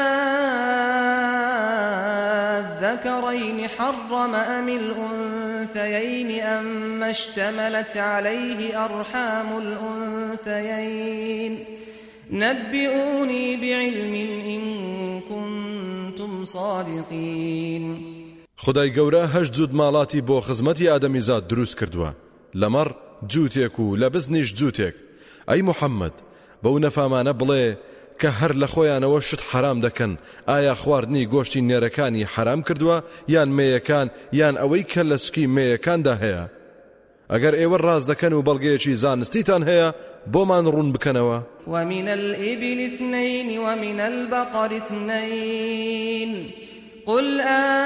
[SPEAKER 2] أذكرين حرم أم الأنثيين أما اشتملت عليه أرحام الأنثيين نبئوني بعلم إن كنتم صادقين
[SPEAKER 3] خدای گەورە هەشت جوود ماڵاتی بۆ خزمەتی ئادەمیزاد دروست کردووە لەمەڕ جووتێک و لە بزنیش جووتێک ئەی محەممەد بەو نەفامانە بڵێ کە هەر لە خۆیانەوە شت حرام دەکەن ئایا خواردنی گۆشتی نێرەکانی حرام کردووە یان مێیەکان یان ئەوەی کە لە سکی مێیەکاندا هەیە ئەگەر ئێوە ڕاز دەکەن و بەڵگەیەکی زانستیتان هەیە بۆمان ڕوون بکەنەوە
[SPEAKER 2] ومن الإبل اثنين ومن البقر اثنين قل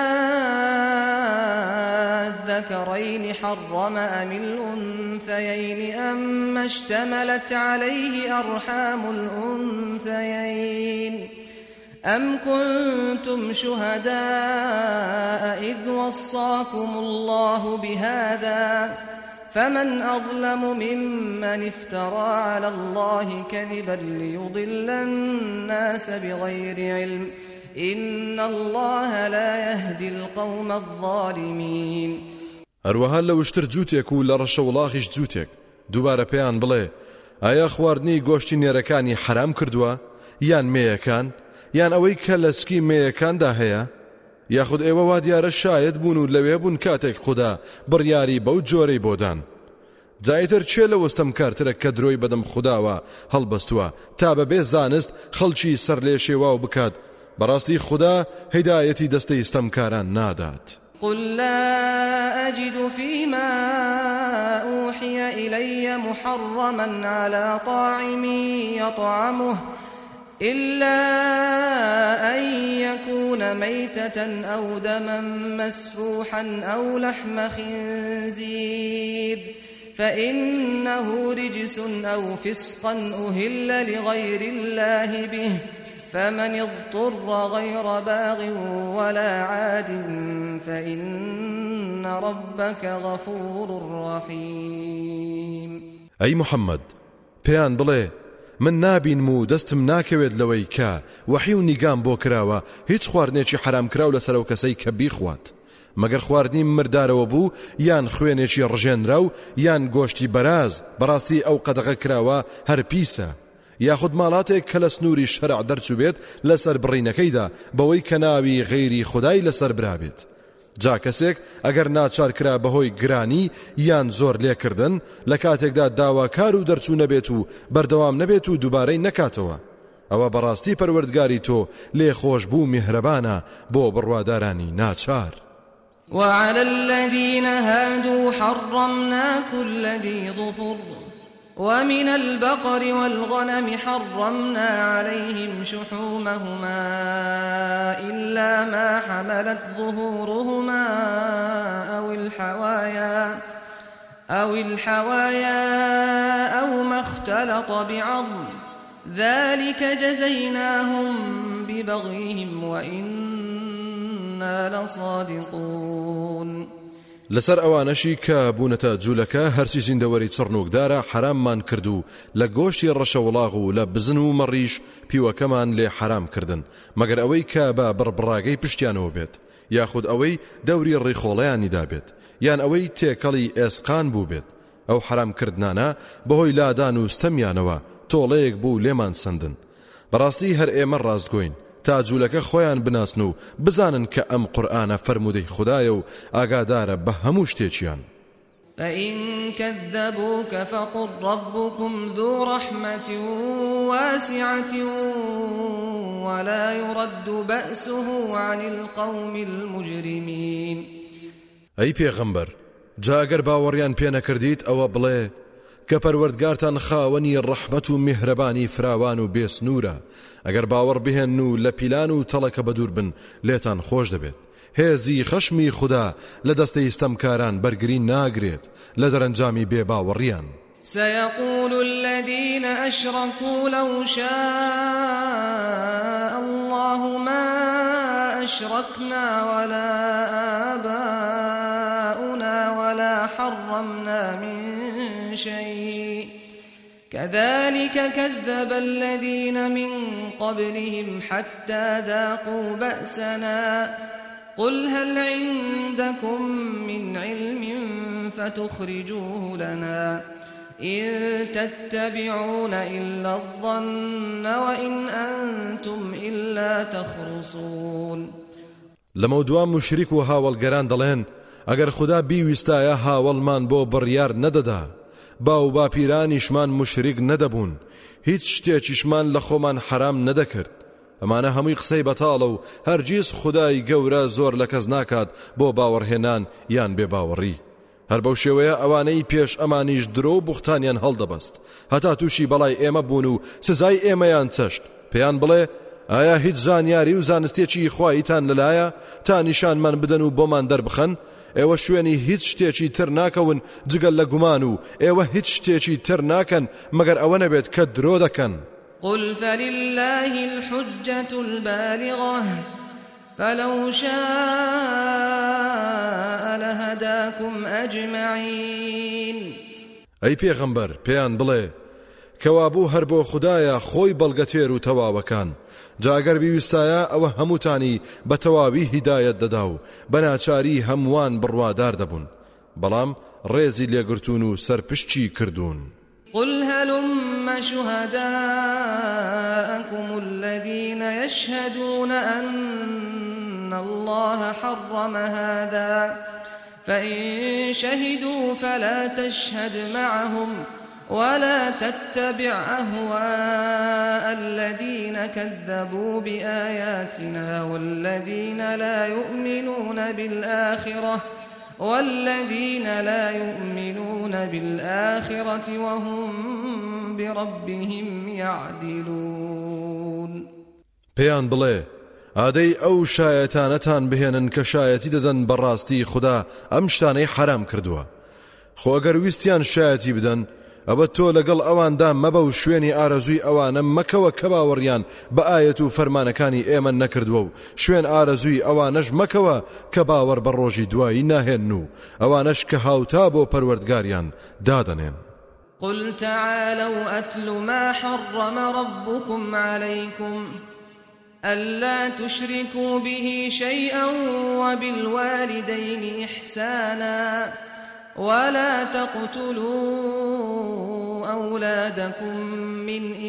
[SPEAKER 2] أذكرين حرم أم الأنثيين أما اشتملت عليه أرحام الأنثيين أم كنتم شهداء إذ وصاكم الله بهذا فمن أظلم ممن افترى على الله كذبا ليضل الناس بغير علم إن الله لا يهدي القوم الظالمين
[SPEAKER 3] هەروەها لە وشتر جووتێک و لە ڕەشە وڵاغیش جووتێک دووبارە پێیان بڵێ ئایا خواردنی گۆشتی نێرەکانی حرام کردووە یان مێیەکان یان ئەوەی کە لە سکی مێیەکاندا هەیە یاخود ئێوە وا دیارە شاید بوون و لەوێ بوون کاتێک خوددا بڕیاری بەو جۆرەی بۆدان جایتر چێ لە وەستەم کارترە کە درۆی بەدەم خودداوە هەڵبەستووە تا بەبێ زانست خەڵکی سەر لێ شێواو بکات بەڕاستی خوددا هیدایەتی دەستەی ستەمکاران نادات
[SPEAKER 2] قل لا أجد فيما أوحي إلي محرما على طاعم يطعمه إلا أن يكون ميتة أو دما مسفوحا أو لحم خنزير فإنه رجس أو فسقا أهل لغير الله به فمن اضطر غير باغ ولا عاد فإن ربك غفور رحيم
[SPEAKER 3] أي محمد پێیان بڵێ من نابینم و دەستم ناکەوێت لەوەی کە وحی و نیگام بۆ کراوە هیچ خواردنێکی حرام کراو لەسەر ئەو کەسەی کە بیخوات مەگەر خواردنی مردارەوە بوو یان خوێنێکی ڕژێنرا و یان گۆشتی بەراز بەڕاستی ئەو قەدەغە کراوە هەر پیسە یاخود ماڵاتێک کە لە سنووری شەرع دەرچوو بێت لەسەر بڕینەکەیدا بەوەی کە ناوی غەیری خودای لەسەر برابێت. جا کەسێک ئەگەر ناچار کرا بەهۆی گرانی یان زۆر لێکردن لە کاتێکدا داواکار و دەرچوو نەبێت و بەردەوام نەبێت و دووبارەی نەکاتەوە، ئەوە بەڕاستی پەروەردگاری تۆ لێ خۆش بوو میهرەبانە بۆ بڕوادارانی ناچار.
[SPEAKER 2] وعلى الذين هادوا حرمنا كل ذي ظفر ومن البقر والغنم حرمنا عليهم شحومهما إلا ما حملت ظهورهما أو الحوايا أو الحوايا أو ما اختلط بعظم ذلك جزيناهم ببغيهم وإنا لصادقون.
[SPEAKER 3] لەسەر ئەوانەشی کە بوونەتە جوولەکە هەرچی زیندەوەری چڕنوکدارە حراممان کردو لە گۆشتی ڕەشەوڵاغ و لە بزن و مەڕیش پیوەکەمان لێ حرام کردن مەگەر ئەوەی کە بە بڕبڕاگەی پشتیانەوە بێت یاخود ئەوەی دەوری ڕیخۆڵەیانیدا بێت یان ئەوەی تێکەڵی ئێسقان بوو بێت. ئەو حرامکردنانە بەهۆی لادان و ستەمیانەوە تۆڵەیەک بوو لێمان سندن. بەڕاستی هەر ئێمە ڕاستگۆین تا جوولەکە خۆیان بناسن و بزانن کە ئەم قورئانە فەرموودەی خودایە و ئاگادارە بە هەموو شتێکیان.
[SPEAKER 2] فإن كذبوك فقل ربكم ذو رحمة واسعة ولا يرد بأسه عن القوم المجرمين.
[SPEAKER 3] ئەی پێغەمبەر، جا ئەگەر باوەڕیان پێ نەکردیت ئەوە بڵێ کە پەروەردگارتان خاوەنی ڕەحمەت و میهرەبانی فراوان و بێسنوورە. ئەگەر باوەڕ بهێن و لە پیلان و تەڵەکە بەدوور بن لێتان خۆش دەبێت. هێزی خەشمی خوددا لە دەستەی ستەمکاران بەرگری ناگرێت لە دەرەنجامی بێ باوەڕیان.
[SPEAKER 2] سيقول الذين أشركوا لو شاء الله ما أشركنا ولا آباؤنا ولا حرمنا من شيء كذلك كذب الذين من قبلهم حتى ذاقوا بأسنا قل هل عندكم من علم فتخرجوه لنا إن تتبعون إلا الظن وإن أنتم إلا تخرصون.
[SPEAKER 3] لموضوع مشرك و هاوڵگەران دەڵێن ئەگەر خوددا بیویستایە هاوڵمان بۆ بڕیار نەدەدا باو باپیرانیشمان مشریک نەدەبوون هیچ شتێکیشمان لە خۆمان حرام نەدەکرد. ئەمانە هەمووی قسەی بەتاڵە و هەرگیز خودای گەورە زۆر لە کەس ناکات بۆ باوەڕهێنان یان بێ باوەڕی. هەر بەو شێوەیە ئەوانەی پێش ئەمانیش درۆ و بوختانیان هەڵدەبەست هەتا تووشی بەڵای ئێمە بوون و سزای ئێمەیان چەشت. پێیان بڵێ ئایا هیچ زانیاری و زانستێکی خوایتان لەلایە تا نیشانمان بدەن و بۆمان دەربخەن؟ ئێوە شوێنی هیچ شتێکی تر ناکەون جگەل لە گومان و ئێوە هیچ شتێکی تر ناکەن مەگەر ئەوە نەبێت کە درۆ دەکەن.
[SPEAKER 2] قل فلله الحجة البالغة فلو شاء لهداكم أجمعين.
[SPEAKER 3] ئەی پێغەمبەر پێیان بڵێ کەوابوو هەر بۆ خودایە خۆی بەڵگەتێر و تەواوەکان جاگەر بیویستایە ئەوە هەمووتانی بە تەواوی هیدایەت دەدا و بەناچاری هەمووان بڕوادار دەبوون بەڵام ڕێزی لێگرتون و سەرپشتی کردوون.
[SPEAKER 2] قل هلم شهداءكم الذين يشهدون أن الله حرم هذا فإن شهدوا فلا تشهد معهم ولا تتبع أهواء الذين كذبوا بآياتنا والذين لا يؤمنون بالآخرة والذين لا يؤمنون بالآخرة وهم بربهم يعدلون.
[SPEAKER 3] پێیان بڵێ ئادەی ئەو شایەتانەتان بهێنن کە شایەتی دەدەن بەڕاستی خوددا ئەم شتانەی حرام کردووە. خۆ ئەگەر ویستیان شایەتی بدەن ئەوە تۆ لەگەڵ ئەواندا مەبە و شوێنی ئارەزووی ئەوانە مەکەوە کە باوەڕیان بە ئایەت و فەرمانەکانی ئێمە نەکردووە و شوێن ئارەزووی ئەوانەش مەکەوە کە باوەڕ بە ڕۆژی دوایی ناهێن و ئەوانەش کە هاوتا بۆ پەروەردگاریان دادەنێن.
[SPEAKER 2] قل تعالوا أتل ما حرم ربكم عليكم ألا تشركوا به شيئا وبالوالدين إحسانا ولا تقتلوا تقتلوا أولادكم من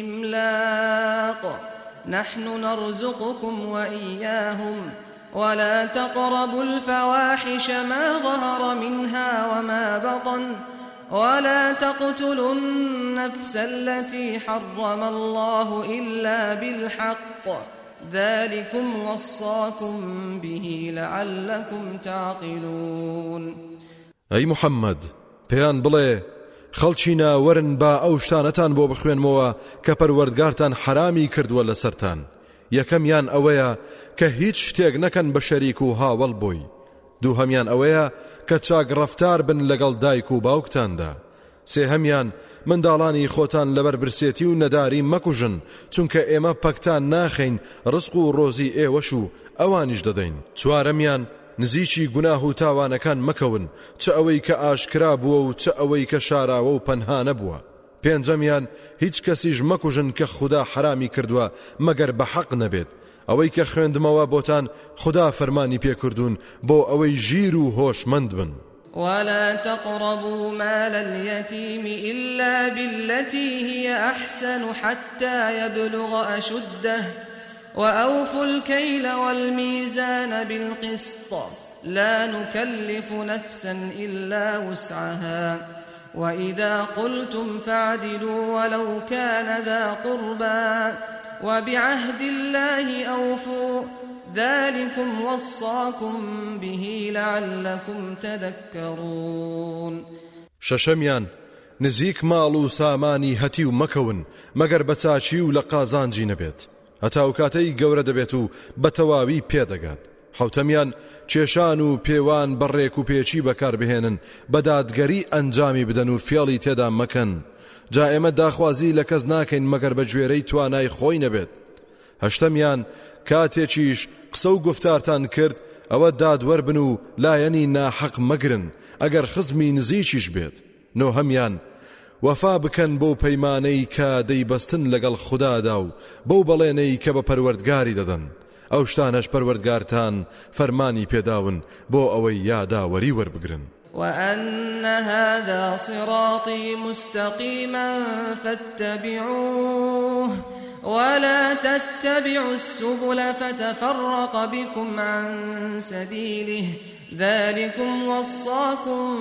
[SPEAKER 2] إملاق نحن نرزقكم وإياهم ولا تقربوا الفواحش ما ظهر منها وما بطن ولا تقتلوا النفس التي حرم الله إلا بالحق ذلكم وصاكم به لعلكم تعقلون.
[SPEAKER 3] أي محمد بيان بڵێ خەڵکی ناوەرن با ئەو شتانەتان بۆ بخوێنمەوە کە پەروەردگارتان حرامی کردووە لەسەرتان. یەکەمیان ئەوەیە کە هیچ شتێک نەکەن بە شەریک و هاوڵ بۆی. دووهەمیان ئەوەیە کە چاک ڕەفتار بن لەگەڵ دایک و باوکتاندا. سێهەمیان منداڵانی خۆتان لەبەر برسێتی و نەداری مەکوژن چونکە ئێمە پەکتان ناخەین ڕزق و ڕۆزی ئێوەش و ئەوانیش دەدەین. چوارەمیان نزیکی گوناه و تاوانەکان مەکەون چ ئەوەی کە ئاشکرا بووە و چ ئەوەی کە شاراوە و پەنها نەبووە. پێنجەمیان هیچ کەسیش مەکوژن کە خوددا حرامی کردووە مەگەر بە حەق نەبێت. ئەوەی کە خوێندمەوە بۆتان خوددا فەرمانی پێکردوون بۆ ئەوەی ژیر و هۆشمەند بن.
[SPEAKER 2] ولا تقربوا مال اليتيم إلا بالتي هي أحسن حتى يبلغ أشده وأوفوا الكيل والميزان بالقسط لا نكلف نفسا إلا وسعها وإذا قلتم فاعدلوا ولو كان ذا قربى وبعهد الله أوفوا ذلكم وصاكم به لعلكم تذكرون.
[SPEAKER 3] شەشەمیان نزیک ماڵ و سامانی هەتی و مەکەون مەگەر بە چاچی و لە قازانجی نەبێت هەتا و کاتەی گەورە دەبێت و بە تەواوی پێدەگات. حوتەمیان کێشان و پێوان بەڕێک و پێچی بەکاربهێنن بە دادگەری ئەنجامی بدەن و فێڵی تێدا مەکەن. جا ئێمە داخوازی لە کەس ناکەین مەگەر بە گوێرەی توانای خۆی نەبێت. هەشتەمیان کاتێکیش قسە و گفتارتان کرد ئەوە دادوەربن و لایەنی ناحەق مەگرن ئەگەر خزمی نزیکیش بێت. نۆهەمیان وەفا بکەن بۆ پەیمانەی کە دەیبەستن لەگەڵ خوددادا و بەو بەڵێنەی کە بە پەروەردگاری دەدەن. ئەو شتانەش پەروەردگارتان فەرمانی پێداون بۆ ئەوەی یاداوەری وەربگرن.
[SPEAKER 2] وأن هذا صراطي مستقيما فاتبعوه ولا تتبعوا السبل فتفرق بكم عن سبيله ذلكم وصاكم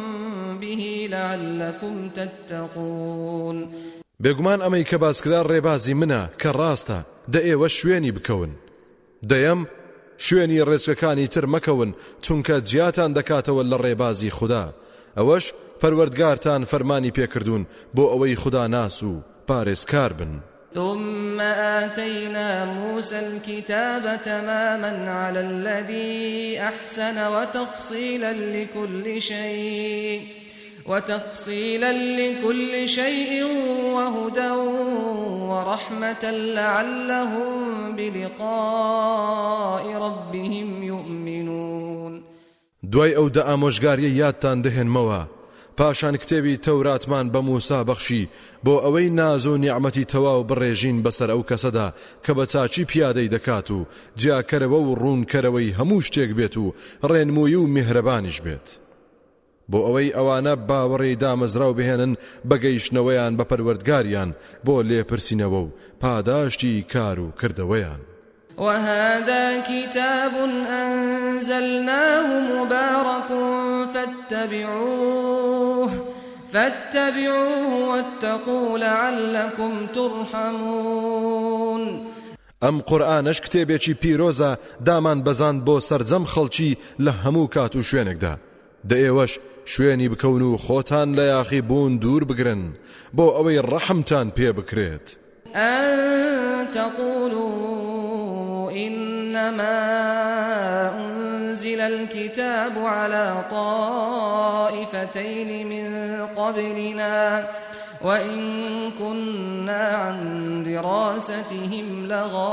[SPEAKER 2] به لعلكم تتقون.
[SPEAKER 3] بێگومان ئەمەی کە باسکرا ڕێبازی منە کە ڕاستە دە ئێوە شوێنی بکەون. دەیەم شوێنی ڕێچکەکانی تر مەکەون چونکە جیاتان دەکاتەوە لە ڕێبازی خوددا. ئەوەش پەروەردگارتان فەرمانی پێکردوون بۆ ئەوەی خوددا ناس و پارێزکار بن.
[SPEAKER 2] ثم آتينا موسى الكتاب تماما على الذي أحسن وتفصيلا لكل شيء وتفصيلا لكل شيء وهدى ورحمة لعلهم بلقاء ربهم يؤمنون.
[SPEAKER 3] دوای ئەو دە ئامۆژگاریە یادتان دەهێنمەوە پاشان کتێبی تەوراتمان بە موسا بەخشی بۆ ئەوەی ناز و نیعمەتی تەواو بڕێژین بەسەر ئەو کەسەدا کە بە چاچی پیادەی دەکات و جیاکەرەوە و ڕوونکەرەوەی هەموو شتێک بێت و ڕێنمووی و میهرەبانیش بێت بۆ ئەوەی ئەوانە باوەڕێی دامەزراو بهێنن بەگەیشتنەوەیان بە پەروەردگاریان بۆ لێپرسینەوە و پاداشتی کار و کردەوەیان.
[SPEAKER 2] وهذا كتاب أنزلناه مبارك فاتبعوه فاتبعوه واتقوا لعلكم ترحمون.
[SPEAKER 3] ئەم قورئانەش کتێبێکی پیرۆزە دامان بەزاند بۆ سەرجەم خەڵکی لە هەموو کات و شوێنێکدا. دە ئێوەش شوێنی بکەون و خۆتان لە یاخی بوون دوور بگرن بۆ ئەوەی ڕەحمتان پێ بکرێت.
[SPEAKER 2] أن تقولوا إنما أنزل الكتاب على طائفتين من قبلنا وإن كنا عن دراستهم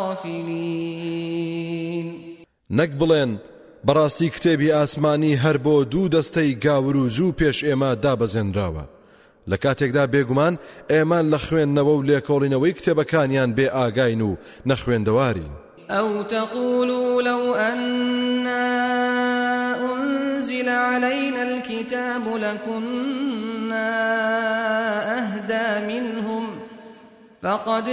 [SPEAKER 2] لغافلين.
[SPEAKER 3] نەک بڵێن بەڕاستی کتێبی ئاسمانی هەر بۆ دوو دەستەی گاور و زوو پێش ئێمە دابەزێنراوە. لە کاتێکدا بێگومان ئێمان لە خوێندنەوە و لێکۆڵینەوەی کتێبەکانیان بێ ئاگاین و نەخوێندەوارین.
[SPEAKER 2] أو تقولوا لو أنا أنزل علينا الكتاب لكنا أهدى أهدى منهم فقد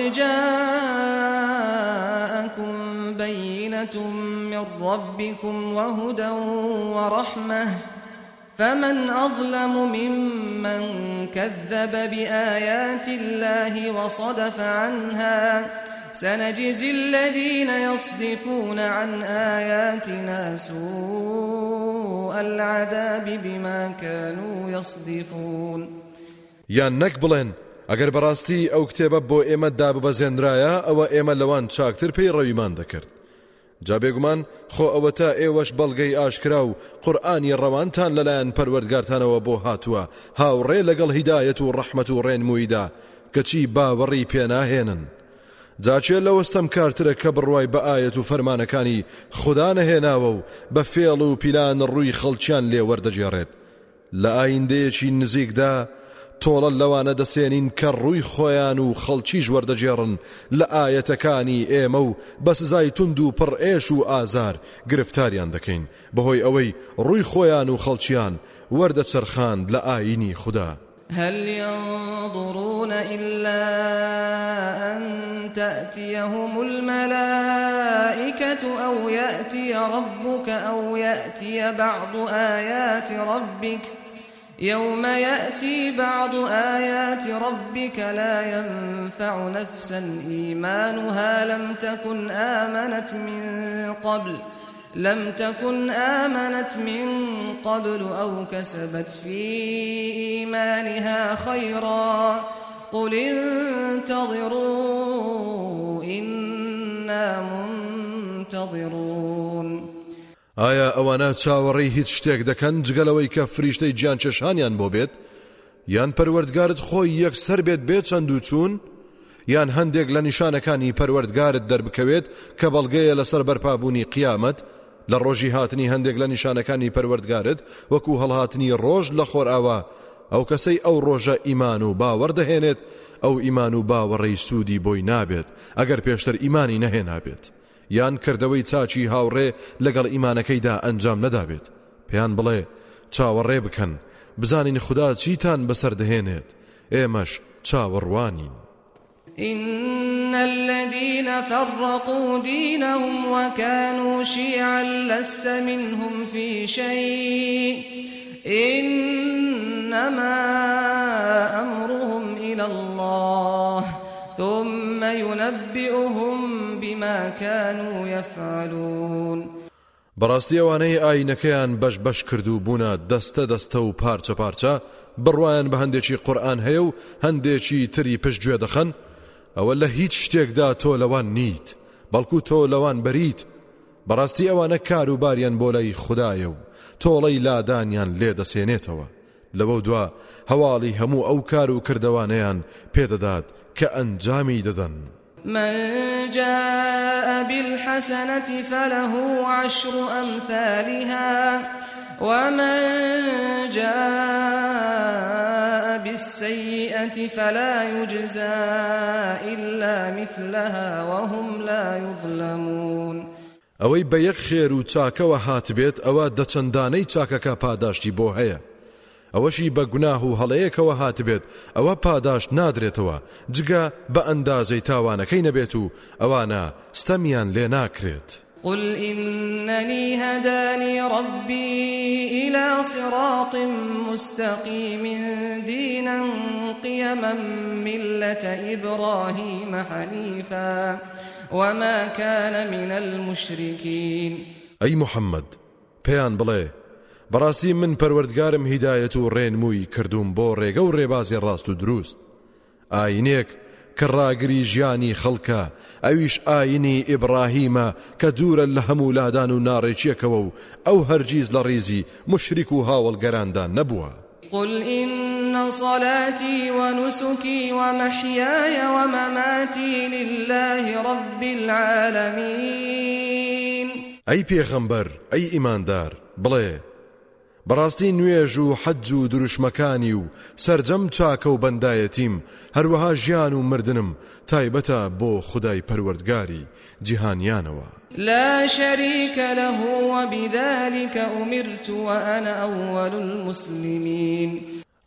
[SPEAKER 2] جاءكم بينة من ربكم وهدى ورحمة فمن أظلم ممن كذب بآيات الله وصدف عنها سنجزي الذين يصدفون عن آياتنا سوء العذاب بما كانوا يصدفون.
[SPEAKER 3] یان نەک بڵێن ئەگەر بەڕاستی ئەو کتێبە بۆ ئێمە داببەزێنرایە ئەوە ئێمە لەوان چاکتر پێی ڕەویمان دەکرد. جا بێگومان خۆ ئەوە تا ئێوەش بەڵگەی ئاشکرا و قورئانی ڕەوانتان لەلایەن پەروەردگارتانەوە بۆ هاتووە هاوڕێ لەگەڵ هیدایەت و ڕەحمەت و ڕێنموویدا کەچی باوەڕی پێناهێنن. جاچێ لەوەستەم کارترە کە بڕوای بە ئایەت و فەرمانەکانی خوددا نەهێناوە و بە فێڵ و پیلان ڕووی خەڵکیان لێ وەردەجێڕێت. لە ئایندەیەکی نزیکدا تۆڵە لەوانە دەسێنین کە ڕووی خۆیان و خەڵکیش وەردەجێڕن لە ئایەتەکانی ئێمە و بە سزای توند و پڕ ئێش و ئازار گرفتاریان دەکەین بەهۆی ئەوەی ڕووی خۆیان و خەڵکیان وەردەچەرخاند لە ئاینی خوددا.
[SPEAKER 2] هل ينظرون إلا أن تأتيهم الملائكة أو يأتي ربك أو يأتي بعض آيات ربك يوم يأتي بعض آيات ربك لا ينفع نفسا إيمانها لم تكن آمنت من قبل لم تكن آمنت من قبل أو كسبت في إيمانها خيرا قل انتظروا إنا منتظرون.
[SPEAKER 3] ئایا ئەوانە چاوەڕێی هیچ شتێک دەکەن جگەلەوەی کە فریشتەی گیان چێشانیان بۆ بێت یان پەروەردگارت خۆی یەکسەر بێت بێت چەند و چوون یان هەندێک لە نیشانەکانی پەروەردگارت دەربکەوێت کە بەڵگەیە لەسەر بەرپابوونی قیامەت لە ڕۆژی هاتنی هەندێک لە نیشانەکانی پەروەردگارت وەکو هەڵهاتنی ڕۆژ لە خۆرئاوا ئەو کەسەی ئەو ڕۆژە ئیمان و باوەڕ دەهێنێت ئەو ئیمان و باوەڕەی سوودی بۆی نابێت ئەگەر پێشتر ئیمانی نەهێنابێت یان کردەوەی چاچی هاوڕێ لەگەڵ ئیمانەکەیدا ئەنجام نەدابێت. پێیان بڵێ چاوەڕێ بکەن بزانین خوددا چیتان بەسەر دەهێنێت ئێمەش چاوەڕوانین.
[SPEAKER 2] إن الذين فرقوا دينهم وكانوا شيعا لست منهم في شيء إنما أمرهم إلى الله ثم ينبئهم بما كانوا يفعلون.
[SPEAKER 3] بەڕاستی ئەوانەی ئاینەکەیان بەش بەش کردو بوونە دەستە دەستە و پارچە پارچە بڕوایان بە هەندێکی قورئان هەیە و هەندێکی تری پشت گوێ دەخەن ئەوە لە هیچ شتێکدا تۆ لەوان نیت بەڵکو تۆ لەوان بەریت. بەڕاستی ئەوانە کاروباریان بۆ لای خوددایە و تۆڵەی لادانیان لێ دەسێنێتەوە لەوە دوا هەواڵی هەموو ئەو کار و کردەوانەیان پێدەدات کە ئەنجامی دەدەن.
[SPEAKER 2] من جاء بالحسنة فله عشر أمثالها ومن جاء بالسيئة فلا يجزى إلا مثلها وهم لا يظلمون.
[SPEAKER 3] ئەوەی بە یەک خێر و چاکەوە هاتبێت ئەوە دەچەندانەی چاکەکە پاداشتی بۆ هەیە ئەوەشی بە گوناه و هەڵەیەکەوە هاتبێت ئەوە پاداش نادرێتەوە جگە بە ئەندازەی تاوانەکەی نەبێت و ئەوانە ستەمیان لێ ناکرێت.
[SPEAKER 2] قل إنني هداني ربي إلى صراط مستقيم دينا قيما ملة إبراهيم حنيفا وما كان من المشركين.
[SPEAKER 3] أي محمد پێیان بڵێ بەڕاستی من پەروەردگارم هیدایەت و ڕێنمووی کردوم بۆ ڕێگە و ڕێبازی ڕاست و دروست ئاینێک کە ڕاگری ژیانی خەڵکە ئەویش ئاینی ئیبراهیمە کە دوورە لە هەموو لادان و ناڕێکیەکەوە و ئەو هەرگیز لە ڕیزی مشریک و هاوڵگەراندا نەبووە.
[SPEAKER 2] قل إن صلاتي ونسكي ومحياي ومماتي لله رب العالمين.
[SPEAKER 3] أي پیغمبر أي إيماندار بڵێ بەڕاستی نوێژ و حەج و دروشمەکانی و سەرجەم چاکە و بەندایەتیم هەروەها ژیان و مردنم تایبەتە بۆ خودای پەروەردگاری جیهانیانەوە.
[SPEAKER 2] لا شريك له وبذلك أمرت وأنا أول المسلمين.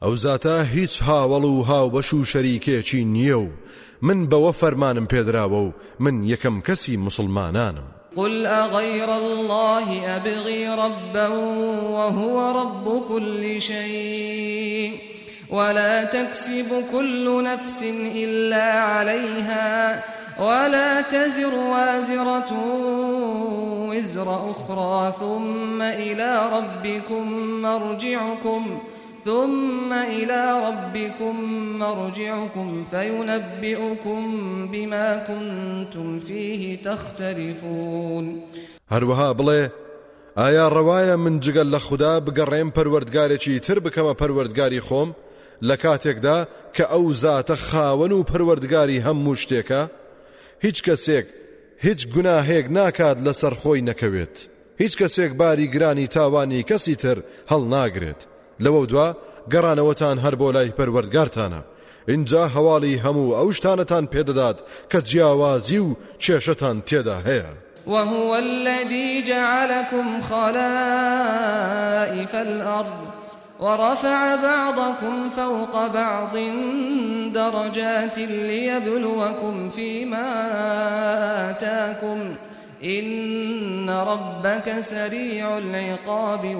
[SPEAKER 3] ئەو زاتە هیچ هاوڵ و هاوبەش و شەریکێکی نییە و من بەوە فەرمانم پێدراوە و من یەکەم کەسی مسلمانانم.
[SPEAKER 2] قل أغير الله أبغي ربا وهو رب كل شيء ولا تكسب كل نفس إلا عليها ولا تزر وازرة وزر أخرى ثم إلى ربكم مرجعكم ثم إلى ربكم مرجعكم فينبئكم بما كنتم فيه تختلفون.
[SPEAKER 3] هەروەها بڵێ ئایا ڕەوایە من جگەل لە خوددا بگەڕێم پەروەردگارێکی تر بکەمە پەروەردگاری خۆم لە کاتێکدا کە ئەو زاتە خاوەن و پەروەردگاری هەموو شتێکە؟ هیچ کەسێک هیچ گوناهێک ناکات لەسەر خۆی نەکەوێت، هیچ کەسێک باری گرانی تاوانی کەسی تر هەڵ ناگرێت. لەوە دوا گەڕانەوەتان هەر بۆ لای پەروەردگارتانە، اینجا هەواڵی هەموو ئەو شتانەتان پێدەدات کە جیاوازی و کێشەتان تێدا هەیە.
[SPEAKER 2] وهو الذي جعلكم خلائف الأرض ورفع بعضكم فوق بعض درجات ليبلوكم فيما آتاكم إن ربك سريع العقاب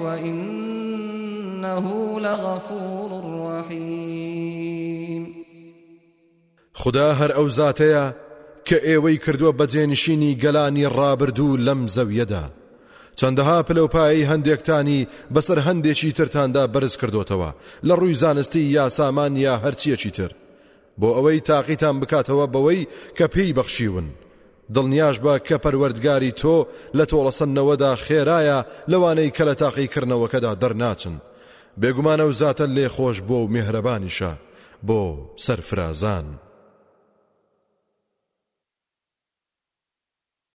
[SPEAKER 2] وإنه لغفور رحيم.
[SPEAKER 3] خدا هەر ئەو زاتەیە کە ئێوەی کردووە بەجێنشینی گەلانی ڕابردوو لەم زەویەدا، چەندەها پلەپایی هەندێکتانی بەسەر هەندێکی ترتاندا بەرز کردوتەوە لە ڕووی زانستی یا سامان یا هەرچیەکی تر بۆ ئەوەی تاقیتان بکاتەوە بەوەی کە پێی بەخشیون. دڵنیاش بە کە پەروەردگاری تۆ لە تۆڵەسەندنەوەدا خێرایە لەوانەی کە لە تاقیکردنەوەکەدا دەرناچن. بێگومانە و زاتە لێ خۆش بۆ و میهرەبانیشە بۆ سەرفرازان.